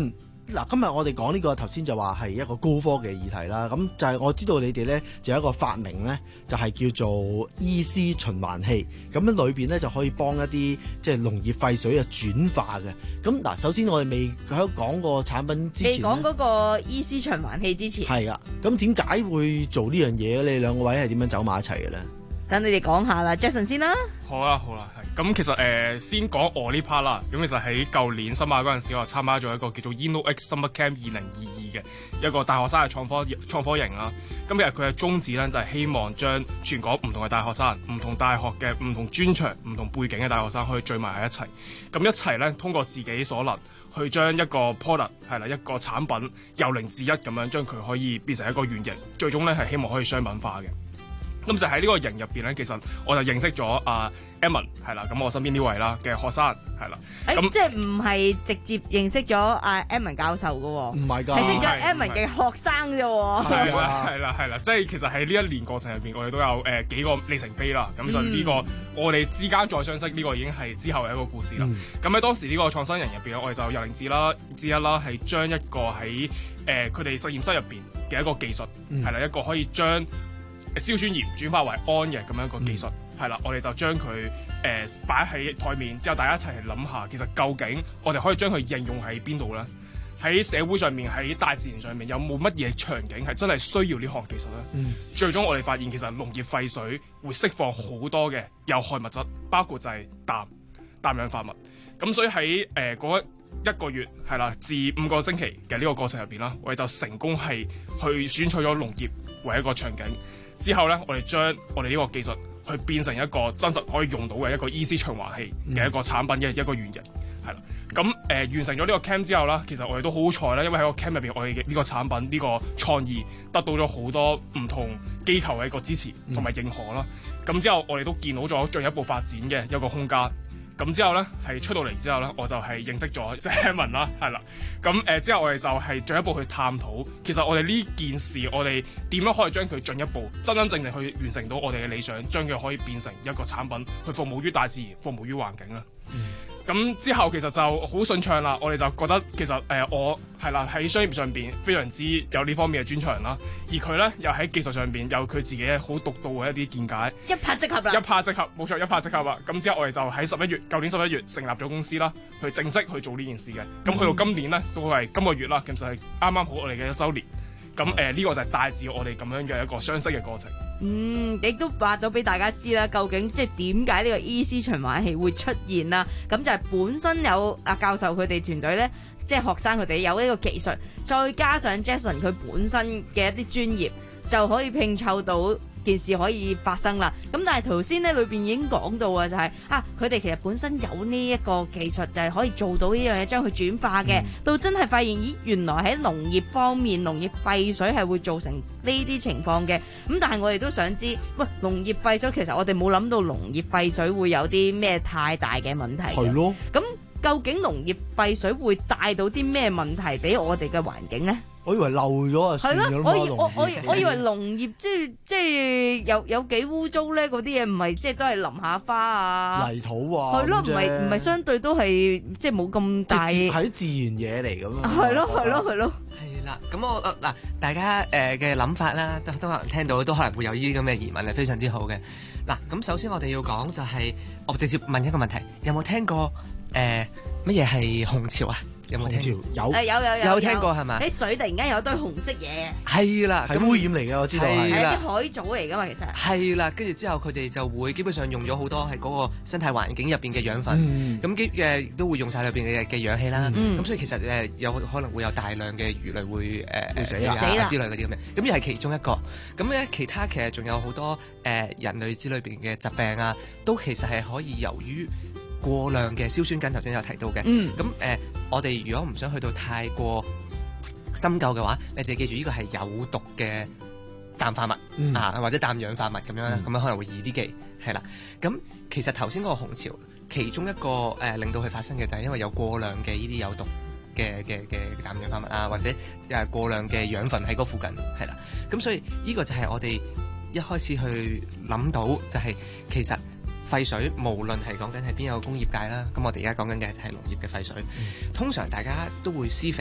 嗱，今日我哋講呢個頭先就話係一個高科技議題啦。咁就係我知道你哋咧就有一個發明咧，就係叫做 E C 循環器。咁樣裏邊咧就可以幫一啲即係農業廢水啊轉化嘅。咁嗱，首先我哋未喺講個產品之前， 未講嗰個 E C 循環器之前， 係啊。咁點解會做呢樣嘢？你哋兩個位係點樣走埋一齊嘅咧？ 等你哋講下啦 ，Jason 先啦。 好啦，好啦，係咁，其實誒、呃、先講我呢 part 啦。咁其實喺舊年新馬嗰陣時，我參加咗一個叫做 InnoX Summer Camp 二零二二嘅一個大學生嘅創科創科營啦。咁其實佢嘅宗旨咧就係、是、希望將全港唔同嘅大學生、唔同大學嘅唔同專長、唔同背景嘅大學生可以聚埋喺一齊。咁一齊咧通過自己所能去將一個 product 係啦一個產品由零至一咁樣將佢可以變成一個原型，最終咧係希望可以商品化嘅。咁就喺呢個營入邊咧，其實我就認識咗阿 Edmond 係啦，咁我身邊呢位啦嘅學生係啦。 誒、 咁即係唔係直接認識咗阿 Edmond 教授嘅喎？ 唔係㗎， 係識咗 Edmond 嘅學生啫喎。 係啦，係啦，係啦，即係其實喺呢一年過程入邊，我哋都有誒、呃、幾個里程碑啦。咁就呢、這個、嗯、我哋之間再相識，呢、這個已經係之後嘅一個故事啦。咁喺、嗯、當時呢個創新營入邊咧，我哋就由零至啦之一啦，係將一個喺誒佢哋實驗室入邊嘅一個技術係啦、嗯，一個可以將硝酸鹽轉化為氨嘅咁樣一個技術，係啦、嗯，我哋就將佢誒擺喺台面，之後大家一齊嚟諗下，其實究竟我哋可以將佢應用喺邊度咧？喺社會上面，喺大自然上面，有冇乜嘢場景係真係需要呢項技術咧？嗯、最終我哋發現，其實農業廢水會釋放好多嘅有害物質，包括就係氮、氮氧化物。咁所以喺誒嗰一個月係啦，至五個星期嘅呢個過程入邊啦，我哋就成功係去選取咗農業為一個場景。之後咧，我哋將我哋呢個技術去變成一個真實可以用到嘅一個 E C 循環器嘅一個產品嘅一個原型，係啦。咁誒、呃、完成咗呢個 camp 之後啦，其實我哋都好好彩啦，因為喺個 camp 入邊，我哋嘅呢個產品呢、呢個創意得到咗好多唔同機構嘅一個支持同埋認可啦。咁、嗯、之後我哋都見到咗進一步發展嘅一個空間。咁之後咧，係出到嚟之後咧，我就係認識咗即係 Edmond 啦，係啦。咁誒、呃、之後我哋就係進一步去探討，其實我哋呢件事，我哋點樣可以將佢進一步真真正正去完成到我哋嘅理想，將佢可以變成一個產品，去服務於大自然，服務於環境啦。咁、嗯、之後其實就好順暢啦，我哋就覺得其實誒、呃、我係啦喺商業上邊非常之有呢方面嘅專長啦，而佢咧又喺技術上邊有佢自己好獨到嘅一啲見解， 一拍即合啦， 一拍即合，冇錯，一拍即合啦。咁之後我哋就喺十一月，舊年十一月成立咗公司啦，去正式去做呢件事嘅。咁去到今年咧，都係今個月啦，其實係啱啱好我哋嘅一週年。咁誒呢個就係大致我哋咁樣嘅一個相識嘅過程。 嗯，亦都話到俾大家知啦，究竟即係點解呢個 E C 循環器會出現啦？咁就係本身有阿教授佢哋團隊咧，即係學生佢哋有呢個技術，再加上 Jason 佢本身嘅一啲專業，就可以拼湊到件事可以發生啦。咁但係頭先咧裏邊已經講到啊，就係啊佢哋其實本身有呢一個技術，就係可以做到呢樣嘢，將佢轉化嘅。嗯、到真係發現，咦，原來喺農業方面，農業廢水係會造成呢啲情況嘅。咁但係我哋都想知，喂，農業廢水其實我哋冇諗到農業廢水會有啲咩太大嘅問題。係咯。咁究竟農業廢水會帶到啲咩問題俾我哋嘅環境咧？ 我以為漏咗啊，算咗啦嘛。 我我我我以為農業即係即係有有幾污糟咧，嗰啲嘢唔係即係都係淋下花啊、 泥土啊， 係咯，唔係唔係相對都係即係冇咁大， 係自然嘢嚟㗎嘛。 係咯係咯係咯。 係啦，咁我嗱大家誒嘅諗法啦，都都可能聽到，都可能會有呢啲咁嘅疑問，係非常之好嘅。嗱，咁首先我哋要講就係、是，我直接問一個問題，有冇聽過誒乜嘢係紅潮啊？有冇聽過？ 有， 誒有有有有聽過係嘛？ 啲水突然間有堆紅色嘢， 係啦， 係污染嚟嘅，我知道係。 係啲海藻嚟㗎嘛，其實。 係啦，跟住之後佢哋就會基本上用咗好多係嗰個生態環境入邊嘅養分，咁基誒都會用晒入邊嘅嘅氧氣啦。咁、嗯、所以其實誒有可能會有大量嘅魚類會誒、呃、死啊之類嗰啲咁嘅。咁呢係其中一個。咁咧其他其實仲有好多誒、呃、人類之類邊嘅疾病啊，都其實係可以由於過量嘅硝酸鈉，頭先有提到嘅。咁誒、嗯呃，我哋如果唔想去到太過深究嘅話，你就記住呢個係有毒嘅氮化物、嗯、啊，或者氮氧化物咁樣啦，咁、嗯、樣可能會易啲記，係啦。咁其實頭先嗰個紅潮，其中一個誒、呃、令到佢發生嘅就係因為有過量嘅呢啲有毒嘅嘅嘅氮氧化物啊，或者誒過量嘅養分喺嗰附近，係啦。咁所以呢個就係我哋一開始去諗到，就係其實廢水無論係講緊係邊個工業界啦，咁我哋而家講緊嘅就係農業嘅廢水。嗯、通常大家都會施肥，誒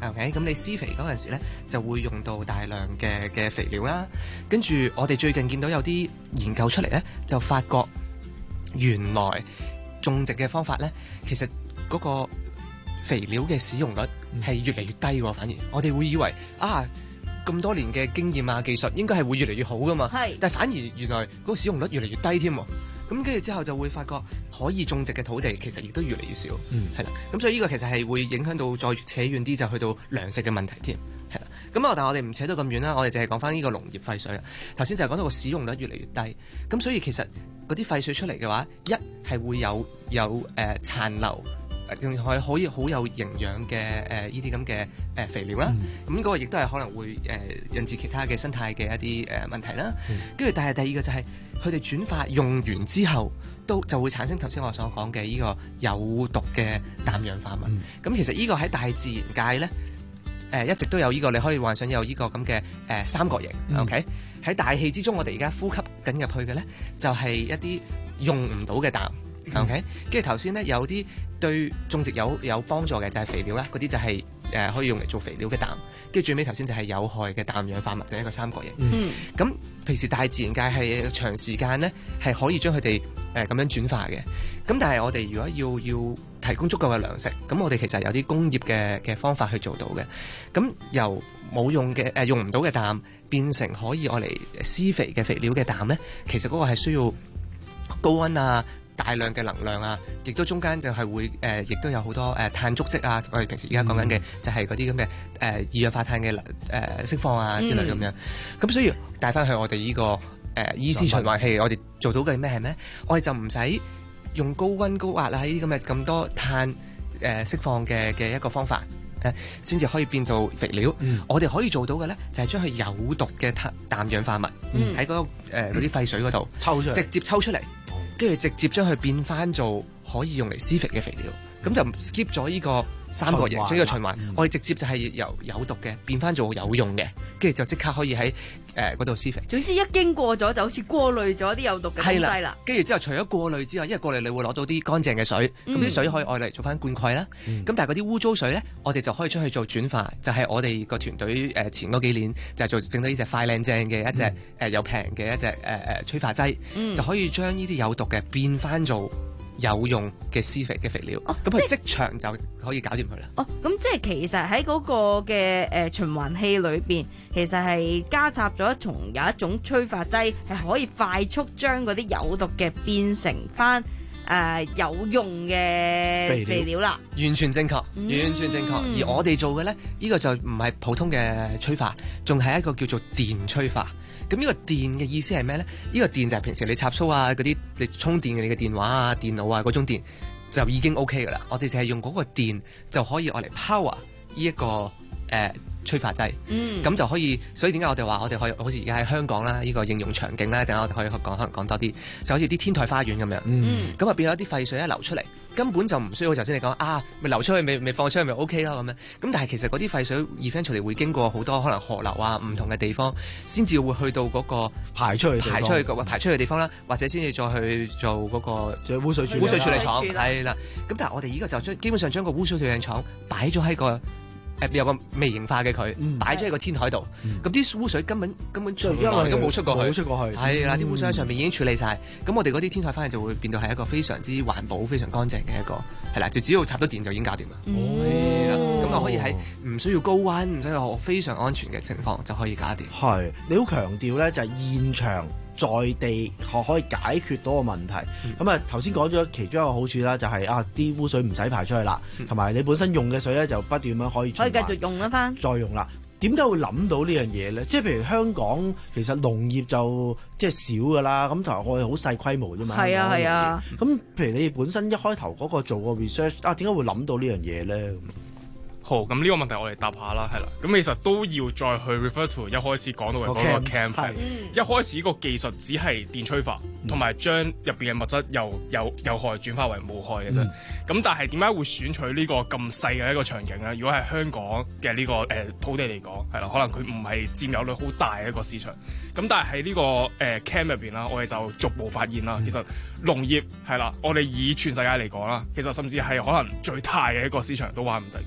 OK， 咁你施肥嗰陣時咧，就會用到大量嘅嘅肥料啦。跟住我哋最近見到有啲研究出嚟咧，就發覺原來種植嘅方法咧，其實嗰個肥料嘅使用率係越嚟越低喎。反而我哋會以為啊，咁多年嘅經驗啊技術應該係會越嚟越好噶嘛。係，但係反而原來嗰個使用率越嚟越低添。咁跟住之後就會發覺可以種植嘅土地其實亦都越嚟越少，係啦、嗯。咁所以呢個其實係會影響到再扯遠啲就去到糧食嘅問題添，係啦。咁啊，但係我哋唔扯到咁遠啦，我哋淨係講翻呢個農業廢水啦。頭先就係講到個使用率越嚟越低，咁所以其實嗰啲廢水出嚟嘅話，一係會有有誒、呃、殘留，仲可以可以好有營養嘅誒呢啲咁嘅誒肥料啦。咁嗰、嗯、個亦都係可能會誒、呃、引致其他嘅生態嘅一啲誒、呃、問題啦。跟住、嗯，但係第二個就係、是。佢哋轉化用完之後，都就會產生頭先我所講嘅呢個有毒嘅氮氧化物。咁、嗯、其實呢個喺大自然界咧，誒、呃、一直都有呢、這個，你可以幻想有呢個咁嘅誒三角形。嗯、OK，喺大氣之中，我哋而家呼吸緊入去嘅咧，就係、是、一啲用唔到嘅氮。嗯、OK，跟住頭先咧有啲對種植有有幫助嘅就係肥料啦，嗰啲就係、是。誒、呃、可以用嚟做肥料嘅氮，跟住最尾頭先就係有害嘅氮氧化物，就係、是、一個三角形。嗯，咁平時大自然界係長時間咧係可以將佢哋誒咁樣轉化嘅。咁但係我哋如果要要提供足夠嘅糧食，咁我哋其實有啲工業嘅嘅方法去做到嘅。咁由冇用嘅誒、呃、用唔到嘅氮變成可以愛嚟施肥嘅肥料嘅氮咧，其實嗰個係需要高溫啊。大量嘅能量啊，亦都中間就係會誒，亦、呃、都有好多誒、呃、碳足跡啊。我哋平時而家講緊嘅就係嗰啲咁嘅誒二氧化碳嘅誒、呃、釋放啊之類咁樣。咁、嗯、所以帶翻去我哋呢、這個誒、呃、E C 循環器，我哋做到嘅咩係咩？我哋就唔使用高溫高壓啊，呢啲咁嘅咁多碳誒、呃、釋放嘅嘅一個方法誒，先、呃、至可以變做肥料。嗯、我哋可以做到嘅咧，就係將佢有毒嘅碳氮氧化物喺嗰誒嗰啲廢水嗰度抽出嚟，直接抽出嚟。跟住直接將佢變翻做可以用嚟施肥嘅肥料，咁、嗯、就 skip 咗呢個三角形，即係個循環。嗯、我哋直接就係由有毒嘅變翻做有用嘅，跟住就即刻可以喺誒嗰度施肥。 總之一經過咗就好似過濾咗啲有毒嘅東西啦。跟住之後除咗過濾之外，因為過濾你會攞到啲乾淨嘅水，咁啲、嗯、水可以愛嚟做翻灌溉啦。咁、嗯、但係嗰啲污糟水咧，我哋就可以將佢做轉化，就係、是、我哋個團隊誒前嗰幾年就係做整到呢隻快靚正嘅一隻誒又平嘅一隻誒誒催化劑，嗯、就可以將呢啲有毒嘅變翻做有用嘅施肥嘅肥料，咁佢、哦、即場就可以搞掂佢啦。 哦，咁即係其實喺嗰個嘅誒、呃、循環器裏邊，其實係加插咗一重有一種催化劑，係可以快速將嗰啲有毒嘅變成翻誒、呃、有用嘅肥料啦。 完全正確，完全正確。嗯、而我哋做嘅咧，呢、呢個就唔係普通嘅催化，仲係一個叫做電催化。咁呢個電嘅意思係咩咧？呢、呢個電就係平時你插蘇啊嗰啲，你充電嘅你嘅電話啊、電腦啊嗰種電就已經 OK 噶啦。我哋就係用嗰個電就可以愛嚟 power 呢、呢、一個誒、呃、催化劑。嗯，咁就可以。所以點解我哋話我哋可以好似而家喺香港啦，呢、呢個應用場景啦，陣間我哋可以講可能講多啲，就好似啲天台花園咁樣。嗯，咁啊變咗啲廢水一流出嚟，根本就唔需要頭先你講啊，咪流出去，咪咪放出去咪 OK 咯咁樣。咁但係其實嗰啲廢水 eventually 會經過好多可能河流啊唔同嘅地方，先至會去到嗰個排出去排出去個排出去嘅地方啦，或者先至再去做嗰個污水處污水處理廠係啦。咁但係我哋依個就將基本上將個污水處理廠擺咗喺個誒有個微型化嘅佢，擺咗喺個天台度。咁啲污水根本根本從來都冇出過去，冇出過去。係啦，啲污水喺上面已經處理晒。咁我哋嗰啲天台翻嚟就會變到係一個非常之環保、非常乾淨嘅一個係啦。就只要插到電就已經搞掂啦。係啦，咁就可以喺唔需要高溫、唔需要非常安全嘅情況就可以搞掂。 係你好強調咧，就係現場在地可可以解決到個問題。咁啊頭先講咗其中一個好處啦，就係啊啲污水唔使排出去啦，同埋、嗯、你本身用嘅水咧就不斷咁樣可以可以繼續用啦翻， 再用啦。點解會諗到呢樣嘢咧？即係譬如香港其實農業就即係少噶啦，咁同埋我哋好細規模啫嘛。係啊係啊。咁譬如你哋本身一開頭嗰個做個 research 啊，點解會諗到呢樣嘢咧？ 好，咁呢個問題我哋答下啦，係啦，咁其實都要再去 refer to 一開始講到嘅嗰個 camp，係一開始個技術只係電催化，同埋將入邊嘅物質由有有害轉化為無害嘅啫。咁、嗯、但係點解會選取呢個咁細嘅一個場景咧？如果係香港嘅呢、這個誒、呃、土地嚟講，係啦，可能佢唔係佔有率好大嘅一個市場。咁但係喺呢個誒、呃、camp 入邊啦，我哋就逐步發現啦，嗯、其實農業係啦，我哋以全世界嚟講啦，其實甚至係可能最大嘅一個市場都話唔定。同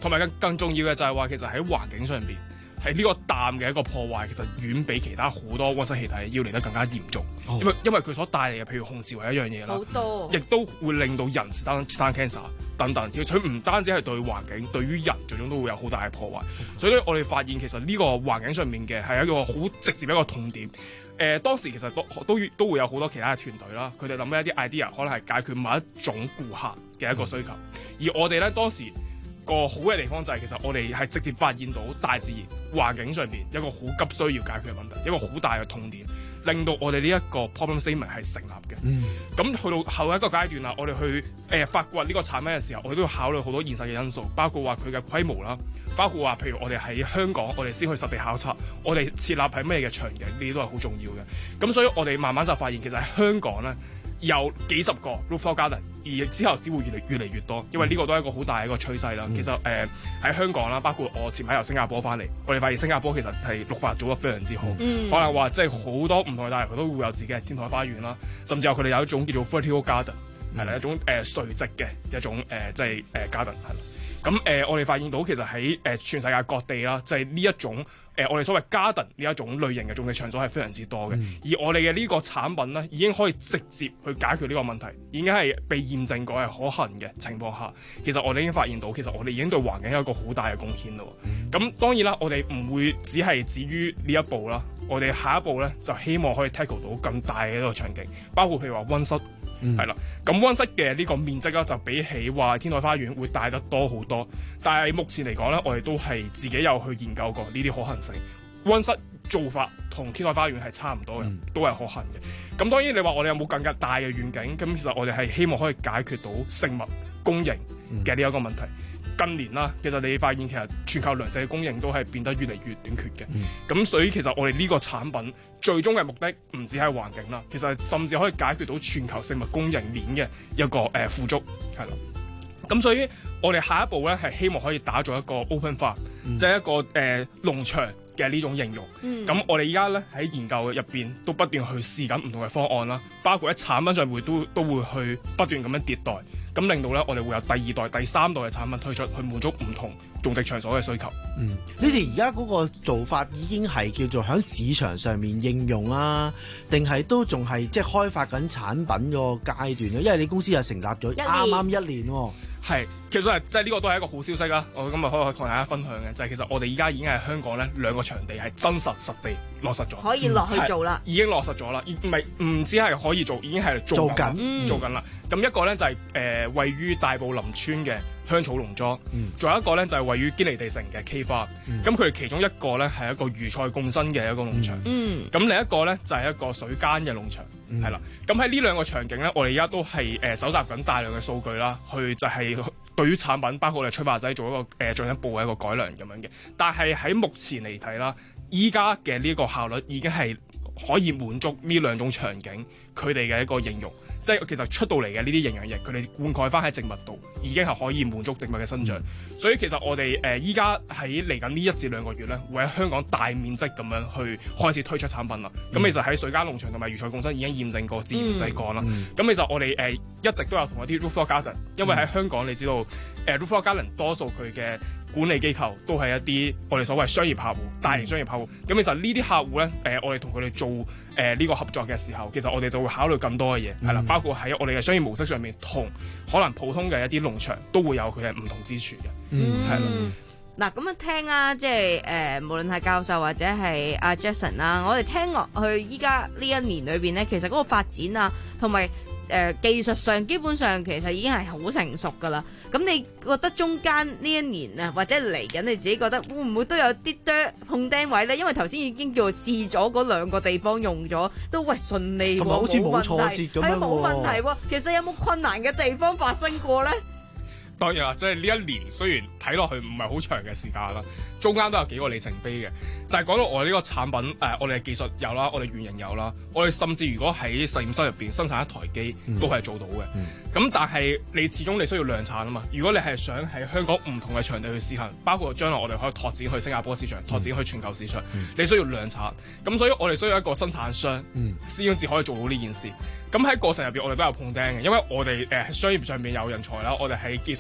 同埋更更重要嘅就係話，其實喺環境上邊。係呢個氮嘅一個破壞，其實遠比其他好多溫室氣體要嚟得更加嚴重，哦、因為因為佢所帶嚟嘅，譬如紅字為一樣嘢啦， 好多， 亦都會令到人生生 cancer 等等。佢唔單止係對環境，對於人最終都會有好大嘅破壞。所以咧，我哋發現其實呢個環境上面嘅係一個好直接一個痛點。誒、呃，當時其實都都都會有好多其他嘅團隊啦，佢哋諗緊一啲 idea， 可能係解決某一種顧客嘅一個需求，嗯、而我哋咧當時。個好嘅地方就係其實我哋係直接發現到大自然環境上邊一個好急需要解決嘅問題，一個好大嘅痛點，令到我哋呢一個 problem statement 係成立嘅。咁、嗯、去到後一個階段啦，我哋去誒、呃、發掘呢個產品嘅時候，我哋都要考慮好多現實嘅因素，包括話佢嘅規模啦，包括話譬如我哋喺香港，我哋先去實地考察，我哋設立喺咩嘅場景，呢啲都係好重要嘅。咁所以我哋慢慢就發現，其實喺香港咧。有幾十個 rooftop garden，而之後只會越嚟越嚟越多，因為呢個都係一個好大嘅一個趨勢啦。嗯、其實誒喺、呃、香港啦，包括我前排由新加坡翻嚟，我哋發現新加坡其實係綠化做得非常之好。嗯、可能話即係好多唔同嘅大學佢都會有自己嘅天台花園啦，甚至有佢哋有一種叫做 vertical garden， 係啦、嗯、一種誒、呃、垂直嘅一種誒、呃、即係誒、呃、garden 係啦。咁誒、呃、我哋發現到其實喺誒、呃、全世界各地啦，就係呢一種。誒、呃，我哋所謂 garden 呢一種類型嘅種植場所係非常之多嘅，嗯、而我哋嘅呢個產品咧，已經可以直接去解決呢個問題，已經係被驗證過係可行嘅情況下，其實我哋已經發現到，其實我哋已經對環境有一個好大嘅貢獻咯。咁、嗯、當然啦，我哋唔會只係止於呢一步啦，我哋下一步咧就希望可以 tackle 到更大嘅一個場景，包括譬如話溫室。係啦，咁溫室嘅呢個面積咧就比起話天台花園會大得多好多，但係目前嚟講咧，我哋都係自己有去研究過呢啲可行性。溫室做法同天台花園係差唔多嘅，嗯、都係可行嘅。咁當然你話我哋有冇更加大嘅願景？咁其實我哋係希望可以解決到食物供應嘅呢一個問題。嗯近年啦，其實你發現其實全球糧食嘅供應都係變得越嚟越短缺嘅。咁、嗯、所以其實我哋呢個產品最終嘅目的唔止係環境啦，其實甚至可以解決到全球食物供應鏈嘅一個誒富足係啦。咁所以我哋下一步咧係希望可以打造一個 open farm，嗯、即係一個誒、呃、農場嘅呢種應用。咁、嗯、我哋而家咧喺研究入邊都不斷去試緊唔同嘅方案啦，包括喺產品上會都都會去不斷咁樣迭代。咁令到咧，我哋會有第二代、第三代嘅產品推出，去滿足唔同種植場所嘅需求。 嗯，你哋而家嗰個做法已經係叫做喺市場上面應用啊，定係都仲係即係開發緊產品個階段咧？因為你公司又成立咗啱啱一年喎。 係，其實係即係呢個都係一個好消息啦。我今日可以同大家分享嘅就係、是、其實我哋而家已經喺香港咧兩個場地係真實實地落實咗， 可以落去做啦， 已經落實咗啦，唔係唔止係可以做，已經係做緊，做緊啦。咁、嗯、一個咧就係、是、誒、呃、位於大埔林村嘅香草農莊，仲、嗯、有一個咧就係、是、位於堅尼地城嘅 K 花。咁佢哋其中一個咧係一個魚菜共生嘅一個農場，咁、嗯、另一個咧就係、是、一個水耕嘅農場，係啦、嗯。咁喺呢兩個場景咧，我哋而家都係誒搜集緊大量嘅數據啦，去就係、是。對於產品，包括我哋催化劑做一個誒進、呃、一步嘅一個改良咁樣嘅，但係喺目前嚟睇啦，依家嘅呢個效率已經係可以滿足呢兩種場景佢哋嘅一個應用，即係其實出到嚟嘅呢啲營養液，佢哋灌溉翻喺植物度，已經係可以滿足植物嘅生長。嗯、所以其實我哋誒依家喺嚟緊呢一至兩個月咧，會喺香港大面積咁樣去開始推出產品啦。咁、嗯、其實喺水耕農場同埋魚菜共生已經驗證過自然細幹啦。咁、嗯嗯、其實我哋誒、呃、一直都有同一啲 rooftop garden，因為喺香港你知道誒、呃、rooftop garden 多數佢嘅管理機構都係一啲我哋所謂商業客戶、大型商業客戶。咁、嗯、其實呢啲客戶咧，誒、呃、我哋同佢哋做誒呢、呃這個合作嘅時候，其實我哋就會考慮更多嘅嘢，係啦、嗯，包括喺我哋嘅商業模式上面，同可能普通嘅一啲農場都會有佢嘅唔同之處嘅，係啦、嗯。 嗱咁樣聽啊，即係誒、呃，無論係教授或者係阿 Jason 啦，我哋聽落去依家呢一年裏邊咧，其實嗰個發展啊，同埋誒技術上基本上其實已經係好成熟噶啦。咁你覺得中間呢一年啊，或者嚟緊你自己覺得會唔會都有啲多碰釘位咧？因為頭先已經叫做試咗嗰兩個地方用咗，都喂順利喎， 好似冇挫折咁樣喎， 冇問題喎。其實有冇困難嘅地方發生過咧？ 當然啦，即係呢一年雖然睇落去唔係好長嘅時間啦，中間都有幾個里程碑嘅。就係、是、講到我哋呢個產品，誒、呃，我哋嘅技術有啦，我哋原型有啦，我哋甚至如果喺實驗室入邊生產一台機，都係做到嘅。咁、嗯、但係你始終你需要量產啊嘛。如果你係想喺香港唔同嘅場地去試行，包括將來我哋可以拓展去新加坡市場、拓展去全球市場，嗯、你需要量產。咁所以我哋需要一個生產商，先至可以做到呢件事。咁喺過程入邊，我哋都有碰釘嘅，因為我哋誒、呃、商業上邊有人才啦，我哋喺技術上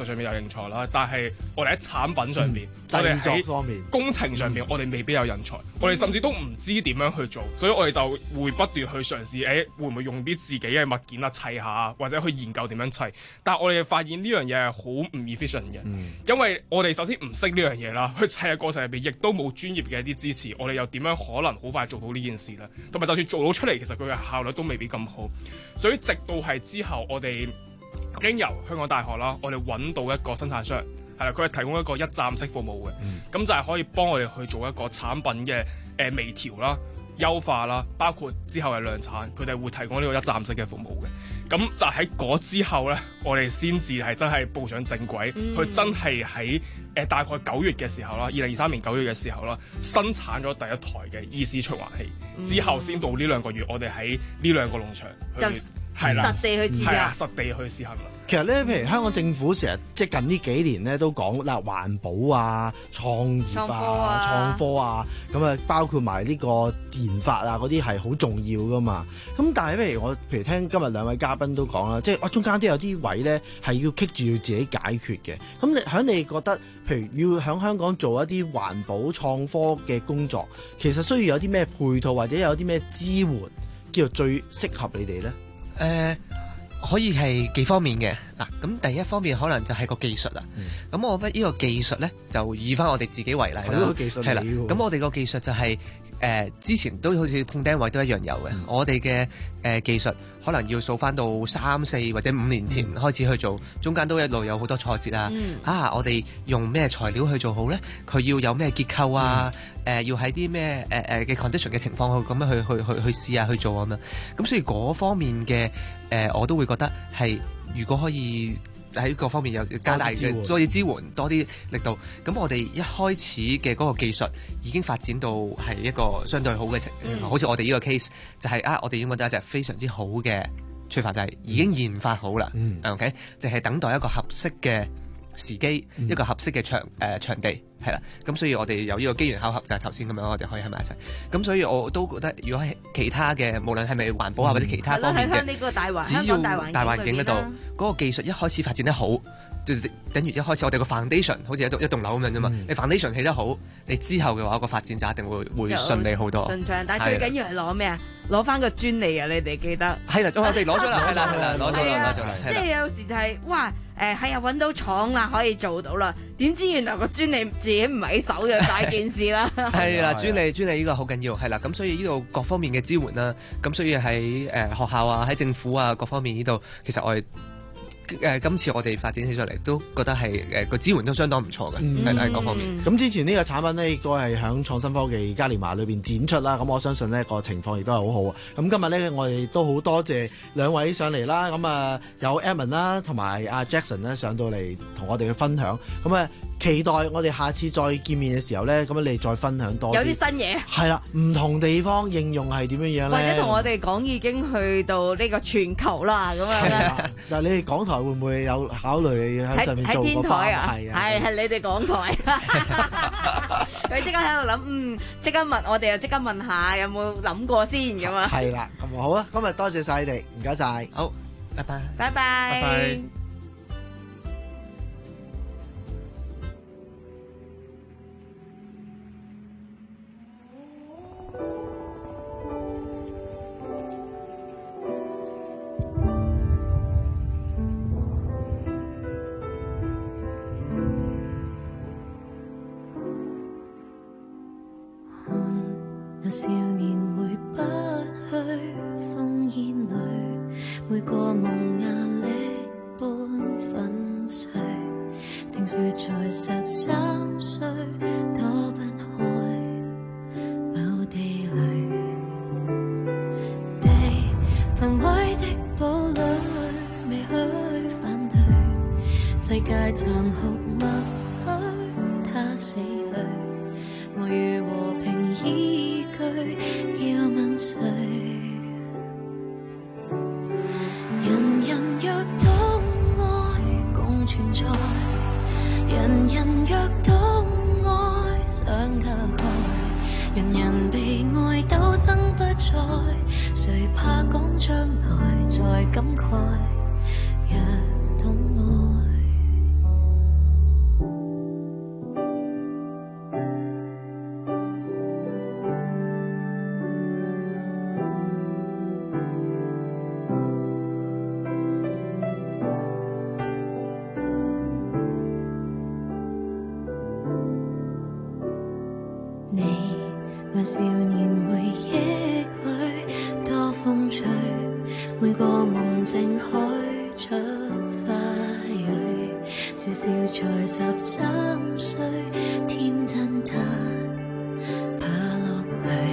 上面有人才啦，但係我哋喺產品上邊， 嗯、 我哋喺方面工程上邊，嗯、我哋未必有人才，嗯、我哋甚至都唔知點樣去做，所以我哋就會不斷去嘗試，誒、欸、會唔會用啲自己嘅物件啊砌下，或者去研究點樣砌。但係我哋發現呢樣嘢係好唔 efficient 嘅，嗯、因為我哋首先唔識呢樣嘢啦，去砌嘅過程入邊亦都冇專業嘅一啲支持，我哋又點樣可能好快做到呢件事咧？同埋就算做到出嚟，其實佢嘅效率都未必咁好。所以直到係之後，我哋經由香港大學啦，我哋揾到一個生產商，係啦，佢係提供一個一站式服務嘅，咁、嗯、就係可以幫我哋去做一個產品嘅誒、呃、微調啦、優化啦，包括之後嘅量產，佢哋會提供呢個一站式嘅服務嘅。咁就喺嗰之後咧，我哋先至係真係步上正軌，佢、嗯、真係喺誒大概九月嘅時候啦，二零二三年九月嘅時候啦，生產咗第一台嘅 E C 循環器，嗯、之後先到呢兩個月，我哋喺呢兩個農場去就係啦，實地去試啊， 實地去試行啦。 其實咧，譬如香港政府成日即係近呢幾年咧都講嗱環保啊、創業啊、創科啊，咁啊包括埋呢個研發啊嗰啲係好重要噶嘛。咁但係譬如我譬如聽今日兩位嘉賓都講啦，即係我中間都有啲位咧係要棘住要自己解決嘅。咁你喺你覺得，譬如要喺香港做一啲環保創科嘅工作，其實需要有啲咩配套或者有啲咩支援，叫做最適合你哋咧？ 誒、呃、可以係幾方面嘅嗱，咁第一方面可能就係個技術啦。咁、嗯、我覺得呢個技術咧，就以翻我哋自己為例啦。係啦，咁我哋個技術就係、是、誒、呃、之前都好似碰釘位都一樣有嘅。嗯、我哋嘅誒技術可能要數翻到三四或者五年前開始去做，嗯、中間都一路有好多挫折啊。嗯、啊，我哋用咩材料去做好咧？佢要有咩結構啊？誒、嗯呃，要喺啲咩誒誒嘅 condition 嘅情況去咁樣去去去去試下去做咁樣。咁所以嗰方面嘅誒、呃，我都會覺得係如果可以喺各方面有加大嘅多啲支援，多啲力度。咁我哋一開始嘅嗰個技術已經發展到係一個相對好嘅情況，嗯、好似我哋呢個 case 就係、是、啊，我哋已經揾到一隻非常之好嘅催化劑，已經研發好啦。嗯、OK，就係等待一個合適嘅時機，嗯、一個合適嘅場誒、呃、場地係啦。咁所以我哋有呢個機緣巧合，就係頭先咁樣，我哋可以喺埋一齊。咁所以我都覺得，如果係其他嘅，無論係咪環保啊、嗯、或者其他方面嘅， 呢個大環只要大環境嗰度嗰個技術一開始發展得好，就等於一開始我哋個 foundation 好似一棟一棟樓咁樣啫嘛。嗯、你 foundation 起得好，你之後嘅話個發展就一定會會順利好多。 順暢，但係最緊要係攞咩啊？攞翻個專利啊！你哋記得係啦，我哋攞咗啦，係啦係啦，攞咗啦，攞咗啦。 即係有時就係、是、哇誒係啊，揾到廠啦，可以做到啦。點知原來個專利自己唔喺手就大件事啦。 係啦，專利專利呢個好緊要，係啦。咁所以呢度各方面嘅支援啦，咁所以喺誒、呃、學校啊，喺政府啊各方面呢度，其實我哋。誒、呃、今次我哋發展起上嚟都覺得係誒個支援都相當唔錯嘅，係喺、嗯、各方面。咁、 嗯、之前呢個產品呢，亦都係喺創新科技嘉年華裏邊展出啦。咁我相信呢個情況亦都係好好啊。咁今日呢，我哋都好多謝兩位上嚟啦。咁啊有 Edmond 啦，同埋阿 Jackson 呢上到嚟同我哋去分享。咁啊期待我哋下次再見面嘅時候呢，咁你再分享多啲。 有啲新嘢。係啦，唔同地方應用係點樣樣咧？ 或者同我哋講已經去到呢個全球啦，咁樣。 嗱，你哋港台會唔會有考慮喺上面做個喺天台啊？ 係啊，係係你哋港台。佢即刻喺度諗，嗯，即刻問我哋又即刻問下，有冇諗過先咁啊？ 係啦，咁好啊！今日多謝晒你哋，唔該晒。 好，拜拜。 拜拜。拜拜。 少年回不去烽煙裏，每個夢壓力般粉碎。聽說在十三歲躲不開某地雷，被焚毀的堡壘未許反對，世界殘酷默許他死去，我與和平依要問誰？人人若都愛共存在，人人若都愛想得開，人人被愛鬥爭不再，誰怕講將來再感慨？若懂愛。 你那少年回憶裏多風趣，每個夢境開出花蕊，笑笑才十三歲，天真得怕落淚，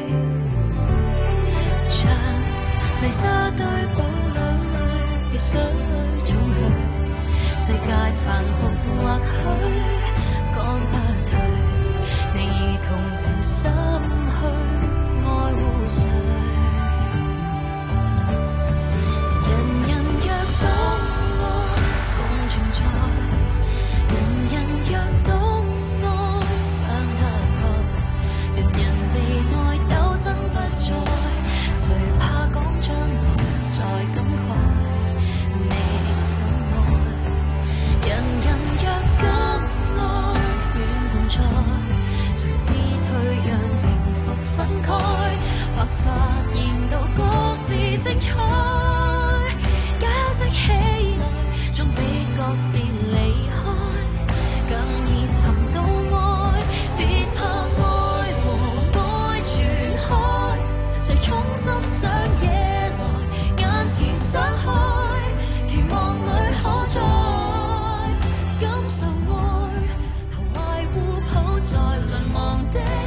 像泥沙堆堡壘嘅水沖去，世界殘酷或許講不退，你以同情心去愛護誰？人人若懂愛，共存在；人人若懂愛，想得開；人人被愛鬥爭不再，誰怕講將來再感慨？未懂愛，人人若敢愛，願同在。誰試退讓平復分開，或發現到各自精彩，交織起來，總比各自離開更易尋到愛。別怕愛和愛傳開，誰衝濕上野來，眼前想開，期望裏可再感受愛，投懷互抱在淪亡的